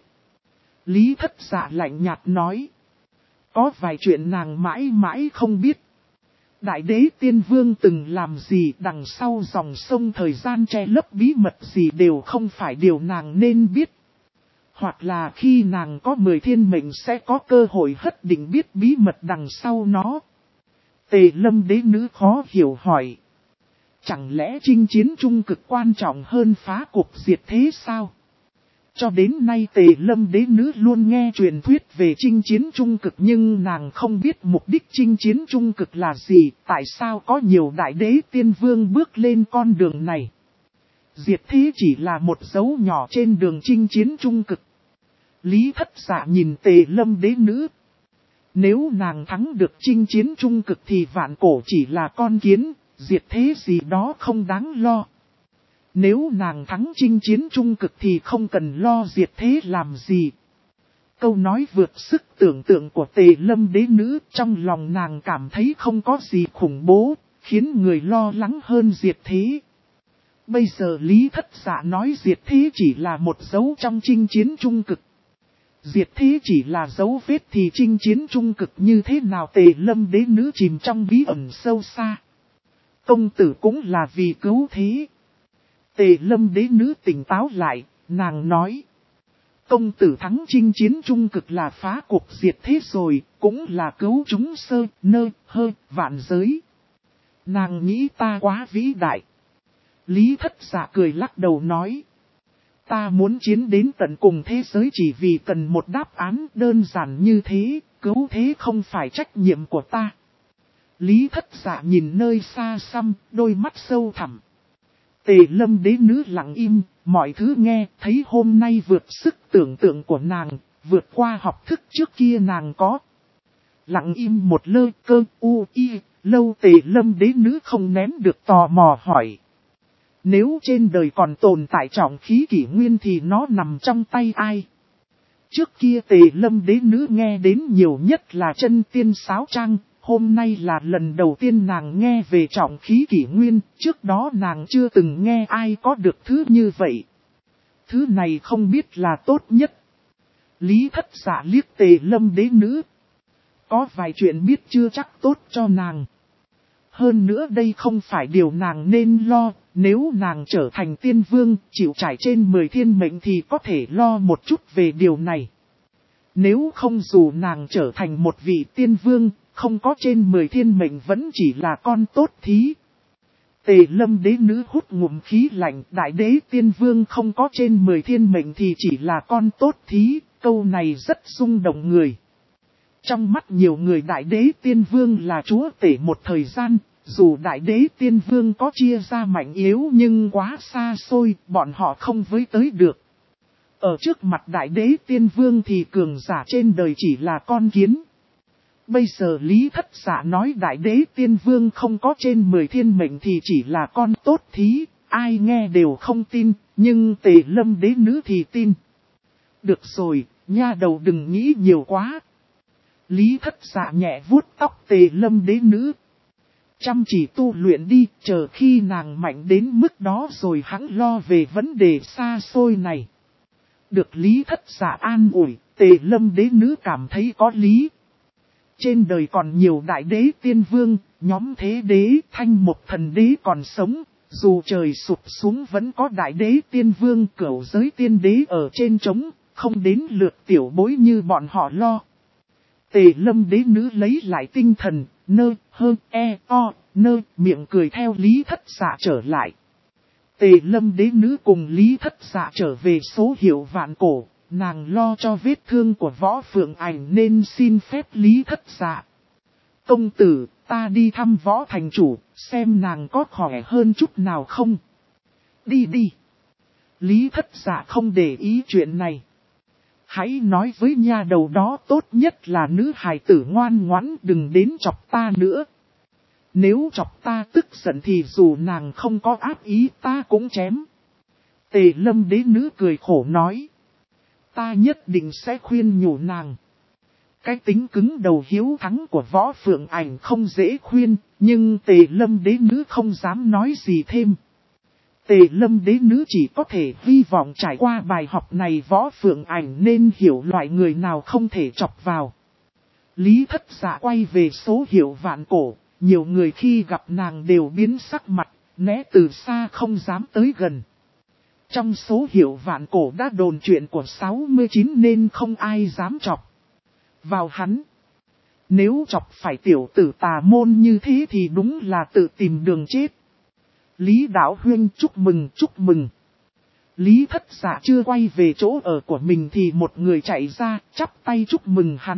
Lý Thất Dạ lạnh nhạt nói. Có vài chuyện nàng mãi mãi không biết. Đại Đế Tiên Vương từng làm gì, đằng sau dòng sông thời gian che lấp bí mật gì đều không phải điều nàng nên biết. Hoặc là khi nàng có 10 thiên mệnh sẽ có cơ hội hất định biết bí mật đằng sau nó. Tề Lâm đế nữ khó hiểu hỏi. Chẳng lẽ chinh chiến trung cực quan trọng hơn phá cuộc diệt thế sao? Cho đến nay Tề Lâm đế nữ luôn nghe truyền thuyết về chinh chiến trung cực nhưng nàng không biết mục đích chinh chiến trung cực là gì, tại sao có nhiều Đại Đế Tiên Vương bước lên con đường này. Diệt thế chỉ là một dấu nhỏ trên đường chinh chiến trung cực. Lý Thất Dạ nhìn Tề Lâm đế nữ. Nếu nàng thắng được chinh chiến trung cực thì vạn cổ chỉ là con kiến, diệt thế gì đó không đáng lo. Nếu nàng thắng chinh chiến trung cực thì không cần lo diệt thế làm gì. Câu nói vượt sức tưởng tượng của Tề Lâm đế nữ, trong lòng nàng cảm thấy không có gì khủng bố, khiến người lo lắng hơn diệt thế. Bây giờ Lý Thất Dạ nói diệt thế chỉ là một dấu trong chinh chiến trung cực. Diệt thế chỉ là dấu vết thì chinh chiến trung cực như thế nào? Tề Lâm đế nữ chìm trong bí ẩn sâu xa. Công tử cũng là vì cứu thế. Tề Lâm đế nữ tỉnh táo lại, nàng nói. Công tử thắng chinh chiến trung cực là phá cuộc diệt thế rồi, cũng là cứu chúng sơ, nơ, hơ, vạn giới. Nàng nghĩ ta quá vĩ đại. Lý Thất Dạ cười lắc đầu nói. Ta muốn chiến đến tận cùng thế giới chỉ vì cần một đáp án đơn giản như thế, cứu thế không phải trách nhiệm của ta. Lý Thất Dạ nhìn nơi xa xăm, đôi mắt sâu thẳm. Tề Lâm đế nữ lặng im, mọi thứ nghe, thấy hôm nay vượt sức tưởng tượng của nàng, vượt qua học thức trước kia nàng có. Lặng im một lơ cơ u y, lâu Tề Lâm đế nữ không nén được tò mò hỏi. Nếu trên đời còn tồn tại trọng khí kỷ nguyên thì nó nằm trong tay ai? Trước kia Tề Lâm đế nữ nghe đến nhiều nhất là chân tiên sáo trang. Hôm nay là lần đầu tiên nàng nghe về trọng khí kỷ nguyên, trước đó nàng chưa từng nghe ai có được thứ như vậy. Thứ này không biết là tốt nhất. Lý Thất Dạ liếc Tề Lâm đế nữ. Có vài chuyện biết chưa chắc tốt cho nàng. Hơn nữa đây không phải điều nàng nên lo, nếu nàng trở thành tiên vương, chịu trải trên 10 thiên mệnh thì có thể lo một chút về điều này. Nếu không dù nàng trở thành một vị tiên vương, không có trên 10 thiên mệnh vẫn chỉ là con tốt thí. Tề Lâm đế nữ hút ngụm khí lạnh, đại đế tiên vương không có trên 10 thiên mệnh thì chỉ là con tốt thí, câu này rất rung động người. Trong mắt nhiều người đại đế tiên vương là chúa tể một thời gian, dù đại đế tiên vương có chia ra mạnh yếu nhưng quá xa xôi, bọn họ không với tới được. Ở trước mặt đại đế tiên vương thì cường giả trên đời chỉ là con kiến. Bây giờ Lý Thất Dạ nói đại đế tiên vương không có trên 10 thiên mệnh thì chỉ là con tốt thí, ai nghe đều không tin, nhưng Tề Lâm đế nữ thì tin. Được rồi, nha đầu đừng nghĩ nhiều quá. Lý Thất Dạ nhẹ vuốt tóc Tề Lâm đế nữ. Chăm chỉ tu luyện đi, chờ khi nàng mạnh đến mức đó rồi hẵng lo về vấn đề xa xôi này. Được Lý Thất Dạ an ủi, Tề Lâm đế nữ cảm thấy có lý. Trên đời còn nhiều đại đế tiên vương, nhóm thế đế, thanh một thần đế còn sống, dù trời sụp xuống vẫn có đại đế tiên vương cửu giới tiên đế ở trên trống, không đến lượt tiểu bối như bọn họ lo. Tề Lâm đế nữ lấy lại tinh thần, miệng cười theo Lý Thất Dạ trở lại. Tề Lâm đế nữ cùng Lý Thất Dạ trở về số hiệu vạn cổ, nàng lo cho vết thương của Võ Phượng Ảnh nên xin phép Lý Thất Dạ. Công tử, ta đi thăm Võ thành chủ, xem nàng có khỏe hơn chút nào không. Đi đi. Lý Thất Dạ không để ý chuyện này. Hãy nói với nha đầu đó tốt nhất là nữ hài tử ngoan ngoãn đừng đến chọc ta nữa. Nếu chọc ta tức giận thì dù nàng không có ác ý ta cũng chém. Tề Lâm đế nữ cười khổ nói. Ta nhất định sẽ khuyên nhủ nàng. Cái tính cứng đầu hiếu thắng của Võ Phượng Ảnh không dễ khuyên, nhưng Tề Lâm đế nữ không dám nói gì thêm. Tề Lâm đế nữ chỉ có thể hy vọng trải qua bài học này Võ Phượng Ảnh nên hiểu loại người nào không thể chọc vào. Lý Thất Dạ quay về số hiệu vạn cổ, nhiều người khi gặp nàng đều biến sắc mặt, né từ xa không dám tới gần. Trong số hiệu vạn cổ đã đồn chuyện của 69 nên không ai dám chọc vào hắn. Nếu chọc phải tiểu tử tà môn như thế thì đúng là tự tìm đường chết. Lý Đạo Huyên chúc mừng chúc mừng. Lý Thất Dạ chưa quay về chỗ ở của mình thì một người chạy ra chắp tay chúc mừng hắn.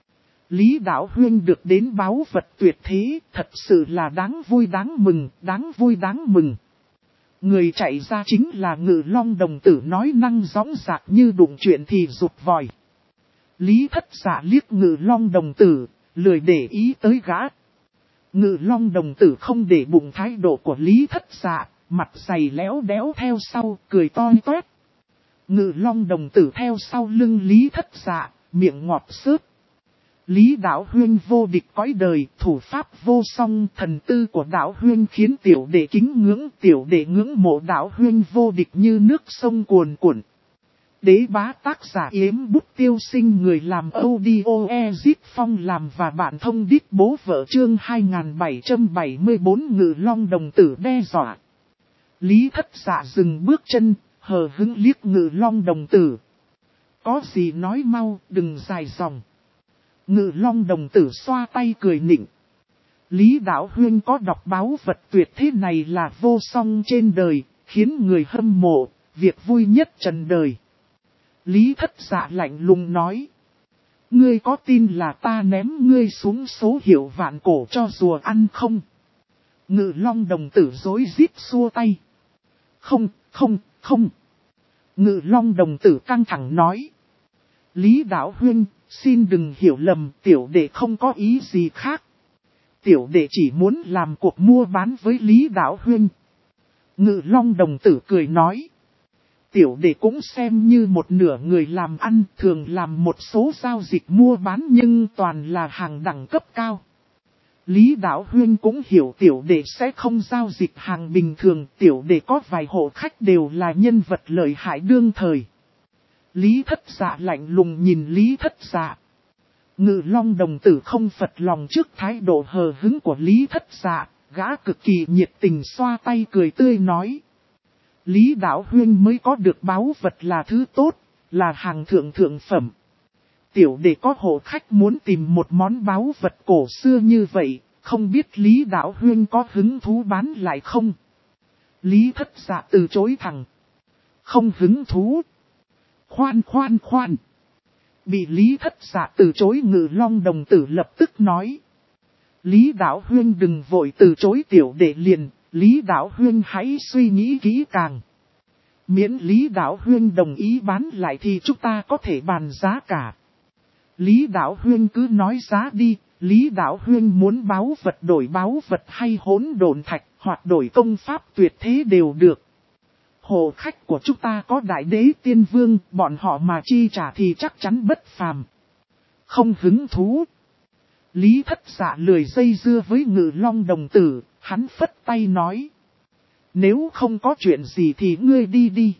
Lý Đạo Huyên được đến báu vật tuyệt thế, thật sự là đáng vui đáng mừng, đáng vui đáng mừng. Người chạy ra chính là Ngự Long đồng tử nói năng dõng dạc như đụng chuyện thì rụt vòi. Lý Thất Dạ liếc Ngự Long đồng tử, lười để ý tới gã. Ngự Long đồng tử không để bụng thái độ của Lý Thất Dạ, mặt dày léo đéo theo sau, cười to toét. Ngự Long đồng tử theo sau lưng Lý Thất Dạ, miệng ngọt xớt. Lý Đạo Huyên vô địch cõi đời, thủ pháp vô song, thần tư của Đạo Huyên khiến tiểu đệ kính ngưỡng, tiểu đệ ngưỡng mộ Đạo Huyên vô địch như nước sông cuồn cuộn. Đế bá tác giả Yếm Bút Tiêu Sinh, người làm audio Ezip Phong làm và bạn thông đít bố vợ chương 2774 Ngự Long đồng tử đe dọa. Lý Thất Dạ dừng bước chân, hờ hững liếc Ngự Long đồng tử. Có gì nói mau, đừng dài dòng. Ngự Long đồng tử xoa tay cười nịnh. Lý Đạo Huyên có đọc báo vật tuyệt thế này là vô song trên đời, khiến người hâm mộ, việc vui nhất trần đời. Lý Thất Dạ lạnh lùng nói. Ngươi có tin là ta ném ngươi xuống số hiệu vạn cổ cho rùa ăn không? Ngự Long đồng tử rối rít xua tay. Không, không, không. Ngự Long đồng tử căng thẳng nói. Lý Đạo Huyên, xin đừng hiểu lầm, tiểu đệ không có ý gì khác. Tiểu đệ chỉ muốn làm cuộc mua bán với Lý Đạo Huyên. Ngự Long đồng tử cười nói. Tiểu đệ cũng xem như một nửa người làm ăn, thường làm một số giao dịch mua bán nhưng toàn là hàng đẳng cấp cao. Lý Đạo Huyên cũng hiểu tiểu đệ sẽ không giao dịch hàng bình thường, tiểu đệ có vài hộ khách đều là nhân vật lợi hại đương thời. Lý Thất Dạ lạnh lùng nhìn Lý Thất Dạ. Ngự Long đồng tử không phật lòng trước thái độ hờ hứng của Lý Thất Dạ, gã cực kỳ nhiệt tình xoa tay cười tươi nói. Lý Đạo Huynh mới có được báu vật là thứ tốt, là hàng thượng thượng phẩm. Tiểu đệ có hộ khách muốn tìm một món báu vật cổ xưa như vậy, không biết Lý Đạo Huynh có hứng thú bán lại không? Lý Thất Dạ từ chối thẳng. Không hứng thú. Khoan. Bị Lý Thất Dạ từ chối Ngự Long đồng tử lập tức nói. Lý Đạo Huynh đừng vội từ chối tiểu đệ liền, Lý Đạo Huynh hãy suy nghĩ kỹ càng. Miễn Lý Đạo Huynh đồng ý bán lại thì chúng ta có thể bàn giá cả. Lý Đạo Huynh cứ nói giá đi, Lý Đạo Huynh muốn báu vật hay hỗn độn thạch, hoặc đổi công pháp tuyệt thế đều được. Hộ khách của chúng ta có Đại Đế Tiên Vương, bọn họ mà chi trả thì chắc chắn bất phàm. Không hứng thú. Lý Thất Dạ lười dây dưa với Ngự Long đồng tử, hắn phất tay nói. Nếu không có chuyện gì thì ngươi đi đi.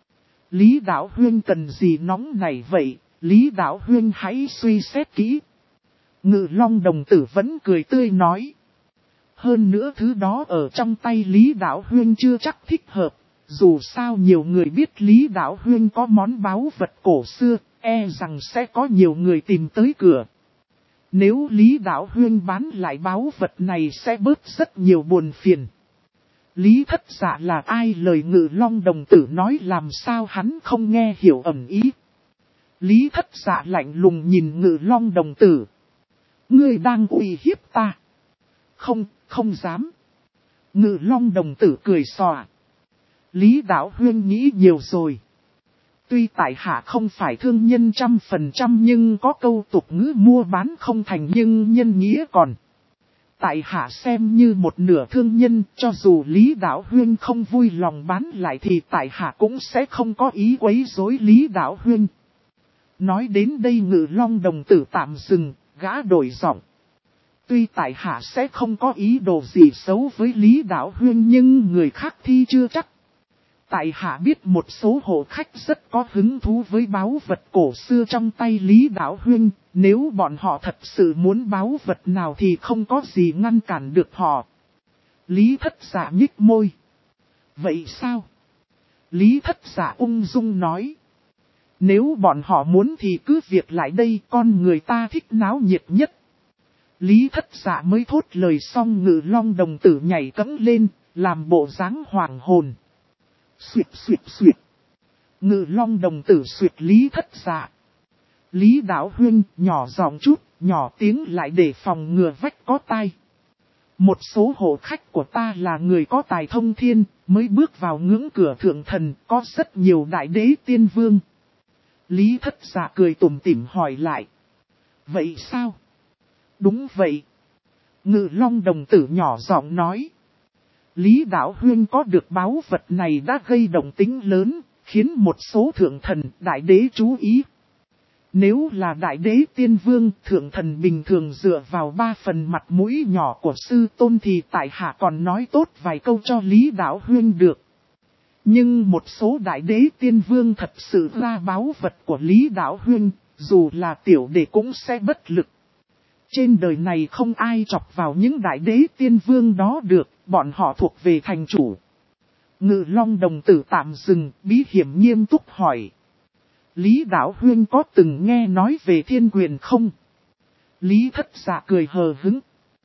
Lý Đạo Huynh cần gì nóng nảy vậy, Lý Đạo Huynh hãy suy xét kỹ. Ngự Long đồng tử vẫn cười tươi nói. Hơn nữa thứ đó ở trong tay Lý Đạo Huynh chưa chắc thích hợp. Dù sao nhiều người biết Lý Đạo Huynh có món báu vật cổ xưa, e rằng sẽ có nhiều người tìm tới cửa. Nếu Lý Đạo Huynh bán lại báu vật này sẽ bớt rất nhiều buồn phiền. Lý Thất Dạ là ai, lời Ngự Long đồng tử nói làm sao hắn không nghe hiểu ẩn ý. Lý Thất Dạ lạnh lùng nhìn Ngự Long đồng tử. Ngươi đang uy hiếp ta. Không dám. Ngự Long đồng tử cười xòa. Lý Đạo Huynh nghĩ nhiều rồi. Tuy tại hạ không phải thương nhân 100% nhưng có câu tục ngữ mua bán không thành nhưng nhân nghĩa còn. Tại hạ xem như một nửa thương nhân, cho dù Lý Đạo Huynh không vui lòng bán lại thì tại hạ cũng sẽ không có ý quấy rối Lý Đạo Huynh. Nói đến đây Ngự Long đồng tử tạm dừng, gã đổi giọng. Tuy tại hạ sẽ không có ý đồ gì xấu với Lý Đạo Huynh nhưng người khác thì chưa chắc. Tại hạ biết một số hộ khách rất có hứng thú với báu vật cổ xưa trong tay Lý Đạo Huynh, nếu bọn họ thật sự muốn báu vật nào thì không có gì ngăn cản được họ. Lý Thất Dạ nhích môi. Vậy sao? Lý Thất Dạ ung dung nói. Nếu bọn họ muốn thì cứ việc lại đây, con người ta thích náo nhiệt nhất. Lý Thất Dạ mới thốt lời xong Ngự Long đồng tử nhảy cẫng lên, làm bộ dáng hoàng hồn. Xuyệt. Ngự Long đồng tử xuyệt Lý Thất Dạ. Lý Đạo Huynh nhỏ giọng chút, nhỏ tiếng lại để phòng ngừa vách có tai. Một số hộ khách của ta là người có tài thông thiên, mới bước vào ngưỡng cửa thượng thần, có rất nhiều Đại Đế Tiên Vương. Lý Thất Dạ cười tủm tỉm hỏi lại. Vậy sao? Đúng vậy. Ngự Long đồng tử nhỏ giọng nói. Lý Đạo Huynh có được báu vật này đã gây động tính lớn, khiến một số thượng thần, đại đế chú ý. Nếu là Đại Đế Tiên Vương, thượng thần bình thường dựa vào 3 phần mặt mũi nhỏ của sư tôn thì tại hạ còn nói tốt vài câu cho Lý Đạo Huynh được. Nhưng một số Đại Đế Tiên Vương thật sự ra báu vật của Lý Đạo Huynh, dù là tiểu đệ cũng sẽ bất lực. Trên đời này không ai chọc vào những Đại Đế Tiên Vương đó được, bọn họ thuộc về thành chủ. Ngự Long đồng tử tạm dừng, bí hiểm nghiêm túc hỏi. Lý Đạo Huynh có từng nghe nói về Thiên Quyền không? Lý Thất Dạ cười hờ hững.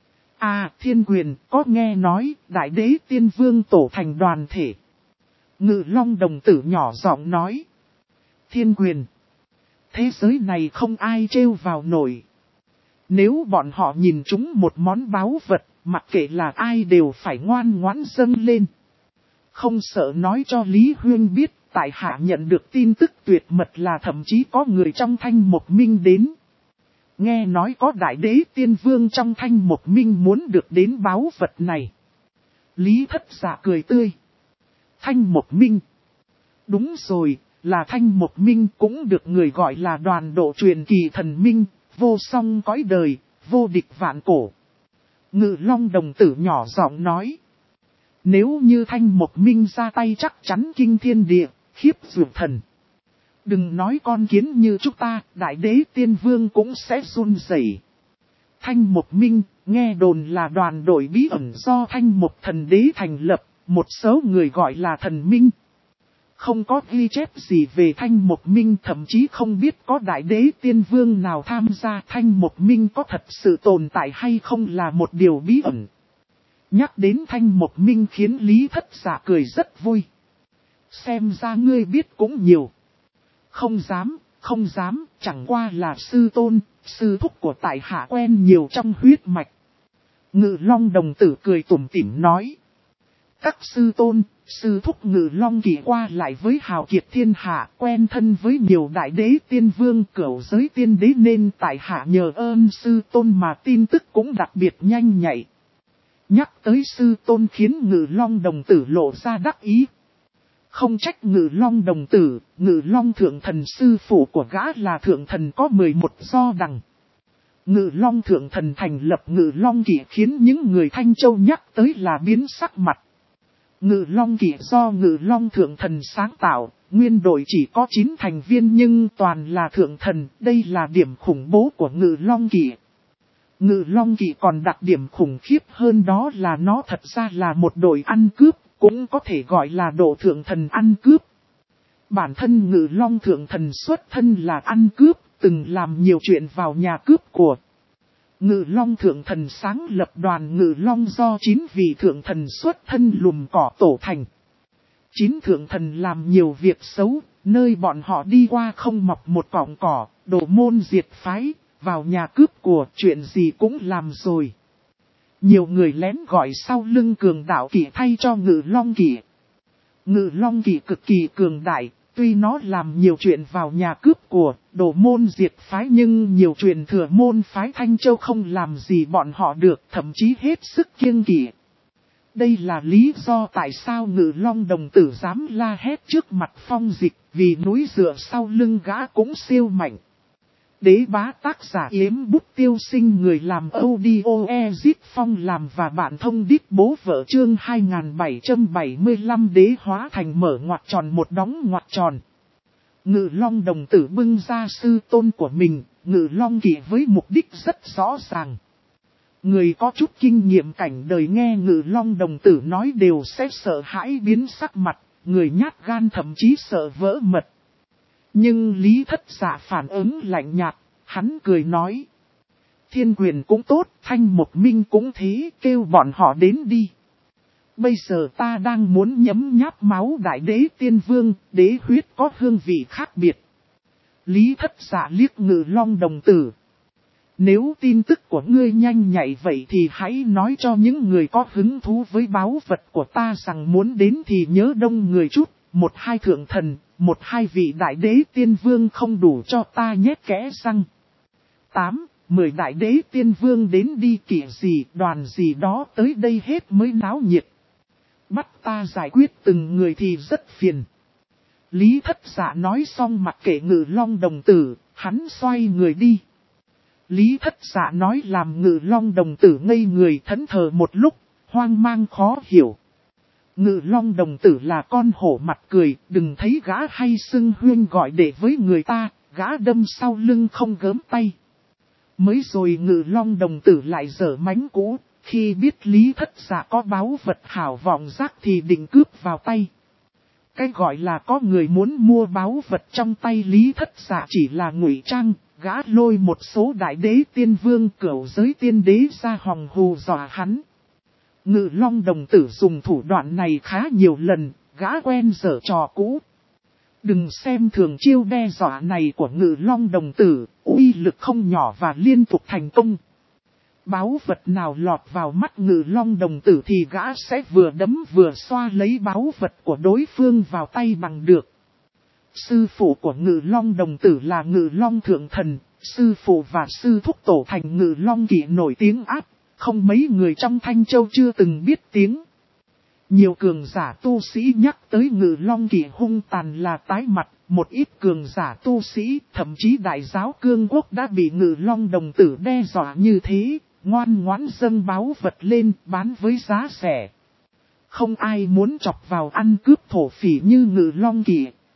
Thiên Quyền, có nghe nói, Đại Đế Tiên Vương tổ thành đoàn thể. Ngự Long đồng tử nhỏ giọng nói. Thiên Quyền. Thế giới này không ai trêu vào nổi. Nếu bọn họ nhìn chúng một món báu vật, mặc kệ là ai đều phải ngoan ngoãn dâng lên. Không sợ nói cho Lý Huynh biết, tại hạ nhận được tin tức tuyệt mật là thậm chí có người trong Thanh Một Minh đến. Nghe nói có Đại Đế Tiên Vương trong Thanh Một Minh muốn được đến báu vật này. Lý Thất Dạ cười tươi. Thanh Một Minh. Đúng rồi, là Thanh Một Minh cũng được người gọi là đoàn độ truyền kỳ thần minh, vô song cõi đời, vô địch vạn cổ. Ngự Long đồng tử nhỏ giọng nói. Nếu như Thanh Một Minh ra tay chắc chắn kinh thiên địa, khiếp dược thần. Đừng nói con kiến như chúng ta, đại đế tiên vương cũng sẽ run rẩy. Thanh Mục Minh, nghe đồn là đoàn đội bí ẩn do Thanh Mục Thần Đế thành lập, một số người gọi là thần minh. Không có ghi chép gì về Thanh Mục Minh, thậm chí không biết có đại đế tiên vương nào tham gia. Thanh Mục Minh có thật sự tồn tại hay không là một điều bí ẩn. Nhắc đến Thanh Mục Minh khiến Lý Thất Dạ cười rất vui. Xem ra ngươi biết cũng nhiều. Không dám, chẳng qua là sư tôn, sư thúc của tại hạ quen nhiều trong huyết mạch. Ngự Long đồng tử cười tủm tỉm nói. Các sư tôn, sư thúc Ngự Long Kỵ qua lại với hào kiệt thiên hạ, quen thân với nhiều đại đế tiên vương cửu giới tiên đế nên tại hạ nhờ ơn sư tôn mà tin tức cũng đặc biệt nhanh nhạy. Nhắc tới sư tôn khiến Ngự Long đồng tử lộ ra đắc ý. Không trách Ngự Long đồng tử, Ngự Long thượng thần sư phụ của gã là thượng thần có 11 do đằng. Ngự Long thượng thần thành lập Ngự Long Kỵ khiến những người Thanh Châu nhắc tới là biến sắc mặt. Ngự Long Kỵ do Ngự Long thượng thần sáng tạo, nguyên đội chỉ có 9 thành viên nhưng toàn là thượng thần, đây là điểm khủng bố của Ngự Long Kỵ. Ngự Long Kỵ còn đặc điểm khủng khiếp hơn đó là nó thật ra là một đội ăn cướp, cũng có thể gọi là độ thượng thần ăn cướp. Bản thân Ngự Long thượng thần xuất thân là ăn cướp, từng làm nhiều chuyện vào nhà cướp của. Ngự Long thượng thần sáng lập đoàn Ngự Long do 9 vị thượng thần xuất thân lùm cỏ tổ thành. 9 thượng thần làm nhiều việc xấu, nơi bọn họ đi qua không mọc một cọng cỏ, đổ môn diệt phái, vào nhà cướp của, chuyện gì cũng làm rồi. Nhiều người lén gọi sau lưng cường đạo kỵ thay cho Ngự Long Kỵ. Ngự Long Kỵ cực kỳ cường đại, tuy nó làm nhiều chuyện vào nhà cướp của, đổ môn diệt phái nhưng nhiều truyền thừa môn phái Thanh Châu không làm gì bọn họ được, thậm chí hết sức kiêng kỵ. Đây là lý do tại sao Ngự Long đồng tử dám la hét trước mặt Phong Dịch, vì núi dựa sau lưng gã cũng siêu mạnh. Đế bá tác giả Yếm Bút Tiêu Sinh, người làm audio Ezit Phong làm và bạn thông đít bố vợ chương 2775 đế hóa thành mở ngoặc tròn một đóng ngoặc tròn. Ngự Long đồng tử bưng ra sư tôn của mình, Ngự Long Kỵ với mục đích rất rõ ràng. Người có chút kinh nghiệm cảnh đời nghe Ngự Long đồng tử nói đều sẽ sợ hãi biến sắc mặt, người nhát gan thậm chí sợ vỡ mật. Nhưng Lý Thất Dạ phản ứng lạnh nhạt, hắn cười nói. Thiên Quyền cũng tốt, Thanh Mục Minh cũng thế, kêu bọn họ đến đi. Bây giờ ta đang muốn nhấm nháp máu đại đế tiên vương, đế huyết có hương vị khác biệt. Lý Thất Dạ liếc Ngự Long đồng tử. Nếu tin tức của ngươi nhanh nhạy vậy thì hãy nói cho những người có hứng thú với báu vật của ta rằng muốn đến thì nhớ đông người chút, 1-2 thượng thần, 1-2 vị đại đế tiên vương không đủ cho ta nhét kẽ răng. 8-10 đại đế tiên vương đến đi kỵ gì, đoàn gì đó tới đây hết mới náo nhiệt. Bắt ta giải quyết từng người thì rất phiền. Lý Thất Dạ nói xong mặc kệ Ngự Long đồng tử, hắn xoay người đi. Lý Thất Dạ nói làm Ngự Long đồng tử ngây người thẫn thờ một lúc, hoang mang khó hiểu. Ngự Long đồng tử là con hổ mặt cười, đừng thấy gã hay xưng huyên gọi để với người ta, gã đâm sau lưng không gớm tay. Mới rồi Ngự Long đồng tử lại dở mánh cũ, khi biết Lý Thất Dạ có báu vật hảo vọng giác thì định cướp vào tay. Cái gọi là có người muốn mua báu vật trong tay Lý Thất Dạ chỉ là ngụy trang, gã lôi một số đại đế tiên vương cửu giới tiên đế ra hòng hù dọa hắn. Ngự Long đồng tử dùng thủ đoạn này khá nhiều lần, gã quen dở trò cũ. Đừng xem thường chiêu đe dọa này của Ngự Long đồng tử, uy lực không nhỏ và liên tục thành công. Báu vật nào lọt vào mắt Ngự Long đồng tử thì gã sẽ vừa đấm vừa xoa lấy báu vật của đối phương vào tay bằng được. Sư phụ của Ngự Long đồng tử là Ngự Long thượng thần, sư phụ và sư thúc tổ thành Ngự Long Kỵ nổi tiếng áp, không mấy người trong Thanh Châu chưa từng biết tiếng. Nhiều cường giả tu sĩ nhắc tới Ngự Long Kỵ hung tàn là tái mặt, một ít cường giả tu sĩ, thậm chí đại giáo cương quốc đã bị Ngự Long đồng tử đe dọa như thế, ngoan ngoãn dâng báu vật lên bán với giá rẻ. Không ai muốn chọc vào ăn cướp thổ phỉ như Ngự Long Kỵ.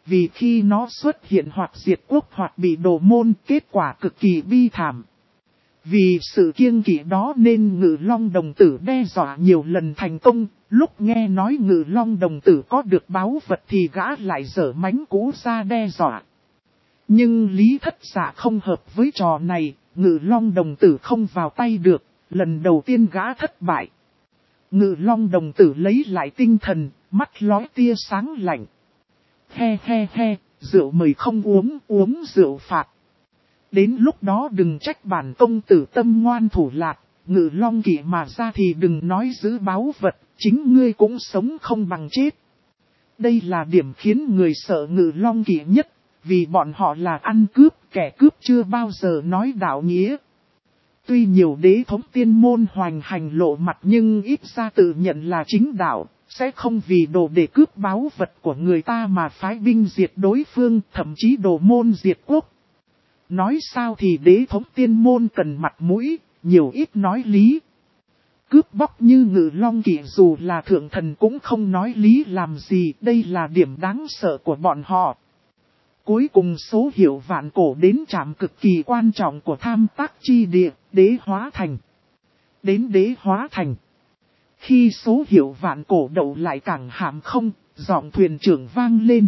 vì khi nó xuất hiện hoặc diệt quốc hoặc bị đổ môn, kết quả cực kỳ bi thảm. Vì sự kiêng kỵ đó nên Ngự Long đồng tử đe dọa nhiều lần thành công, lúc nghe nói Ngự Long đồng tử có được báu vật thì gã lại dở mánh cũ ra đe dọa. Nhưng Lý Thất Dạ không hợp với trò này, Ngự Long đồng tử không vào tay được, lần đầu tiên gã thất bại. Ngự Long đồng tử lấy lại tinh thần, mắt lóe tia sáng lạnh. He he he, rượu mời không uống, uống rượu phạt. Đến lúc đó đừng trách bản công tử tâm ngoan thủ lạt, Ngự Long kỵ mà ra thì đừng nói giữ báu vật, chính ngươi cũng sống không bằng chết. Đây là điểm khiến người sợ Ngự Long kỵ nhất, vì bọn họ là ăn cướp, kẻ cướp chưa bao giờ nói đạo nghĩa. Tuy nhiều đế thống tiên môn hoành hành lộ mặt nhưng ít ra tự nhận là chính đạo, sẽ không vì đồ để cướp báu vật của người ta mà phái binh diệt đối phương, thậm chí đổ môn diệt quốc. Nói sao thì đế thống tiên môn cần mặt mũi, nhiều ít nói lý. Cướp bóc như Ngự Long kỵ dù là thượng thần cũng không nói lý làm gì, đây là điểm đáng sợ của bọn họ. Cuối cùng số hiệu vạn cổ đến trạm cực kỳ quan trọng của tham tác chi địa, Đế Hóa Thành. Đến Đế Hóa Thành. Khi số hiệu vạn cổ đậu lại cảng Hàm Không, giọng thuyền trưởng vang lên.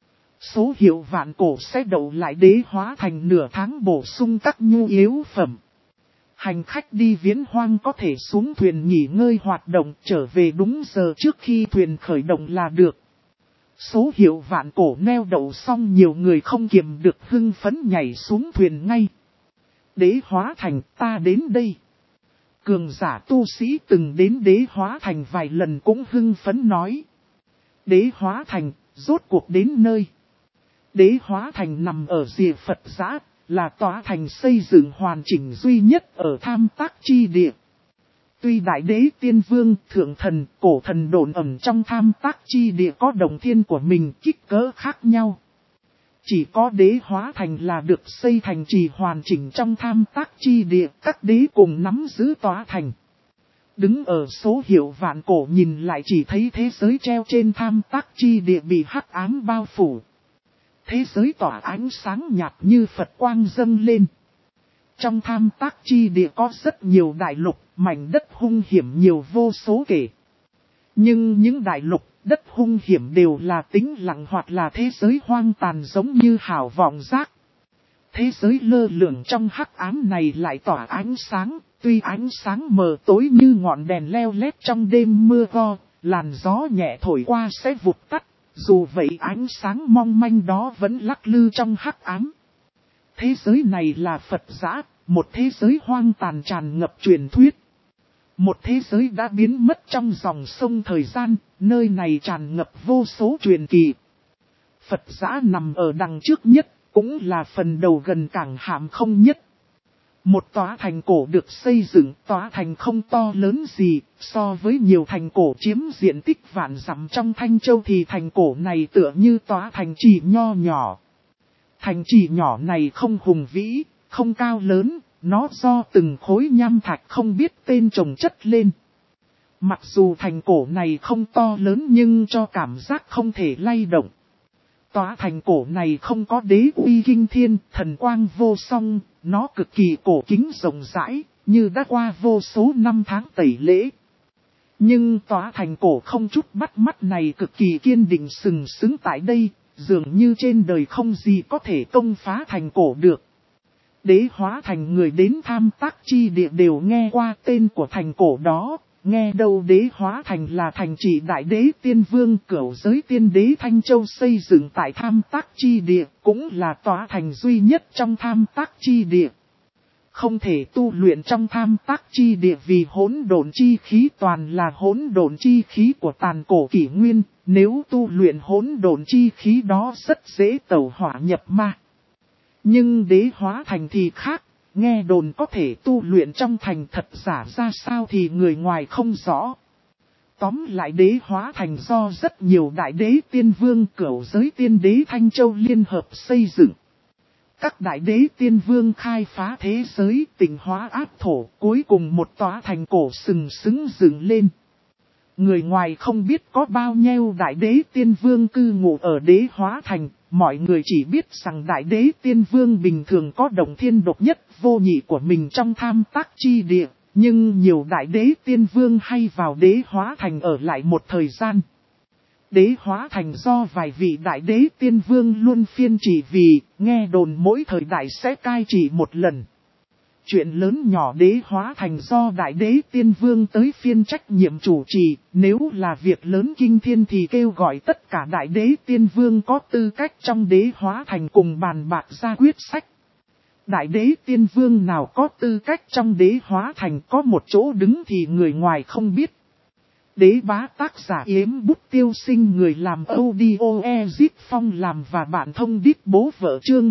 Số hiệu vạn cổ sẽ đậu lại Đế Hóa Thành nửa tháng bổ sung các nhu yếu phẩm. Hành khách đi Viễn Hoang có thể xuống thuyền nghỉ ngơi hoạt động trở về đúng giờ trước khi thuyền khởi động là được. Số hiệu vạn cổ neo đậu xong nhiều người không kiềm được hưng phấn nhảy xuống thuyền ngay. Đế Hóa Thành ta đến đây. Cường giả tu sĩ từng đến Đế Hóa Thành vài lần cũng hưng phấn nói. Đế Hóa Thành rốt cuộc đến nơi. Đế Hóa Thành nằm ở rìa Phật Giã, là tòa thành xây dựng hoàn chỉnh duy nhất ở tham tác chi địa. Tuy đại đế tiên vương, thượng thần, cổ thần đồn ẩn trong tham tác chi địa có đồng thiên của mình kích cỡ khác nhau. Chỉ có Đế Hóa Thành là được xây thành trì hoàn chỉnh trong tham tác chi địa, các đế cùng nắm giữ tòa thành. Đứng ở số hiệu vạn cổ nhìn lại chỉ thấy thế giới treo trên tham tác chi địa bị hắc ám bao phủ. Thế giới tỏa ánh sáng nhạt như Phật quang dâng lên. Trong tham tác chi địa có rất nhiều đại lục, mảnh đất hung hiểm nhiều vô số kể. Nhưng những đại lục, đất hung hiểm đều là tĩnh lặng hoặc là thế giới hoang tàn giống như hào vọng giác. Thế giới lơ lửng trong hắc ám này lại tỏa ánh sáng, tuy ánh sáng mờ tối như ngọn đèn leo lét trong đêm mưa go, làn gió nhẹ thổi qua sẽ vụt tắt, dù vậy ánh sáng mong manh đó vẫn lắc lư trong hắc ám. Thế giới này là Phật Giã, một thế giới hoang tàn tràn ngập truyền thuyết. Một thế giới đã biến mất trong dòng sông thời gian, nơi này tràn ngập vô số truyền kỳ. Phật Giã nằm ở đằng trước nhất, cũng là phần đầu gần cảng Hàm Không nhất. Một tòa thành cổ được xây dựng, tòa thành không to lớn gì, so với nhiều thành cổ chiếm diện tích vạn dặm trong Thanh Châu thì thành cổ này tựa như tòa thành trì nho nhỏ. Thành trì nhỏ này không hùng vĩ, không cao lớn, nó do từng khối nham thạch không biết tên chồng chất lên. Mặc dù thành cổ này không to lớn nhưng cho cảm giác không thể lay động. Tòa thành cổ này không có đế uy kinh thiên, thần quang vô song, nó cực kỳ cổ kính rộng rãi, như đã qua vô số năm tháng tẩy lễ. Nhưng tòa thành cổ không chút bắt mắt này cực kỳ kiên định sừng sững tại đây, dường như trên đời không gì có thể công phá thành cổ được. Đế Hóa Thành người đến tham tác chi địa đều nghe qua tên của thành cổ đó, nghe đâu Đế Hóa Thành là thành trì đại đế tiên vương cửu giới tiên đế Thanh Châu xây dựng tại tham tác chi địa, cũng là tòa thành duy nhất trong tham tác chi địa. Không thể tu luyện trong tham tác chi địa vì hỗn độn chi khí toàn là hỗn độn chi khí của tàn cổ kỷ nguyên, nếu tu luyện hỗn độn chi khí đó rất dễ tẩu hỏa nhập ma. Nhưng Đế Hóa Thành thì khác, nghe đồn có thể tu luyện trong thành thật giả ra sao thì người ngoài không rõ. Tóm lại Đế Hóa Thành do rất nhiều đại đế tiên vương cửu giới tiên đế Thanh Châu liên hợp xây dựng. Các đại đế tiên vương khai phá thế giới tịnh hóa áp thổ, cuối cùng một tòa thành cổ sừng sững dựng lên. Người ngoài không biết có bao nhiêu đại đế tiên vương cư ngụ ở Đế Hóa Thành, mọi người chỉ biết rằng đại đế tiên vương bình thường có động thiên độc nhất vô nhị của mình trong tham tác chi địa, nhưng nhiều đại đế tiên vương hay vào Đế Hóa Thành ở lại một thời gian. Đế Hóa Thành do vài vị đại đế tiên vương luôn phiên trị vì, nghe đồn mỗi thời đại sẽ cai trị một lần. Chuyện lớn nhỏ Đế Hóa Thành do đại đế tiên vương tới phiên trách nhiệm chủ trì, nếu là việc lớn kinh thiên thì kêu gọi tất cả đại đế tiên vương có tư cách trong Đế Hóa Thành cùng bàn bạc ra quyết sách. Đại đế tiên vương nào có tư cách trong Đế Hóa Thành có một chỗ đứng thì người ngoài không biết. Đế Bá tác giả Yếm Bút Tiêu Sinh, người làm audio Ezip Phong làm và bạn thông đít bố vợ, chương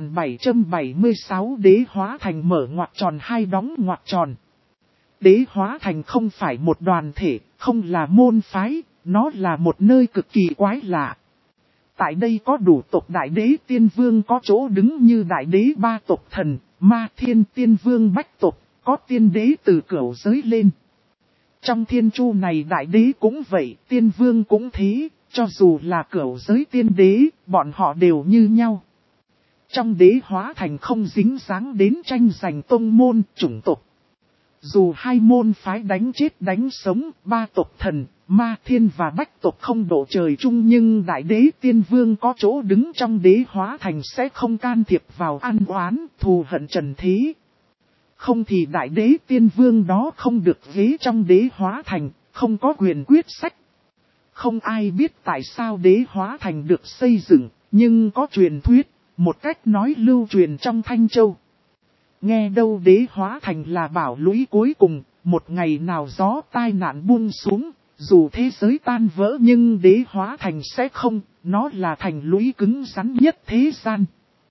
2776. Đế Hóa Thành mở ngoặc tròn hai đóng ngoặc tròn. Đế Hóa Thành không phải một đoàn thể, không là môn phái, nó là một nơi cực kỳ quái lạ. Tại đây có đủ tộc đại đế tiên vương có chỗ đứng như đại đế ba tộc thần, ma thiên tiên vương bách tộc, có tiên đế từ cửu giới lên. Trong thiên chu này đại đế cũng vậy, tiên vương cũng thế, cho dù là cửu giới tiên đế, bọn họ đều như nhau. Trong Đế Hóa Thành không dính dáng đến tranh giành tông môn, chủng tộc. Dù hai môn phái đánh chết đánh sống, ba tộc thần, ma thiên và bách tộc không độ trời chung, nhưng đại đế tiên vương có chỗ đứng trong Đế Hóa Thành sẽ không can thiệp vào ăn oán, thù hận trần thế. Không thì đại đế tiên vương đó không được ghế trong Đế Hóa Thành, không có quyền quyết sách. Không ai biết tại sao Đế Hóa Thành được xây dựng, nhưng có truyền thuyết, một cách nói lưu truyền trong Thanh Châu. Nghe đâu Đế Hóa Thành là bảo lũy cuối cùng, một ngày nào gió tai nạn buông xuống, dù thế giới tan vỡ nhưng Đế Hóa Thành sẽ không, nó là thành lũy cứng rắn nhất thế gian.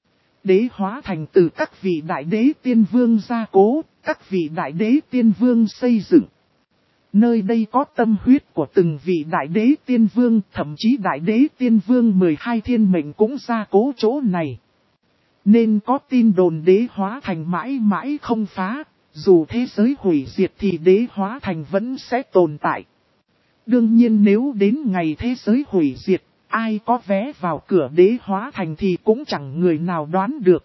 Đế Hóa Thành từ các vị đại đế tiên vương gia cố, các vị đại đế tiên vương xây dựng. Nơi đây có tâm huyết của từng vị đại đế tiên vương, thậm chí đại đế tiên vương 12 thiên mệnh cũng gia cố chỗ này. Nên có tin đồn Đế Hóa Thành mãi mãi không phá, dù thế giới hủy diệt thì Đế Hóa Thành vẫn sẽ tồn tại. Đương nhiên nếu đến ngày thế giới hủy diệt, ai có vé vào cửa Đế Hóa Thành thì cũng chẳng người nào đoán được.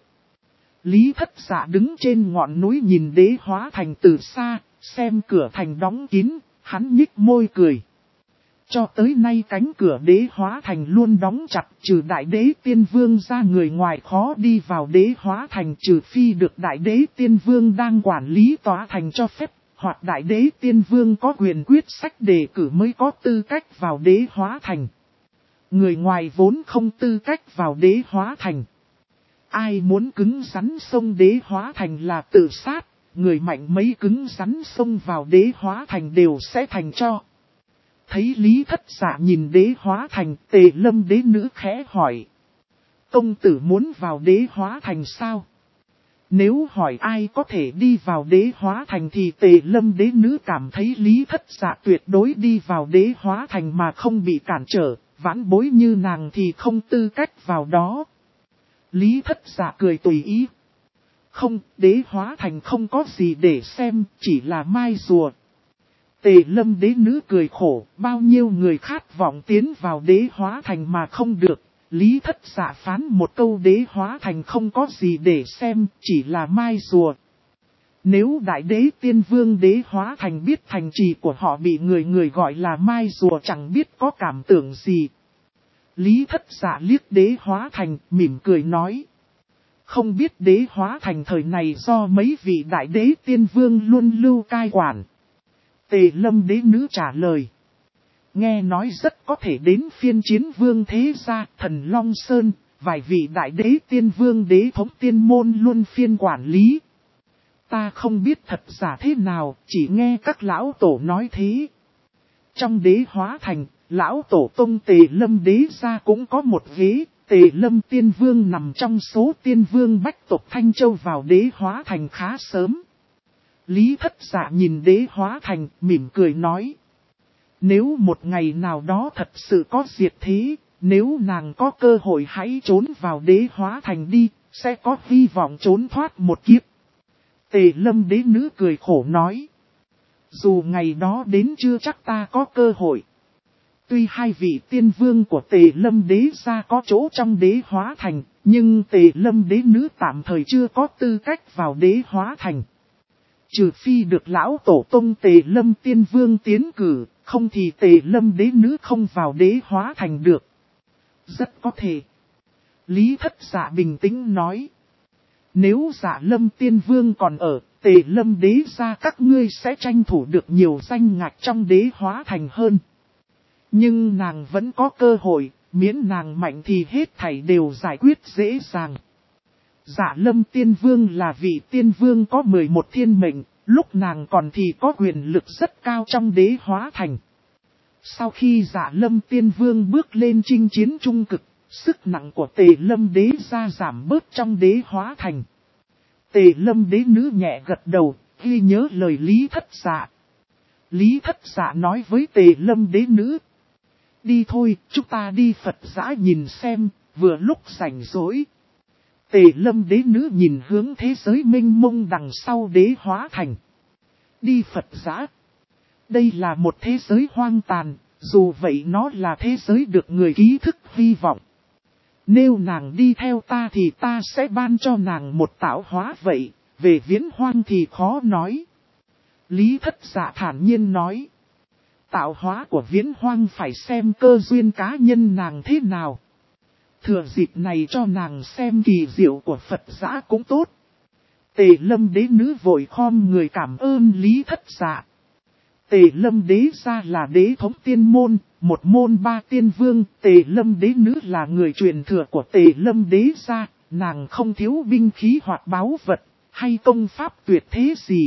Lý Thất Dạ đứng trên ngọn núi nhìn Đế Hóa Thành từ xa, xem cửa thành đóng kín, hắn nhích môi cười. Cho tới nay cánh cửa Đế Hóa Thành luôn đóng chặt, trừ đại đế tiên vương ra người ngoài khó đi vào Đế Hóa Thành, trừ phi được đại đế tiên vương đang quản lý tòa thành cho phép, hoặc đại đế tiên vương có quyền quyết sách đề cử mới có tư cách vào Đế Hóa Thành. Người ngoài vốn không tư cách vào Đế Hóa Thành. Ai muốn cứng rắn xông Đế Hóa Thành là tự sát, người mạnh mấy cứng rắn xông vào Đế Hóa Thành đều sẽ thành cho. Thấy Lý Thất Dạ nhìn Đế Hóa Thành, Tề Lâm đế nữ khẽ hỏi. Công tử muốn vào Đế Hóa Thành sao? Nếu hỏi ai có thể đi vào Đế Hóa Thành thì Tề Lâm đế nữ cảm thấy Lý Thất Dạ tuyệt đối đi vào Đế Hóa Thành mà không bị cản trở, vãn bối như nàng thì không tư cách vào đó. Lý Thất Dạ cười tùy ý. Không, Đế Hóa Thành không có gì để xem, chỉ là mai rùa. Tề Lâm đế nữ cười khổ, bao nhiêu người khát vọng tiến vào Đế Hóa Thành mà không được. Lý Thất Dạ phán một câu Đế Hóa Thành không có gì để xem, chỉ là mai rùa. Nếu đại đế tiên vương Đế Hóa Thành biết thành trì của họ bị người gọi là mai rùa chẳng biết có cảm tưởng gì. Lý Thất Dạ liếc Đế Hóa Thành, mỉm cười nói. Không biết Đế Hóa Thành thời này do mấy vị đại đế tiên vương luôn lưu cai quản. Tề Lâm đế nữ trả lời. Nghe nói rất có thể đến phiên Chiến Vương Thế Gia, Thần Long Sơn, vài vị đại đế tiên vương đế thống tiên môn luôn phiên quản lý. Ta không biết thật giả thế nào, chỉ nghe các lão tổ nói thế. Trong Đế Hóa Thành, lão tổ tông Tề Lâm đế gia cũng có một ghế, Tề Lâm tiên vương nằm trong số tiên vương bách tộc Thanh Châu vào Đế Hóa Thành khá sớm. Lý Thất Dạ nhìn Đế Hóa Thành, mỉm cười nói. Nếu một ngày nào đó thật sự có diệt thế, nếu nàng có cơ hội hãy trốn vào Đế Hóa Thành đi, sẽ có hy vọng trốn thoát một kiếp. Tề Lâm đế nữ cười khổ nói. Dù ngày đó đến chưa chắc ta có cơ hội. Tuy hai vị tiên vương của Tề Lâm đế gia có chỗ trong đế hóa thành, nhưng Tề Lâm đế nữ tạm thời chưa có tư cách vào đế hóa thành. Trừ phi được lão tổ tông Tề Lâm tiên vương tiến cử, không thì Tề Lâm đế nữ không vào đế hóa thành được. Rất có thể. Lý Thất Dạ bình tĩnh nói. Nếu Dạ Lâm tiên vương còn ở, Tề Lâm đế gia các ngươi sẽ tranh thủ được nhiều danh ngạch trong đế hóa thành hơn. Nhưng nàng vẫn có cơ hội, miễn nàng mạnh thì hết thảy đều giải quyết dễ dàng. Dạ Lâm tiên vương là vị tiên vương có 11 thiên mệnh, lúc nàng còn thì có quyền lực rất cao trong đế hóa thành. Sau khi Dạ Lâm tiên vương bước lên chinh chiến trung cực, sức nặng của Tề Lâm đế gia giảm bớt trong đế hóa thành. Tề Lâm đế nữ nhẹ gật đầu, ghi nhớ lời Lý Thất Dạ. Lý Thất Dạ nói với Tề Lâm đế nữ. Đi thôi, chúng ta đi Phật Dã nhìn xem, vừa lúc rảnh rỗi. Tề Lâm đế nữ nhìn hướng thế giới mênh mông đằng sau đế hóa thành. Đi Phật Dã. Đây là một thế giới hoang tàn, dù vậy nó là thế giới được người ký thức hy vọng. Nếu nàng đi theo ta thì ta sẽ ban cho nàng một tạo hóa vậy, về viễn hoang thì khó nói. Lý Thất Dạ thản nhiên nói. Tạo hóa của viễn hoang phải xem cơ duyên cá nhân nàng thế nào. Thừa dịp này cho nàng xem kỳ diệu của Phật Dã cũng tốt. Tề Lâm đế nữ vội khom người cảm ơn Lý Thất Dạ. Tề Lâm đế gia là đế thống tiên môn, một môn 3 tiên vương. Tề Lâm đế nữ là người truyền thừa của Tề Lâm đế gia, nàng không thiếu binh khí hoặc báu vật, hay công pháp tuyệt thế gì.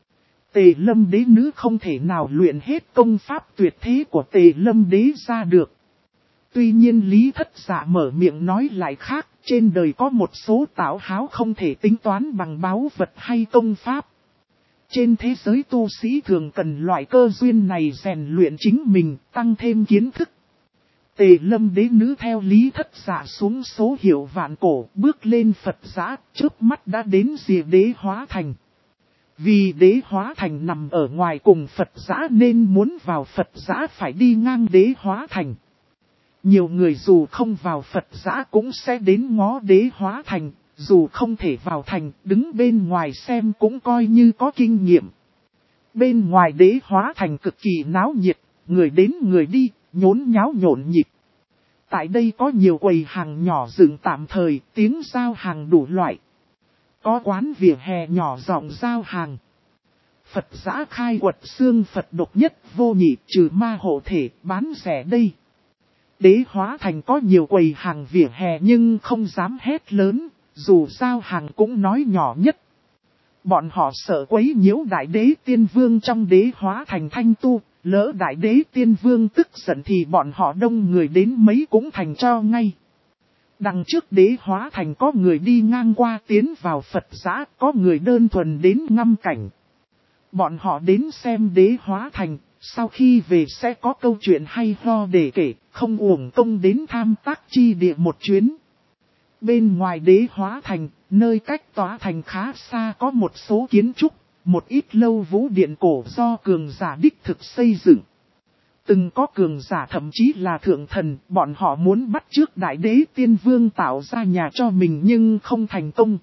Tề Lâm đế nữ không thể nào luyện hết công pháp tuyệt thế của Tề Lâm đế gia được. Tuy nhiên Lý Thất Dạ mở miệng nói lại khác, trên đời có một số tảo háo không thể tính toán bằng báu vật hay công pháp. Trên thế giới tu sĩ thường cần loại cơ duyên này rèn luyện chính mình, tăng thêm kiến thức. Tề Lâm đế nữ theo Lý Thất Dạ xuống số hiệu vạn cổ, bước lên Phật Dã, trước mắt đã đến rìa đế hóa thành. Vì đế hóa thành nằm ở ngoài cùng Phật Dã nên muốn vào Phật Dã phải đi ngang đế hóa thành. Nhiều người dù không vào Phật Dã cũng sẽ đến ngó đế hóa thành, dù không thể vào thành, đứng bên ngoài xem cũng coi như có kinh nghiệm. Bên ngoài đế hóa thành cực kỳ náo nhiệt, người đến người đi, nhốn nháo nhộn nhịp. Tại đây có nhiều quầy hàng nhỏ dựng tạm thời, tiếng giao hàng đủ loại. Có quán vỉa hè nhỏ rộng giao hàng. Phật Dã khai quật xương Phật độc nhất vô nhị, trừ ma hộ thể, bán rẻ đây. Đế hóa thành có nhiều quầy hàng vỉa hè nhưng không dám hét lớn, dù giao hàng cũng nói nhỏ nhất. Bọn họ sợ quấy nhiễu đại đế tiên vương trong đế hóa thành thanh tu, lỡ đại đế tiên vương tức giận thì bọn họ đông người đến mấy cũng thành cho ngay. Đằng trước đế hóa thành có người đi ngang qua tiến vào Phật Dã, có người đơn thuần đến ngắm cảnh. Bọn họ đến xem đế hóa thành, sau khi về sẽ có câu chuyện hay ho để kể, không uổng công đến tham tác chi địa một chuyến. Bên ngoài đế hóa thành, nơi cách tòa thành khá xa có một số kiến trúc, một ít lâu vũ điện cổ do cường giả đích thực xây dựng. Từng có cường giả thậm chí là thượng thần, bọn họ muốn bắt chước đại đế tiên vương tạo ra nhà cho mình nhưng không thành công.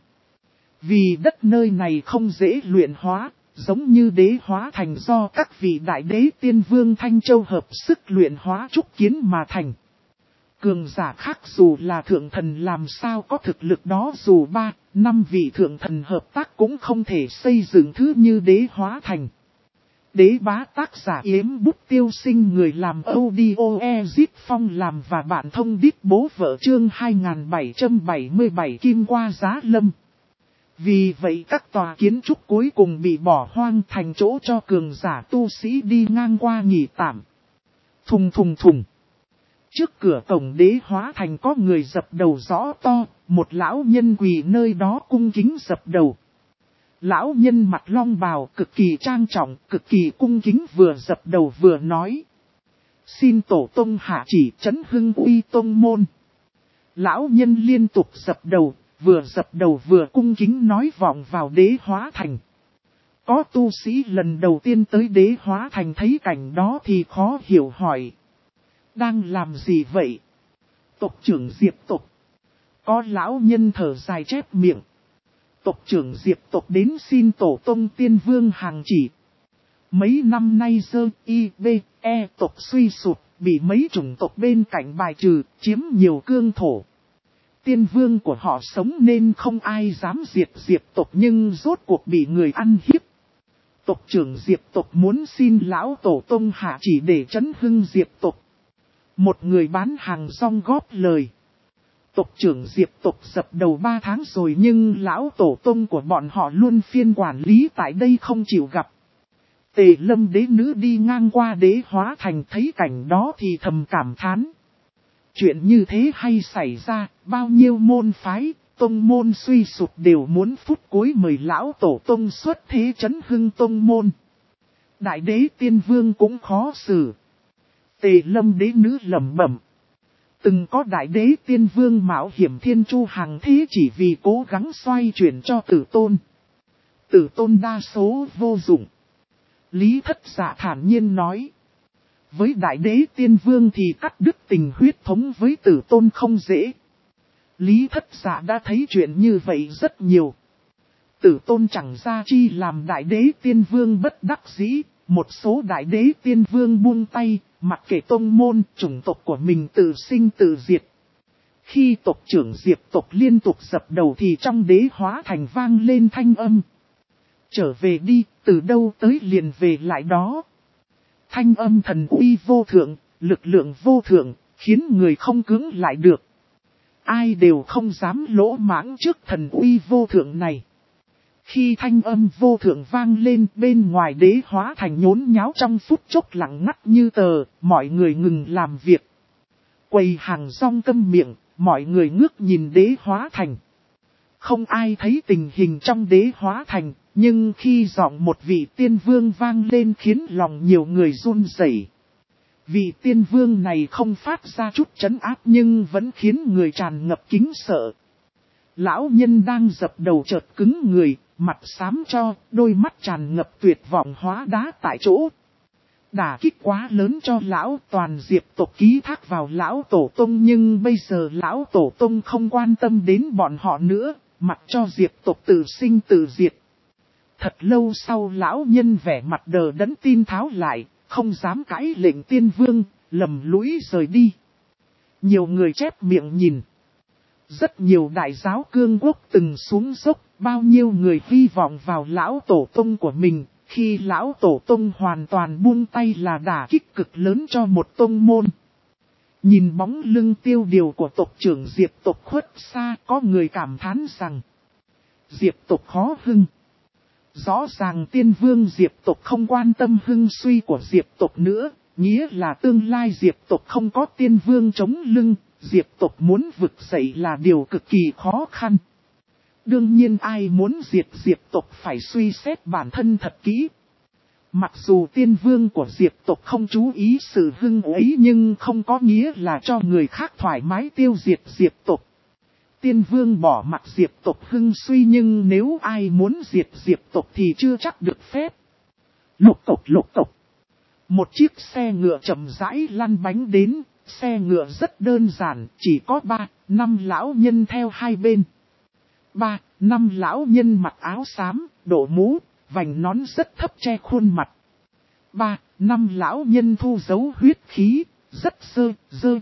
Vì đất nơi này không dễ luyện hóa, giống như đế hóa thành do các vị đại đế tiên vương Thanh Châu hợp sức luyện hóa trúc kiến mà thành. Cường giả khác dù là thượng thần làm sao có thực lực đó, dù 3-5 vị thượng thần hợp tác cũng không thể xây dựng thứ như đế hóa thành. Đế bá tác giả Yếm Bút Tiêu Sinh, người làm audio Ezit Phong làm và bạn thông đít bố vợ chương 2777 Kim qua giá lâm. Vì vậy các tòa kiến trúc cuối cùng bị bỏ hoang thành chỗ cho cường giả tu sĩ đi ngang qua nghỉ tạm. Thùng thùng thùng. Trước cửa cổng đế hóa thành có người dập đầu rõ to, một lão nhân quỳ nơi đó cung kính dập đầu. Lão nhân mặt long bào cực kỳ trang trọng, cực kỳ cung kính, vừa dập đầu vừa nói. Xin tổ tông hạ chỉ trấn hưng uy tông môn. Lão nhân liên tục dập đầu, vừa dập đầu vừa cung kính nói vọng vào đế hóa thành. Có tu sĩ lần đầu tiên tới Đế Hóa Thành thấy cảnh đó thì khó hiểu hỏi. Đang làm gì vậy? Tộc trưởng Diệp tộc. Có lão nhân thở dài chép miệng. Tộc trưởng Diệp tộc đến xin tổ tông tiên vương hàng chỉ. Mấy năm nay dơ e tộc suy sụp, bị mấy chủng tộc bên cạnh bài trừ, chiếm nhiều cương thổ. Tiên vương của họ sống nên không ai dám diệt Diệp tộc, nhưng rốt cuộc bị người ăn hiếp. Tộc trưởng Diệp tộc muốn xin lão tổ tông hạ chỉ để trấn hưng Diệp tộc. Một người bán hàng rong góp lời. Tộc trưởng Diệp tộc dập đầu 3 tháng rồi, nhưng lão tổ tông của bọn họ luôn phiên quản lý tại đây không chịu gặp. Tề Lâm đế nữ đi ngang qua Đế Hóa Thành thấy cảnh đó thì thầm cảm thán. Chuyện như thế hay xảy ra, bao nhiêu môn phái, tông môn suy sụp đều muốn phút cuối mời lão tổ tông xuất thế trấn hưng tông môn. Đại đế tiên vương cũng khó xử. Tề Lâm đế nữ lẩm bẩm. Từng có đại đế tiên vương mạo hiểm thiên chu hàng thế chỉ vì cố gắng xoay chuyển cho tử tôn. Tử tôn đa số vô dụng. Lý Thất Dạ thản nhiên nói. Với đại đế tiên vương thì cắt đứt tình huyết thống với tử tôn không dễ. Lý Thất Dạ đã thấy chuyện như vậy rất nhiều. Tử tôn chẳng ra chi làm đại đế tiên vương bất đắc dĩ. Một số đại đế tiên vương buông tay, mặc kệ tông môn, chủng tộc của mình tự sinh tự diệt. Khi tộc trưởng Diệp tộc liên tục dập đầu thì trong Đế Hóa Thành vang lên thanh âm. Trở về đi, từ đâu tới liền về lại đó. Thanh âm thần uy vô thượng, lực lượng vô thượng, khiến người không cưỡng lại được. Ai đều không dám lỗ mãng trước thần uy vô thượng này. Khi thanh âm vô thượng vang lên, bên ngoài Đế Hóa Thành nhốn nháo trong phút chốc lặng ngắt như tờ, mọi người ngừng làm việc. Quầy hàng rong câm miệng, mọi người ngước nhìn Đế Hóa Thành. Không ai thấy tình hình trong Đế Hóa Thành, nhưng khi giọng một vị tiên vương vang lên khiến lòng nhiều người run rẩy. Vị tiên vương này không phát ra chút trấn áp nhưng vẫn khiến người tràn ngập kính sợ. Lão nhân đang dập đầu chợt cứng người, mặt xám cho, đôi mắt tràn ngập tuyệt vọng hóa đá tại chỗ. Đả kích quá lớn cho lão, toàn Diệp tộc ký thác vào lão tổ tông, nhưng bây giờ lão tổ tông không quan tâm đến bọn họ nữa, mặc cho Diệp tộc tự sinh tự diệt. Thật lâu sau lão nhân vẻ mặt đờ đẫn tin tháo lại, không dám cãi lệnh tiên vương, lầm lũi rời đi. Nhiều người chép miệng nhìn. Rất nhiều đại giáo cương quốc từng xuống dốc, bao nhiêu người hy vọng vào lão tổ tông của mình. Khi lão tổ tông hoàn toàn buông tay là đả kích cực lớn cho một tông môn. Nhìn bóng lưng tiêu điều của tộc trưởng Diệp tộc khuất xa, có người cảm thán rằng Diệp tộc khó hưng. Rõ ràng tiên vương Diệp tộc không quan tâm hưng suy của Diệp tộc nữa, nghĩa là tương lai Diệp tộc không có tiên vương chống lưng, Diệp tộc muốn vực dậy là điều cực kỳ khó khăn. Đương nhiên ai muốn diệt Diệp tộc phải suy xét bản thân thật kỹ. Mặc dù tiên vương của Diệp tộc không chú ý sự hưng ấy nhưng không có nghĩa là cho người khác thoải mái tiêu diệt Diệp tộc. Tiên vương bỏ mặc Diệp tộc hưng suy nhưng nếu ai muốn diệt Diệp tộc thì chưa chắc được phép. Lục tộc. Một chiếc xe ngựa chậm rãi lăn bánh đến, xe ngựa rất đơn giản, chỉ có 3-5 lão nhân theo hai bên. 3-5 lão nhân mặc áo xám, đội mũ, vành nón rất thấp che khuôn mặt. 3-5 lão nhân thu dấu huyết khí, rất dơ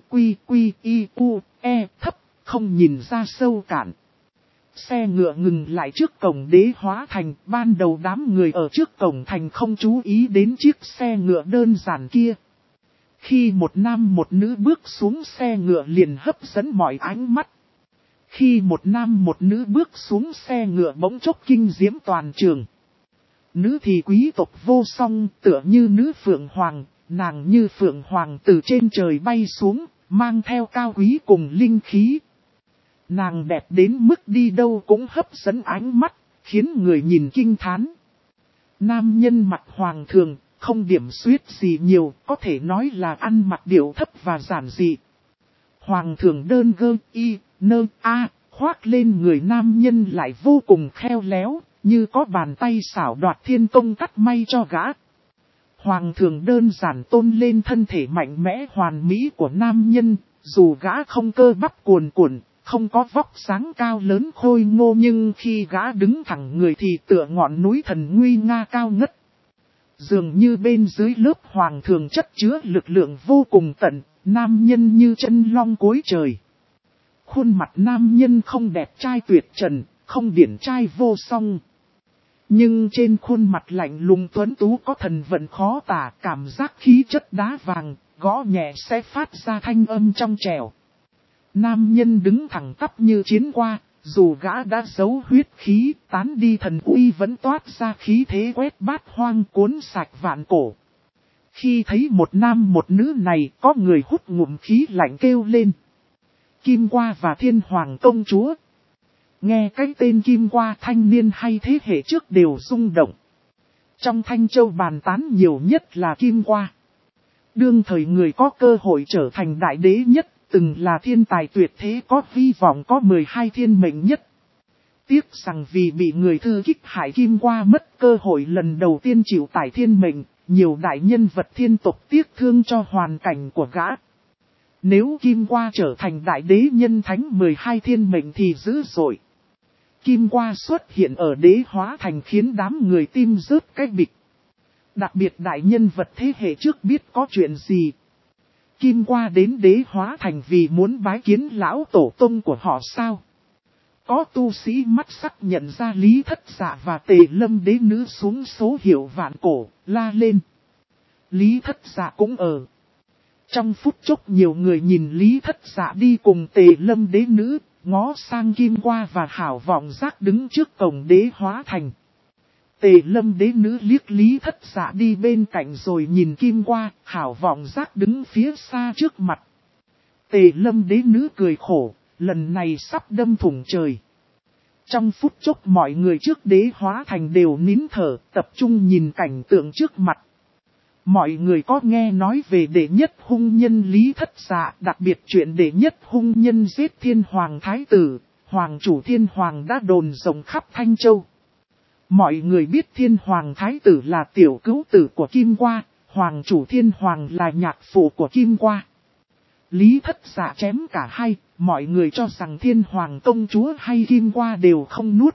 thấp, không nhìn ra sâu cạn. Xe ngựa ngừng lại trước cổng Đế Hóa Thành, ban đầu đám người ở trước cổng thành không chú ý đến chiếc xe ngựa đơn giản kia. Khi một nam một nữ bước xuống xe ngựa liền hấp dẫn mọi ánh mắt. Khi một nam một nữ bước xuống xe ngựa bỗng chốc kinh diễm toàn trường. Nữ thì quý tộc vô song, tựa như nữ phượng hoàng, nàng như phượng hoàng từ trên trời bay xuống, mang theo cao quý cùng linh khí. Nàng đẹp đến mức đi đâu cũng hấp dẫn ánh mắt, khiến người nhìn kinh thán. Nam nhân mặc hoàng thường, không điểm xuyết gì nhiều, có thể nói là ăn mặc điệu thấp và giản dị. Hoàng thường đơn khoác lên người nam nhân lại vô cùng khéo léo, như có bàn tay xảo đoạt thiên công cắt may cho gã. Hoàng thượng đơn giản tôn lên thân thể mạnh mẽ hoàn mỹ của nam nhân, dù gã không cơ bắp cuồn cuộn, không có vóc dáng cao lớn khôi ngô, nhưng khi gã đứng thẳng người thì tựa ngọn núi thần nguy nga cao ngất. Dường như bên dưới lớp hoàng thượng chất chứa lực lượng vô cùng tận, nam nhân như chân long cuối trời. Khuôn mặt nam nhân không đẹp trai tuyệt trần, không điển trai vô song. Nhưng trên khuôn mặt lạnh lùng tuấn tú có thần vận khó tả, cảm giác khí chất đá vàng, gõ nhẹ sẽ phát ra thanh âm trong trẻo. Nam nhân đứng thẳng tắp như chiến qua, dù gã đã giấu huyết khí, tán đi thần uy vẫn toát ra khí thế quét bát hoang cuốn sạch vạn cổ. Khi thấy một nam một nữ này, có người hút ngụm khí lạnh kêu lên. Kim Qua và Thiên Hoàng công chúa. Nghe cái tên Kim Qua, thanh niên hay thế hệ trước đều rung động. Trong Thanh Châu bàn tán nhiều nhất là Kim Qua. Đương thời người có cơ hội trở thành đại đế nhất, từng là thiên tài tuyệt thế, có hy vọng có 12 thiên mệnh nhất. Tiếc rằng vì bị người thư kích hại, Kim Qua mất cơ hội lần đầu tiên chịu tải thiên mệnh, nhiều đại nhân vật thiên tộc tiếc thương cho hoàn cảnh của gã. Nếu Kim Qua trở thành đại đế nhân thánh 12 thiên mệnh thì dữ dội. Kim Qua xuất hiện ở Đế Hóa Thành khiến đám người tim rớt cái bịch. Đặc biệt đại nhân vật thế hệ trước biết có chuyện gì. Kim Qua đến Đế Hóa Thành vì muốn bái kiến lão tổ tông của họ sao? Có tu sĩ mắt sắc nhận ra Lý Thất Dạ và Tề Lâm đế nữ xuống số hiệu vạn cổ, la lên. Lý Thất Dạ cũng ở. Trong phút chốc nhiều người nhìn Lý Thất Dạ đi cùng Tề Lâm đế nữ, ngó sang Kim Qua và Hảo Vọng Giác đứng trước cổng Đế Hóa Thành. Tề Lâm đế nữ liếc Lý Thất Dạ đi bên cạnh rồi nhìn Kim Qua, Hảo Vọng Giác đứng phía xa trước mặt. Tề Lâm đế nữ cười khổ, lần này sắp đâm thủng trời. Trong phút chốc mọi người trước Đế Hóa Thành đều nín thở, tập trung nhìn cảnh tượng trước mặt. Mọi người có nghe nói về đệ nhất hung nhân Lý Thất Dạ, đặc biệt chuyện đệ nhất hung nhân giết Thiên Hoàng Thái Tử, Hoàng chủ Thiên Hoàng đã đồn rộng khắp Thanh Châu. Mọi người biết Thiên Hoàng Thái Tử là tiểu cứu tử của Kim Qua, Hoàng chủ Thiên Hoàng là nhạc phụ của Kim Qua. Lý Thất Dạ chém cả hai, mọi người cho rằng Thiên Hoàng công chúa hay Kim Qua đều không nuốt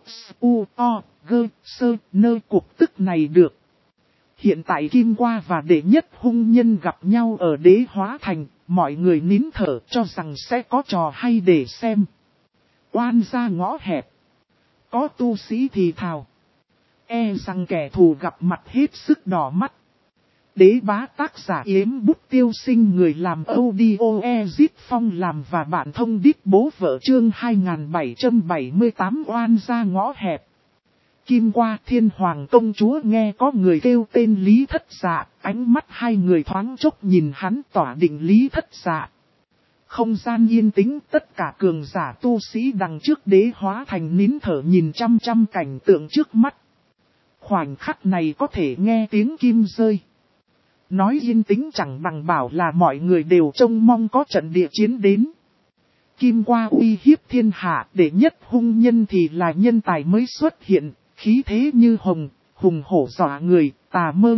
cuộc tức này được. Hiện tại Kim Qua và đệ nhất hung nhân gặp nhau ở Đế Hóa Thành, mọi người nín thở cho rằng sẽ có trò hay để xem. Oan ra ngõ hẹp. Có tu sĩ thì thào. E rằng kẻ thù gặp mặt hết sức đỏ mắt. Đế Bá tác giả Yếm Bút Tiêu Sinh, người làm audio Ezit Phong làm và bạn thông đít bố vợ, chương 2778 oan ra ngõ hẹp. Kim Qua, Thiên Hoàng công chúa nghe có người kêu tên Lý Thất Dạ, ánh mắt hai người thoáng chốc nhìn hắn, tỏa định Lý Thất Dạ. Không gian yên tĩnh, tất cả cường giả tu sĩ đằng trước Đế Hóa Thành nín thở nhìn chăm chăm cảnh tượng trước mắt. Khoảnh khắc này có thể nghe tiếng kim rơi. Nói yên tĩnh chẳng bằng bảo là mọi người đều trông mong có trận địa chiến đến. Kim Qua uy hiếp thiên hạ, đệ nhất hung nhân thì là nhân tài mới xuất hiện, khí thế như hùng hổ dọa người, tà mơ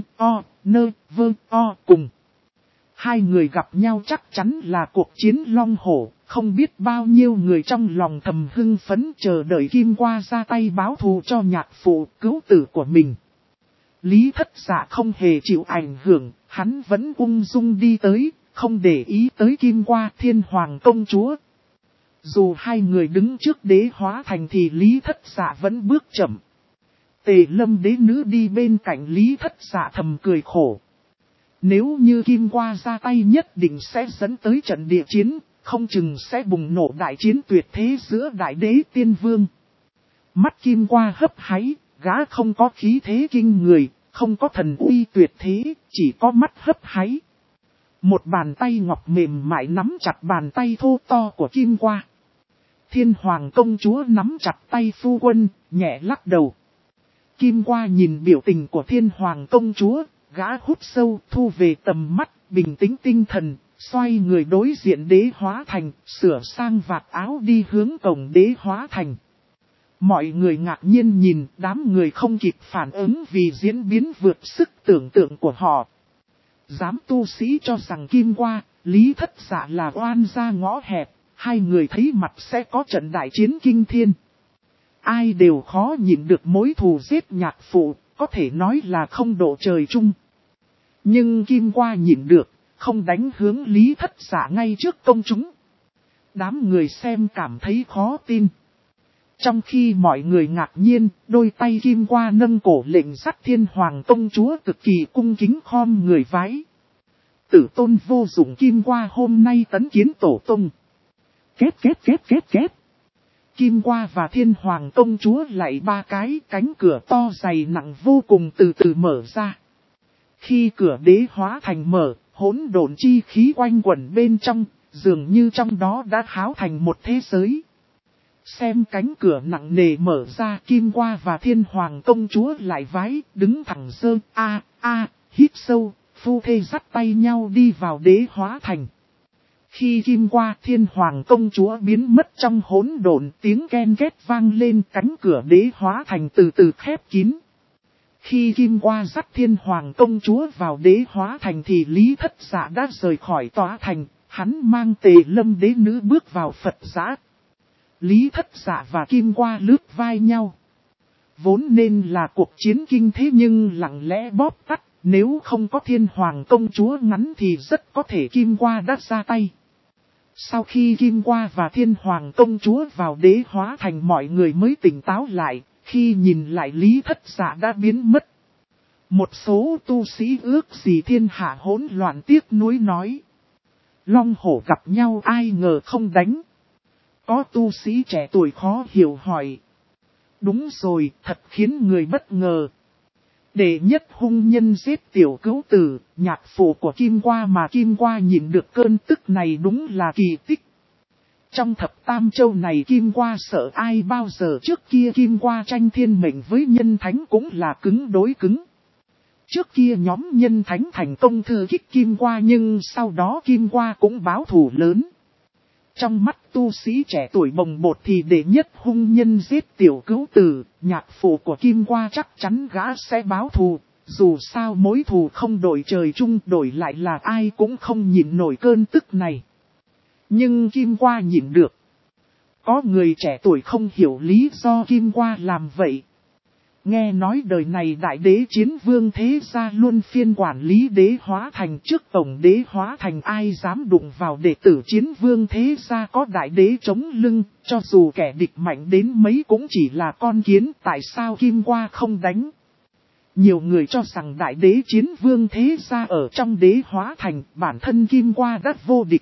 cùng. Hai người gặp nhau chắc chắn là cuộc chiến long hổ, không biết bao nhiêu người trong lòng thầm hưng phấn chờ đợi Kim Qua ra tay báo thù cho nhạc phụ cứu tử của mình. Lý Thất Dạ không hề chịu ảnh hưởng, hắn vẫn ung dung đi tới, không để ý tới Kim Qua, Thiên Hoàng công chúa. Dù hai người đứng trước Đế Hóa Thành thì Lý Thất Dạ vẫn bước chậm. Tề Lâm đế nữ đi bên cạnh Lý Thất Dạ thầm cười khổ. Nếu như Kim Qua ra tay nhất định sẽ dẫn tới trận địa chiến, không chừng sẽ bùng nổ đại chiến tuyệt thế giữa đại đế tiên vương. Mắt Kim Qua hấp háy, gã không có khí thế kinh người, không có thần uy tuyệt thế, chỉ có mắt hấp háy. Một bàn tay ngọc mềm mại nắm chặt bàn tay thô to của Kim Qua. Thiên Hoàng công chúa nắm chặt tay phu quân, nhẹ lắc đầu. Kim Qua nhìn biểu tình của Thiên Hoàng công chúa, gã hút sâu, thu về tầm mắt, bình tĩnh tinh thần, xoay người đối diện Đế Hóa Thành, sửa sang vạt áo đi hướng cổng Đế Hóa Thành. Mọi người ngạc nhiên nhìn, đám người không kịp phản ứng vì diễn biến vượt sức tưởng tượng của họ. Dám tu sĩ cho rằng Kim Qua, Lý Thất Dạ là oan gia ngõ hẹp, hai người thấy mặt sẽ có trận đại chiến kinh thiên. Ai đều khó nhịn được mối thù giết nhạc phụ, có thể nói là không độ trời chung. Nhưng Kim Qua nhịn được, không đánh hướng Lý Thất Dạ ngay trước công chúng. Đám người xem cảm thấy khó tin. Trong khi mọi người ngạc nhiên, đôi tay Kim Qua nâng cổ lệnh dắt Thiên Hoàng công chúa cực kỳ cung kính khom người vái. Tử tôn vô dụng Kim Qua hôm nay tấn kiến tổ tông. Két. Kim Qua và Thiên Hoàng công chúa lại ba cái, cánh cửa to dày nặng vô cùng từ từ mở ra. Khi cửa đế hóa thành mở, hỗn độn chi khí quanh quẩn bên trong, dường như trong đó đã háo thành một thế giới. Xem cánh cửa nặng nề mở ra, Kim Qua và Thiên Hoàng công chúa lại vái, đứng thẳng dơ, hít sâu, phu thê dắt tay nhau đi vào đế hóa thành. Khi Kim Qua, Thiên Hoàng công chúa biến mất trong hỗn độn, tiếng ken két vang lên, cánh cửa đế hóa thành từ từ khép kín. Khi Kim Qua dắt Thiên Hoàng công chúa vào đế hóa thành thì Lý Thất Dạ đã rời khỏi tòa thành, hắn mang Tề Lâm đế nữ bước vào Phật giã. Lý Thất Dạ và Kim Qua lướt vai nhau. Vốn nên là cuộc chiến kinh thế nhưng lặng lẽ bóp tắt, nếu không có Thiên Hoàng công chúa ngắn thì rất có thể Kim Qua đã ra tay. Sau khi Kim Qua và Thiên Hoàng công chúa vào đế hóa thành, mọi người mới tỉnh táo lại, khi nhìn lại Lý Thất Dạ đã biến mất. Một số tu sĩ ước gì thiên hạ hỗn loạn tiếc nuối nói. Long hổ gặp nhau ai ngờ không đánh. Có tu sĩ trẻ tuổi khó hiểu hỏi. Đúng rồi, thật khiến người bất ngờ. Đệ nhất hung nhân giết tiểu cữu tử, nhạc phụ của Kim Qua mà Kim Qua nhìn được cơn tức này đúng là kỳ tích. Trong thập tam châu này Kim Qua sợ ai bao giờ, trước kia Kim Qua tranh thiên mệnh với nhân thánh cũng là cứng đối cứng. Trước kia nhóm nhân thánh thành công thư kích Kim Qua nhưng sau đó Kim Qua cũng báo thù lớn. Trong mắt tu sĩ trẻ tuổi bồng bột thì đệ nhất hung nhân giết tiểu cữu tử, nhạc phụ của Kim Qua chắc chắn gã sẽ báo thù. Dù sao mối thù không đổi trời chung, đổi lại là ai cũng không nhịn nổi cơn tức này. Nhưng Kim Qua nhịn được. Có người trẻ tuổi không hiểu lý do Kim Qua làm vậy. Nghe nói đời này đại đế chiến vương thế gia luôn phiên quản lý đế hóa thành, trước tổng đế hóa thành ai dám đụng vào đệ tử chiến vương thế gia có đại đế chống lưng, cho dù kẻ địch mạnh đến mấy cũng chỉ là con kiến, tại sao Kim Qua không đánh? Nhiều người cho rằng đại đế chiến vương thế gia ở trong đế hóa thành, bản thân Kim Qua đã vô địch.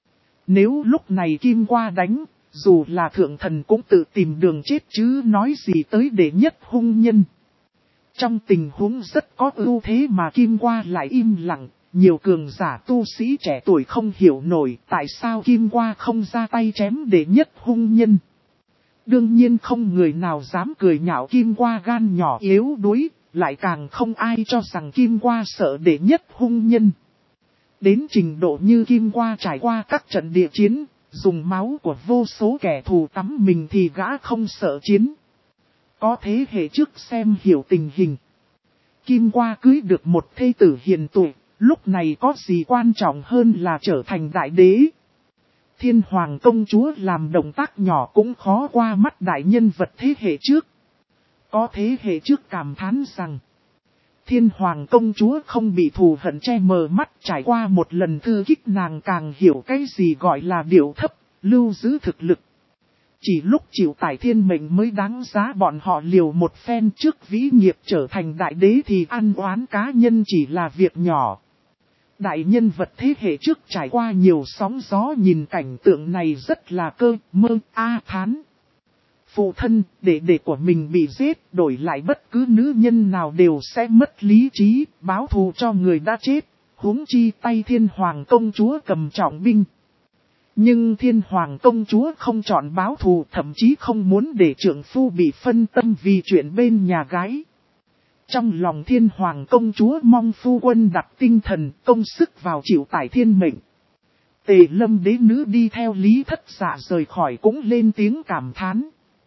Nếu lúc này Kim Qua đánh, dù là thượng thần cũng tự tìm đường chết chứ nói gì tới đệ nhất hung nhân. Trong tình huống rất có ưu thế mà Kim Qua lại im lặng, nhiều cường giả tu sĩ trẻ tuổi không hiểu nổi tại sao Kim Qua không ra tay chém đệ nhất hung nhân. Đương nhiên không người nào dám cười nhạo Kim Qua gan nhỏ yếu đuối, lại càng không ai cho rằng Kim Qua sợ đệ nhất hung nhân. Đến trình độ như Kim Qua trải qua các trận địa chiến, dùng máu của vô số kẻ thù tắm mình thì gã không sợ chiến. Có thế hệ trước xem hiểu tình hình. Kim Qua cưới được một thê tử hiền tuệ, lúc này có gì quan trọng hơn là trở thành đại đế. Thiên Hoàng công chúa làm động tác nhỏ cũng khó qua mắt đại nhân vật thế hệ trước. Có thế hệ trước cảm thán rằng Thiên Hoàng công chúa không bị thù hận che mờ mắt, trải qua một lần thư kích nàng càng hiểu cái gì gọi là điệu thấp, lưu giữ thực lực. Chỉ lúc chịu tải thiên mệnh mới đáng giá bọn họ liều một phen, trước vĩ nghiệp trở thành đại đế thì ăn oán cá nhân chỉ là việc nhỏ. Đại nhân vật thế hệ trước trải qua nhiều sóng gió, nhìn cảnh tượng này rất là cơ mơ thán. Phụ thân, đệ của mình bị giết, đổi lại bất cứ nữ nhân nào đều sẽ mất lý trí, báo thù cho người đã chết, huống chi tay Thiên Hoàng công chúa cầm trọng binh. Nhưng Thiên Hoàng công chúa không chọn báo thù, thậm chí không muốn để trượng phu bị phân tâm vì chuyện bên nhà gái. Trong lòng Thiên Hoàng công chúa mong phu quân đặt tinh thần, công sức vào chịu tải thiên mệnh. Tề Lâm đế nữ đi theo Lý Thất Dạ rời khỏi cũng lên tiếng cảm thán.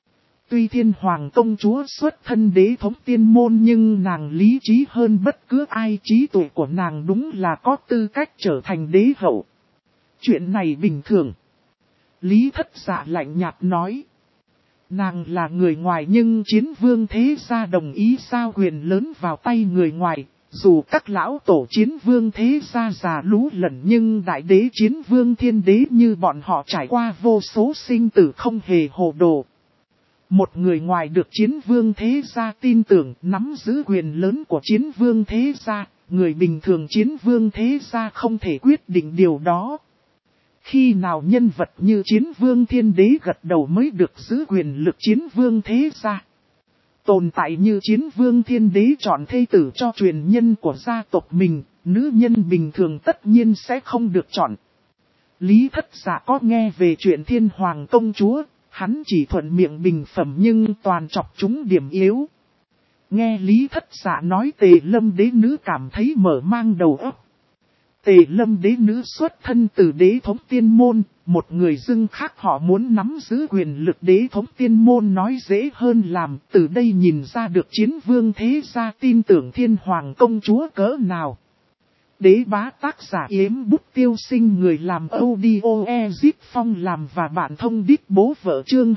Tuy thiên hoàng công chúa xuất thân đế thống tiên môn nhưng nàng lý trí hơn bất cứ ai, trí tuệ của nàng đúng là có tư cách trở thành đế hậu. Chuyện này bình thường. Lý Thất Dạ lạnh nhạt nói. Nàng là người ngoài nhưng chiến vương thế gia đồng ý giao quyền lớn vào tay người ngoài. Dù các lão tổ chiến vương thế gia già lú lẫn nhưng đại đế chiến vương thiên đế như bọn họ trải qua vô số sinh tử không hề hồ đồ. Một người ngoài được chiến vương thế gia tin tưởng nắm giữ quyền lớn của chiến vương thế gia, người bình thường chiến vương thế gia không thể quyết định điều đó. Khi nào nhân vật như chiến vương thiên đế gật đầu mới được giữ quyền lực chiến vương thế gia. Tồn tại như chiến vương thiên đế chọn thê tử cho truyền nhân của gia tộc mình, nữ nhân bình thường tất nhiên sẽ không được chọn. Lý Thất Dạ có nghe về chuyện thiên hoàng công chúa, hắn chỉ thuận miệng bình phẩm nhưng toàn chọc chúng điểm yếu. Nghe Lý Thất Dạ nói Tề Lâm đế nữ cảm thấy mở mang đầu óc. Tề Lâm đế nữ xuất thân từ đế thống tiên môn, một người dưng khác họ muốn nắm giữ quyền lực đế thống tiên môn nói dễ hơn làm, từ đây nhìn ra được chiến vương thế gia tin tưởng thiên hoàng công chúa cỡ nào. Đế bá tác giả Yếm Bút Tiêu Sinh, người làm audio Ezip Phong làm và bạn thông đít bố vợ chương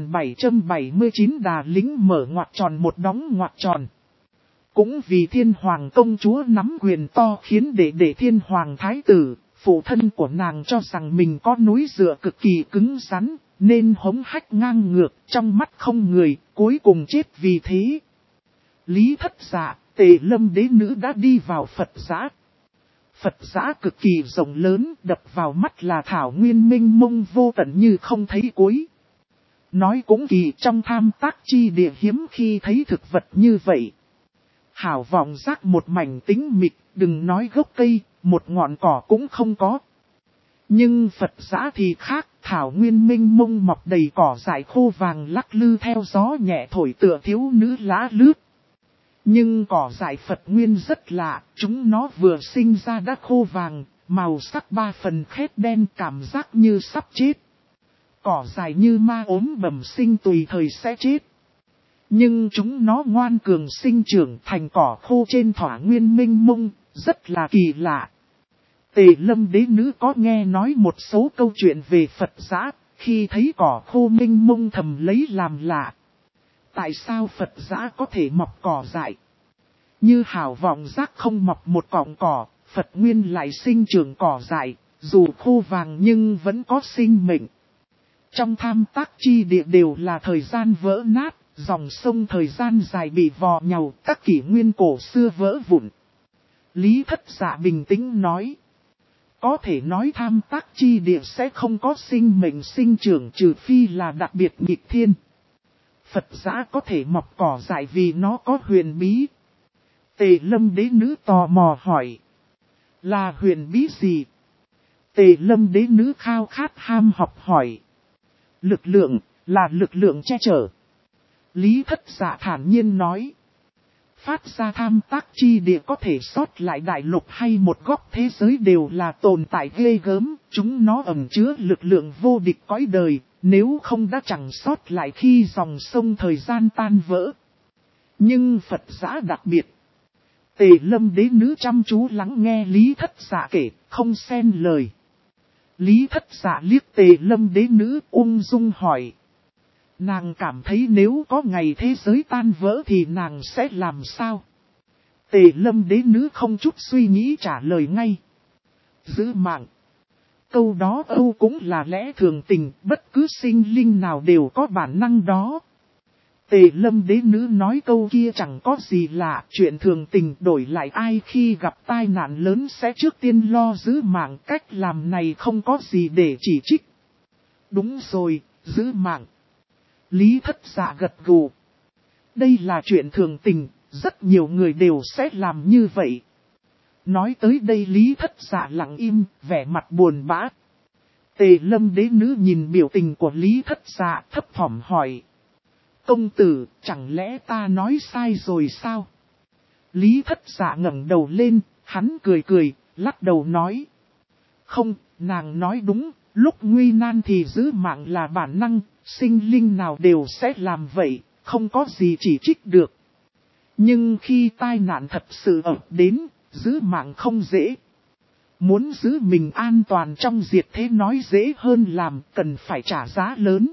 2779 đà lính mở ngoặc tròn một đóng ngoặc tròn. Cũng vì thiên hoàng công chúa nắm quyền to khiến để thiên hoàng thái tử, phụ thân của nàng cho rằng mình có núi dựa cực kỳ cứng rắn, nên hống hách ngang ngược, trong mắt không người, cuối cùng chết vì thế. Lý Thất Dạ, Tề Lâm đế nữ đã đi vào Phật giã. Phật giã cực kỳ rộng lớn, đập vào mắt là thảo nguyên mênh mông vô tận như không thấy cuối. Nói cũng kỳ, trong tham tác chi địa hiếm khi thấy thực vật như vậy. Hảo vọng giác một mảnh tĩnh mịch, đừng nói gốc cây, một ngọn cỏ cũng không có. Nhưng Phật giã thì khác, thảo nguyên mênh mông mọc đầy cỏ dại khô vàng lắc lư theo gió nhẹ thổi tựa thiếu nữ lá lướt. Nhưng cỏ dại Phật nguyên rất lạ, chúng nó vừa sinh ra đã khô vàng, màu sắc 3 phần khét đen, cảm giác như sắp chết. Cỏ dại như ma ốm bẩm sinh tùy thời sẽ chết. Nhưng chúng nó ngoan cường sinh trưởng thành cỏ khô trên thỏa nguyên mênh mông, rất là kỳ lạ. Tề Lâm đế nữ có nghe nói một số câu chuyện về Phật giã, khi thấy cỏ khô mênh mông thầm lấy làm lạ. Tại sao Phật giã có thể mọc cỏ dại? Như hảo vọng giác không mọc một cọng cỏ, Phật nguyên lại sinh trưởng cỏ dại, dù khô vàng nhưng vẫn có sinh mệnh. Trong tham tác chi địa đều là thời gian vỡ nát, dòng sông thời gian dài bị vò nhàu, các kỷ nguyên cổ xưa vỡ vụn. Lý Thất Dạ bình tĩnh nói. Có thể nói tham tác chi địa sẽ không có sinh mệnh sinh trưởng trừ phi là đặc biệt nghịch thiên. Phật giã có thể mọc cỏ dại vì nó có huyền bí. Tề Lâm đế nữ tò mò hỏi. Là huyền bí gì? Tề Lâm đế nữ khao khát ham học hỏi. Lực lượng, là lực lượng che chở. Lý Thất Dạ thản nhiên nói. Phát ra tham tác chi địa có thể sót lại đại lục hay một góc thế giới đều là tồn tại ghê gớm, chúng nó ẩn chứa lực lượng vô địch cõi đời, nếu không đã chẳng sót lại khi dòng sông thời gian tan vỡ. Nhưng Phật giã đặc biệt. Tề Lâm đế nữ chăm chú lắng nghe Lý Thất Dạ kể, không xen lời. Lý Thất Dạ liếc Tề Lâm đế nữ ung dung hỏi. Nàng cảm thấy nếu có ngày thế giới tan vỡ thì nàng sẽ làm sao? Tề Lâm đế nữ không chút suy nghĩ trả lời ngay. Giữ mạng. Câu đó Âu cũng là lẽ thường tình, bất cứ sinh linh nào đều có bản năng đó. Tề Lâm đế nữ nói câu kia chẳng có gì lạ, chuyện thường tình đổi lại ai khi gặp tai nạn lớn sẽ trước tiên lo giữ mạng, cách làm này không có gì để chỉ trích. Đúng rồi, giữ mạng. Lý Thất Dạ gật gù. Đây là chuyện thường tình, rất nhiều người đều sẽ làm như vậy. Nói tới đây Lý Thất Dạ lặng im, vẻ mặt buồn bã. Tề Lâm đế nữ nhìn biểu tình của Lý Thất Dạ thấp thỏm hỏi. Công tử, chẳng lẽ ta nói sai rồi sao? Lý Thất Dạ ngẩng đầu lên, hắn cười cười, lắc đầu nói. Không, nàng nói đúng, lúc nguy nan thì giữ mạng là bản năng, sinh linh nào đều sẽ làm vậy, không có gì chỉ trích được. Nhưng khi tai nạn thật sự ập đến, giữ mạng không dễ. Muốn giữ mình an toàn trong diệt thế nói dễ hơn làm, cần phải trả giá lớn.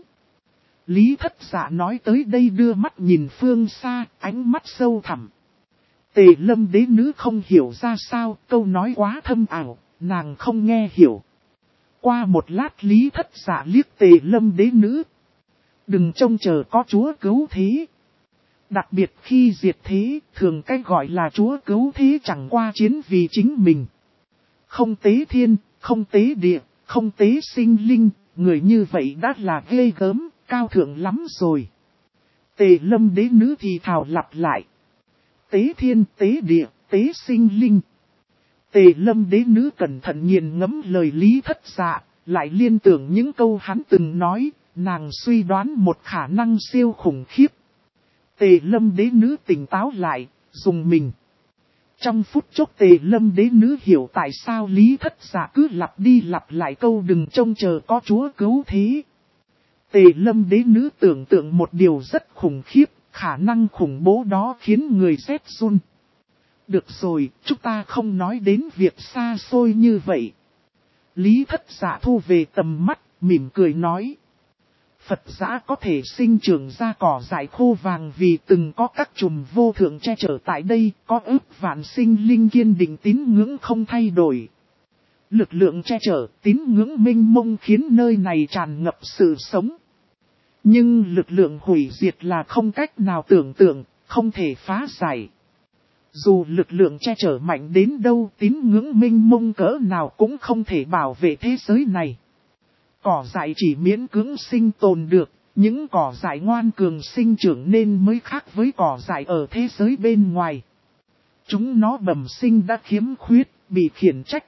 Lý Thất Dạ nói tới đây đưa mắt nhìn phương xa, ánh mắt sâu thẳm. Tề Lâm đế nữ không hiểu ra sao, câu nói quá thâm ảo, nàng không nghe hiểu. Qua một lát Lý Thất Dạ liếc Tề Lâm đế nữ. Đừng trông chờ có chúa cứu thế. Đặc biệt khi diệt thế, thường cách gọi là chúa cứu thế chẳng qua chiến vì chính mình. Không tế thiên, không tế địa, không tế sinh linh, người như vậy đã là ghê gớm, cao thượng lắm rồi. Tề Lâm đế nữ thì thào lặp lại. Tế thiên, tế địa, tế sinh linh. Tề Lâm đế nữ cẩn thận nghiền ngẫm lời Lý Thất Dạ, lại liên tưởng những câu hắn từng nói, nàng suy đoán một khả năng siêu khủng khiếp. Tề Lâm đế nữ tỉnh táo lại, dùng mình. Trong phút chốc Tề Lâm đế nữ hiểu tại sao Lý Thất Dạ cứ lặp đi lặp lại câu đừng trông chờ có chúa cứu thế. Tề Lâm đế nữ tưởng tượng một điều rất khủng khiếp, khả năng khủng bố đó khiến người rét run. Được rồi, chúng ta không nói đến việc xa xôi như vậy. Lý Thất Dạ thu về tầm mắt, mỉm cười nói. Phật giã có thể sinh trưởng ra cỏ dại khô vàng vì từng có các chùm vô thượng che chở tại đây, có ước vạn sinh linh kiên định tín ngưỡng không thay đổi. Lực lượng che chở, tín ngưỡng mênh mông khiến nơi này tràn ngập sự sống. Nhưng lực lượng hủy diệt là không cách nào tưởng tượng, không thể phá giải. Dù lực lượng che chở mạnh đến đâu, tín ngưỡng mênh mông cỡ nào cũng không thể bảo vệ thế giới này. Cỏ dại chỉ miễn cưỡng sinh tồn được, những cỏ dại ngoan cường sinh trưởng nên mới khác với cỏ dại ở thế giới bên ngoài. Chúng nó bẩm sinh đã khiếm khuyết, bị khiển trách.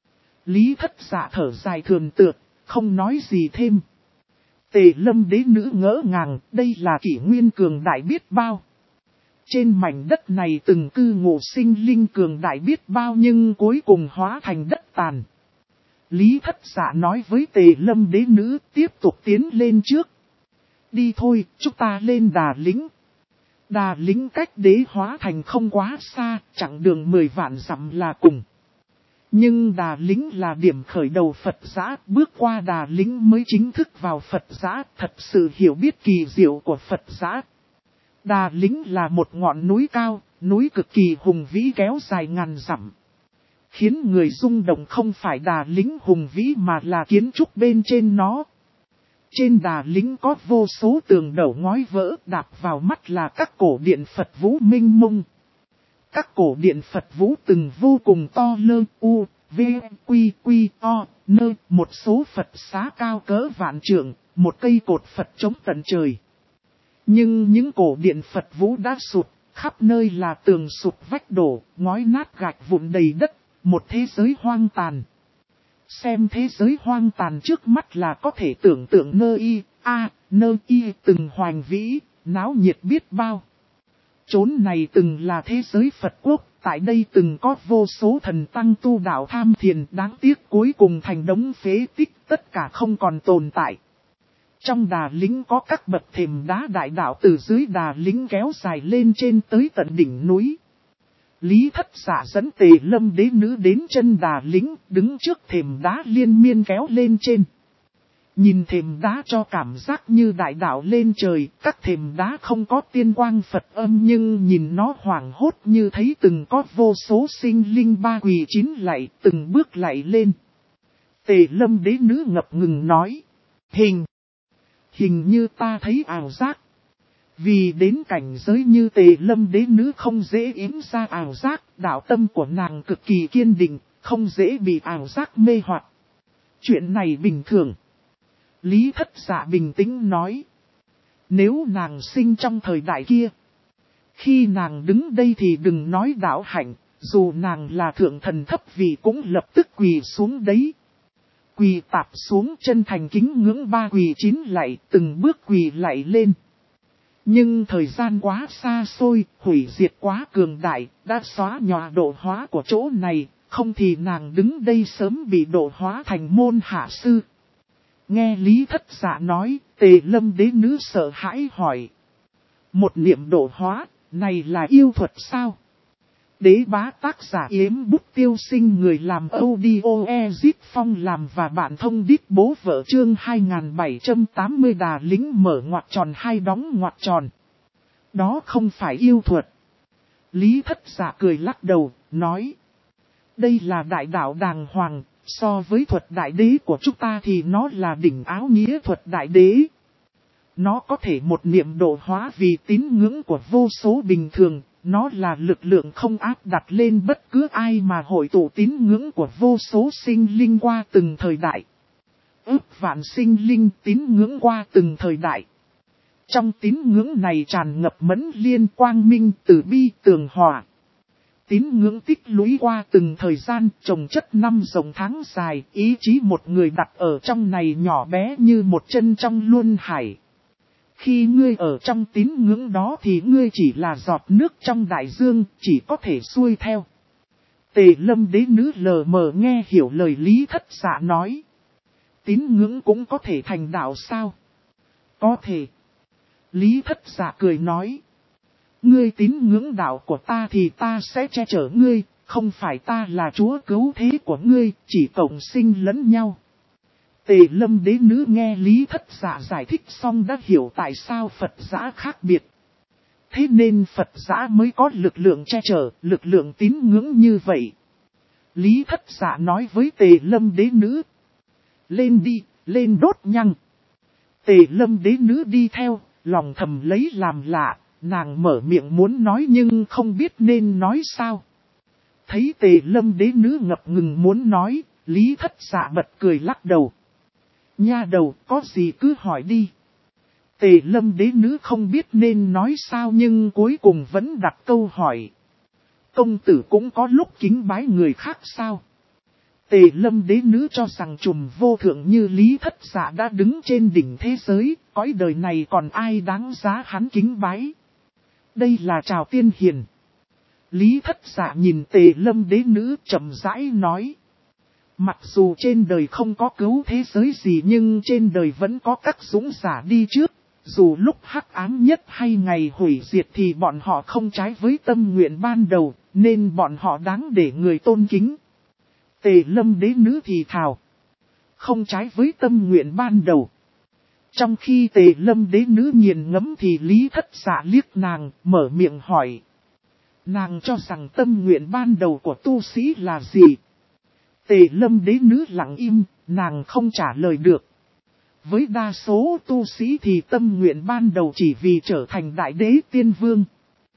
Lý Thất Dạ thở dài thườn tượt, không nói gì thêm. Tề Lâm đế nữ ngỡ ngàng, đây là kỷ nguyên cường đại biết bao. Trên mảnh đất này từng cư ngụ sinh linh cường đại biết bao nhưng cuối cùng hóa thành đất tàn. Lý Thất Dạ nói với Tề Lâm đế nữ tiếp tục tiến lên trước. Đi thôi, chúng ta lên Đà Lĩnh. Đà Lĩnh cách đế hóa thành không quá xa, chặng đường 10 vạn dặm là cùng. Nhưng Đà Lĩnh là điểm khởi đầu Phật giã, bước qua Đà Lĩnh mới chính thức vào Phật giã, thật sự hiểu biết kỳ diệu của Phật giã. Đà Lĩnh là một ngọn núi cao, núi cực kỳ hùng vĩ kéo dài ngàn dặm. Khiến người rung động không phải Đà Lĩnh hùng vĩ mà là kiến trúc bên trên nó. Trên Đà Lĩnh có vô số tường đẩu ngói vỡ, đạp vào mắt là các cổ điện Phật vũ minh mông. Các cổ điện Phật vũ từng vô cùng to lơ, u, v, quy, quy, o, nơ, một số Phật xá cao cỡ vạn trượng, một cây cột Phật chống tận trời. Nhưng những cổ điện Phật vũ đã sụp, khắp nơi là tường sụp vách đổ, ngói nát gạch vụn đầy đất, một thế giới hoang tàn. Xem thế giới hoang tàn trước mắt là có thể tưởng tượng nơi y từng hoành vĩ, náo nhiệt biết bao. Chốn này từng là thế giới Phật quốc, tại đây từng có vô số thần tăng tu đạo tham thiền, đáng tiếc cuối cùng thành đống phế tích, tất cả không còn tồn tại. Trong Đà Lĩnh có các bậc thềm đá đại đạo từ dưới Đà Lĩnh kéo dài lên trên tới tận đỉnh núi. Lý Thất Dạ dẫn Tề Lâm đế nữ đến chân Đà Lĩnh, đứng trước thềm đá liên miên kéo lên trên. Nhìn thềm đá cho cảm giác như đại đạo lên trời, các thềm đá không có tiên quang Phật âm nhưng nhìn nó hoảng hốt như thấy từng có vô số sinh linh ba quỳ chín lạy, từng bước lạy lên. Tề Lâm đế nữ ngập ngừng nói, hình như ta thấy ảo giác. Vì đến cảnh giới như Tề Lâm đế nữ không dễ yếm ra ảo giác, đạo tâm của nàng cực kỳ kiên định, không dễ bị ảo giác mê hoặc. Chuyện này bình thường. Lý Thất Dạ bình tĩnh nói. Nếu nàng sinh trong thời đại kia, khi nàng đứng đây thì đừng nói đạo hạnh, dù nàng là thượng thần thấp vị cũng lập tức quỳ xuống đấy. Quỳ tạp xuống chân thành kính ngưỡng ba quỳ chín lạy, từng bước quỳ lạy lên. Nhưng thời gian quá xa xôi, hủy diệt quá cường đại, đã xóa nhòa độ hóa của chỗ này, không thì nàng đứng đây sớm bị độ hóa thành môn hạ sư. Nghe Lý Thất Dạ nói, Tề Lâm đế nữ sợ hãi hỏi. Một niệm độ hóa, này là yêu thuật sao? Đế bá tác giả Yếm Bút Tiêu Sinh, người làm audio Ezip Phong làm và bạn thông đít bố vợ, chương 2780 đà lính mở ngoặc tròn hai đóng ngoặc tròn. Đó không phải yêu thuật. Lý Thất Dạ cười lắc đầu, nói. Đây là đại đạo đàng hoàng, so với thuật đại đế của chúng ta thì nó là đỉnh áo nghĩa thuật đại đế. Nó có thể một niệm độ hóa vì tín ngưỡng của vô số bình thường, nó là lực lượng không áp đặt lên bất cứ ai mà hội tụ tín ngưỡng của vô số sinh linh qua từng thời đại. Ước vạn sinh linh tín ngưỡng qua từng thời đại. Trong tín ngưỡng này tràn ngập mẫn liên quang minh từ bi tường hòa. Tín ngưỡng tích lũy qua từng thời gian trồng chất năm rộng tháng dài, ý chí một người đặt ở trong này nhỏ bé như một chân trong luân hải. Khi ngươi ở trong tín ngưỡng đó thì ngươi chỉ là giọt nước trong đại dương, chỉ có thể xuôi theo. Tề Lâm đế nữ lờ mờ nghe hiểu lời Lý Thất Dạ nói. Tín ngưỡng cũng có thể thành đạo sao? Có thể. Lý Thất Dạ cười nói. Ngươi tín ngưỡng đạo của ta thì ta sẽ che chở ngươi, không phải ta là chúa cứu thế của ngươi, chỉ cộng sinh lẫn nhau. Tề Lâm đế nữ nghe Lý Thất Dạ giải thích xong đã hiểu tại sao Phật giả khác biệt. Thế nên Phật giả mới có lực lượng che chở, lực lượng tín ngưỡng như vậy. Lý Thất Dạ nói với Tề Lâm đế nữ. Lên đi, lên đốt nhang. Tề Lâm đế nữ đi theo, lòng thầm lấy làm lạ, nàng mở miệng muốn nói nhưng không biết nên nói sao. Thấy Tề Lâm đế nữ ngập ngừng muốn nói, Lý Thất Dạ bật cười lắc đầu. Nha đầu, có gì cứ hỏi đi. Tề Lâm đế nữ không biết nên nói sao nhưng cuối cùng vẫn đặt câu hỏi. Công tử cũng có lúc kính bái người khác sao? Tề Lâm đế nữ cho rằng trùm vô thượng như Lý Thất Dạ đã đứng trên đỉnh thế giới, cõi đời này còn ai đáng giá hắn kính bái. Đây là Trào Tiên Hiền. Lý Thất Dạ nhìn Tề Lâm đế nữ chậm rãi nói. Mặc dù trên đời không có cứu thế giới gì nhưng trên đời vẫn có các dũng giả đi trước. Dù lúc hắc ám nhất hay ngày hủy diệt thì bọn họ không trái với tâm nguyện ban đầu, nên bọn họ đáng để người tôn kính. Tề Lâm đế nữ thì thào. Không trái với tâm nguyện ban đầu. Trong khi Tề Lâm đế nữ nghiền ngẫm thì Lý Thất Dạ liếc nàng, mở miệng hỏi. Nàng cho rằng tâm nguyện ban đầu của tu sĩ là gì? Tề Lâm đế nữ lặng im, nàng không trả lời được. Với đa số tu sĩ thì tâm nguyện ban đầu chỉ vì trở thành đại đế tiên vương.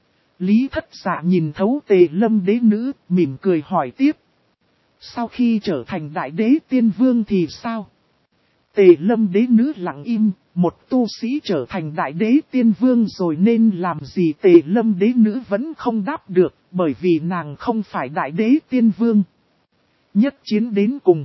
Lý Thất Dạ nhìn thấu Tề Lâm đế nữ, mỉm cười hỏi tiếp. Sau khi trở thành đại đế tiên vương thì sao? Tề Lâm đế nữ lặng im, một tu sĩ trở thành đại đế tiên vương rồi nên làm gì? Tề Lâm đế nữ vẫn không đáp được, bởi vì nàng không phải đại đế tiên vương. Nhất chiến đến cùng.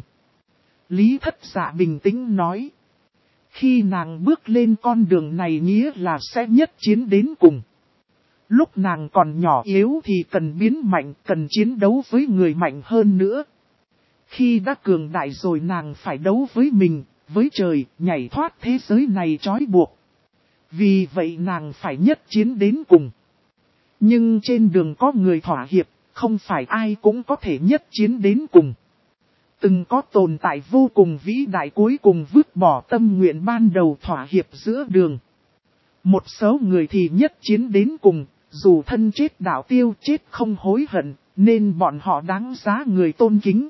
Lý Thất Dạ bình tĩnh nói. Khi nàng bước lên con đường này nghĩa là sẽ nhất chiến đến cùng. Lúc nàng còn nhỏ yếu thì cần biến mạnh, cần chiến đấu với người mạnh hơn nữa. Khi đã cường đại rồi nàng phải đấu với mình, với trời, nhảy thoát thế giới này trói buộc. Vì vậy nàng phải nhất chiến đến cùng. Nhưng trên đường có người thỏa hiệp, không phải ai cũng có thể nhất chiến đến cùng. Từng có tồn tại vô cùng vĩ đại cuối cùng vứt bỏ tâm nguyện ban đầu thỏa hiệp giữa đường. Một số người thì nhất chiến đến cùng, dù thân chết đạo tiêu chết không hối hận, nên bọn họ đáng giá người tôn kính.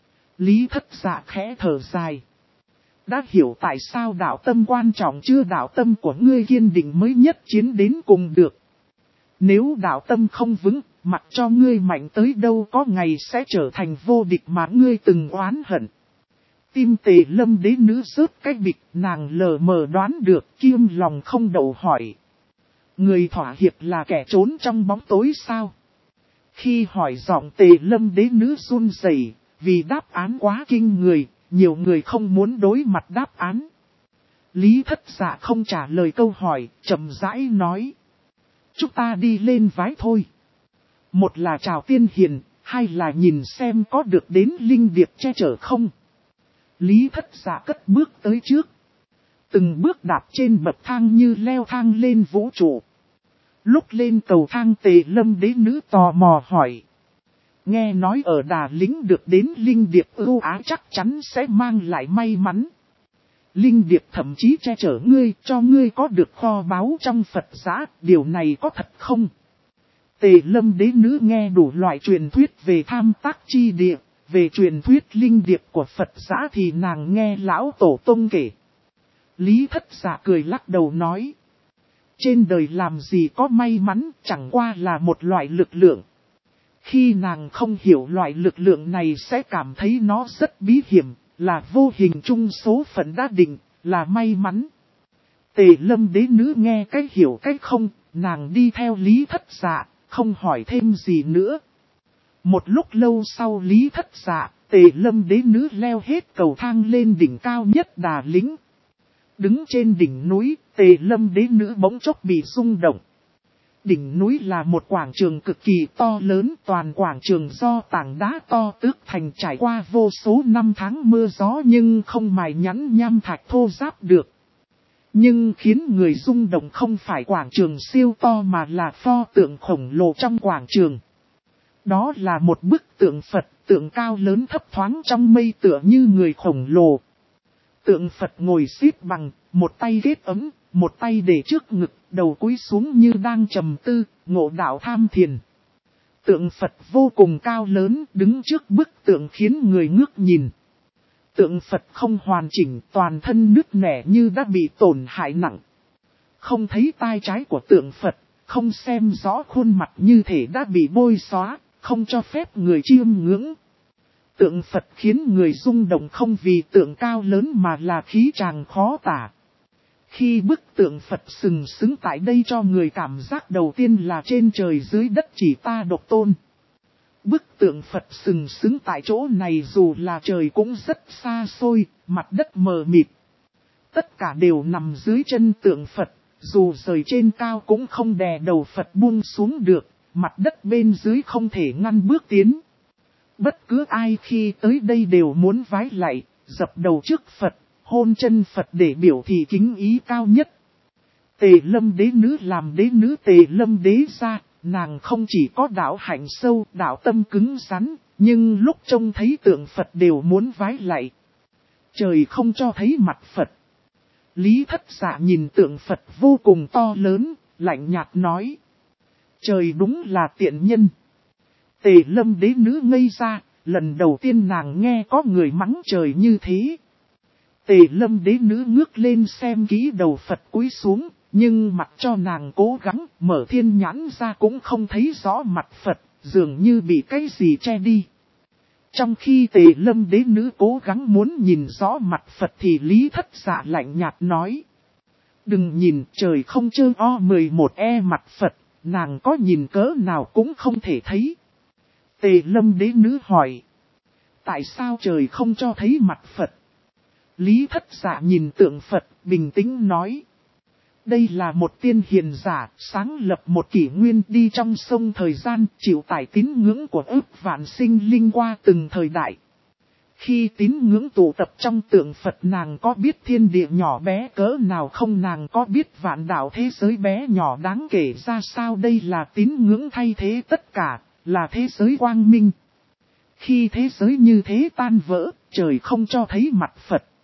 Lý Thất Dạ khẽ thở dài. Đã hiểu tại sao đạo tâm quan trọng chưa? Đạo tâm của ngươi kiên định mới nhất chiến đến cùng được. Nếu đạo tâm không vững, mặc cho ngươi mạnh tới đâu có ngày sẽ trở thành vô địch mà ngươi từng oán hận. Tim Tề Lâm đế nữ rớt cái bịch, nàng lờ mờ đoán được, kiêm lòng không đậu hỏi. Người thỏa hiệp là kẻ trốn trong bóng tối sao? Khi hỏi giọng Tề Lâm đế nữ run rẩy, vì đáp án quá kinh người, nhiều người không muốn đối mặt đáp án. Lý Thất Dạ không trả lời câu hỏi, chậm rãi nói. Chúng ta đi lên vái thôi. Một là Trào Tiên Hiền, hai là nhìn xem có được đến linh điệp che chở không. Lý Thất Dạ cất bước tới trước. Từng bước đạp trên bậc thang như leo thang lên vũ trụ. Lúc lên cầu thang Tề Lâm đế nữ tò mò hỏi. Nghe nói ở Đà Lĩnh được đến linh điệp ưu ái chắc chắn sẽ mang lại may mắn. Linh điệp thậm chí che chở ngươi, cho ngươi có được kho báu trong Phật giá, điều này có thật không? Tề Lâm đế nữ nghe đủ loại truyền thuyết về tham tác chi địa, về truyền thuyết linh điệp của Phật giá thì nàng nghe lão tổ tông kể. Lý Thất Dạ cười lắc đầu nói. Trên đời làm gì có may mắn, chẳng qua là một loại lực lượng. Khi nàng không hiểu loại lực lượng này sẽ cảm thấy nó rất bí hiểm, là vô hình chung số phận đã định, là may mắn. Tề Lâm đế nữ nghe cách hiểu cách không, nàng đi theo Lý Thất Dạ, không hỏi thêm gì nữa. Một lúc lâu sau Lý Thất Dạ, Tề Lâm đế nữ leo hết cầu thang lên đỉnh cao nhất Đà Lĩnh. Đứng trên đỉnh núi, Tề Lâm đế nữ bỗng chốc bị rung động. Đỉnh núi là một quảng trường cực kỳ to lớn, toàn quảng trường do tảng đá to tước thành trải qua vô số năm tháng mưa gió nhưng không mài nhẵn nham thạch thô ráp được. Nhưng khiến người rung động không phải quảng trường siêu to mà là pho tượng khổng lồ trong quảng trường. Đó là một bức tượng Phật, tượng cao lớn thấp thoáng trong mây tựa như người khổng lồ. Tượng Phật ngồi xếp bằng, một tay ghét ấm, một tay để trước ngực, đầu cúi xuống như đang trầm tư, ngộ đạo tham thiền. Tượng Phật vô cùng cao lớn, đứng trước bức tượng khiến người ngước nhìn. Tượng Phật không hoàn chỉnh, toàn thân nứt nẻ như đã bị tổn hại nặng. Không thấy tai trái của tượng Phật, không xem rõ khuôn mặt như thể đã bị bôi xóa, không cho phép người chiêm ngưỡng. Tượng Phật khiến người rung động không vì tượng cao lớn mà là khí tràng khó tả. Khi bức tượng Phật sừng sững tại đây cho người cảm giác đầu tiên là trên trời dưới đất chỉ ta độc tôn. Bức tượng Phật sừng sững tại chỗ này dù là trời cũng rất xa xôi, mặt đất mờ mịt. Tất cả đều nằm dưới chân tượng Phật, dù rời trên cao cũng không đè đầu Phật buông xuống được, mặt đất bên dưới không thể ngăn bước tiến. Bất cứ ai khi tới đây đều muốn vái lạy, dập đầu trước Phật, hôn chân Phật để biểu thị kính ý cao nhất. Tề Lâm đế nữ làm đế nữ Tề Lâm đế gia, nàng không chỉ có đạo hạnh sâu, đạo tâm cứng rắn, nhưng lúc trông thấy tượng Phật đều muốn vái lạy. Trời không cho thấy mặt Phật. Lý Thất Dạ nhìn tượng Phật vô cùng to lớn, lạnh nhạt nói. Trời đúng là tiện nhân. Tề Lâm đế nữ ngây ra, lần đầu tiên nàng nghe có người mắng trời như thế. Tề Lâm đế nữ ngước lên xem kỹ đầu Phật cúi xuống, nhưng mặt cho nàng cố gắng mở thiên nhãn ra cũng không thấy rõ mặt Phật, dường như bị cái gì che đi. Trong khi Tề Lâm đế nữ cố gắng muốn nhìn rõ mặt Phật thì Lý Thất Dạ lạnh nhạt nói. Đừng nhìn, trời không trơ o 11e mặt Phật, nàng có nhìn cỡ nào cũng không thể thấy. Tề Lâm đế nữ hỏi. Tại sao trời không cho thấy mặt Phật? Lý Thất Dạ nhìn tượng Phật, bình tĩnh nói. Đây là một tiên hiền giả, sáng lập một kỷ nguyên đi trong sông thời gian, chịu tải tín ngưỡng của ức vạn sinh linh qua từng thời đại. Khi tín ngưỡng tụ tập trong tượng Phật nàng có biết thiên địa nhỏ bé cỡ nào không, nàng có biết vạn đạo thế giới bé nhỏ đáng kể ra sao, đây là tín ngưỡng thay thế tất cả, là thế giới quang minh. Khi thế giới như thế tan vỡ, trời không cho thấy mặt Phật.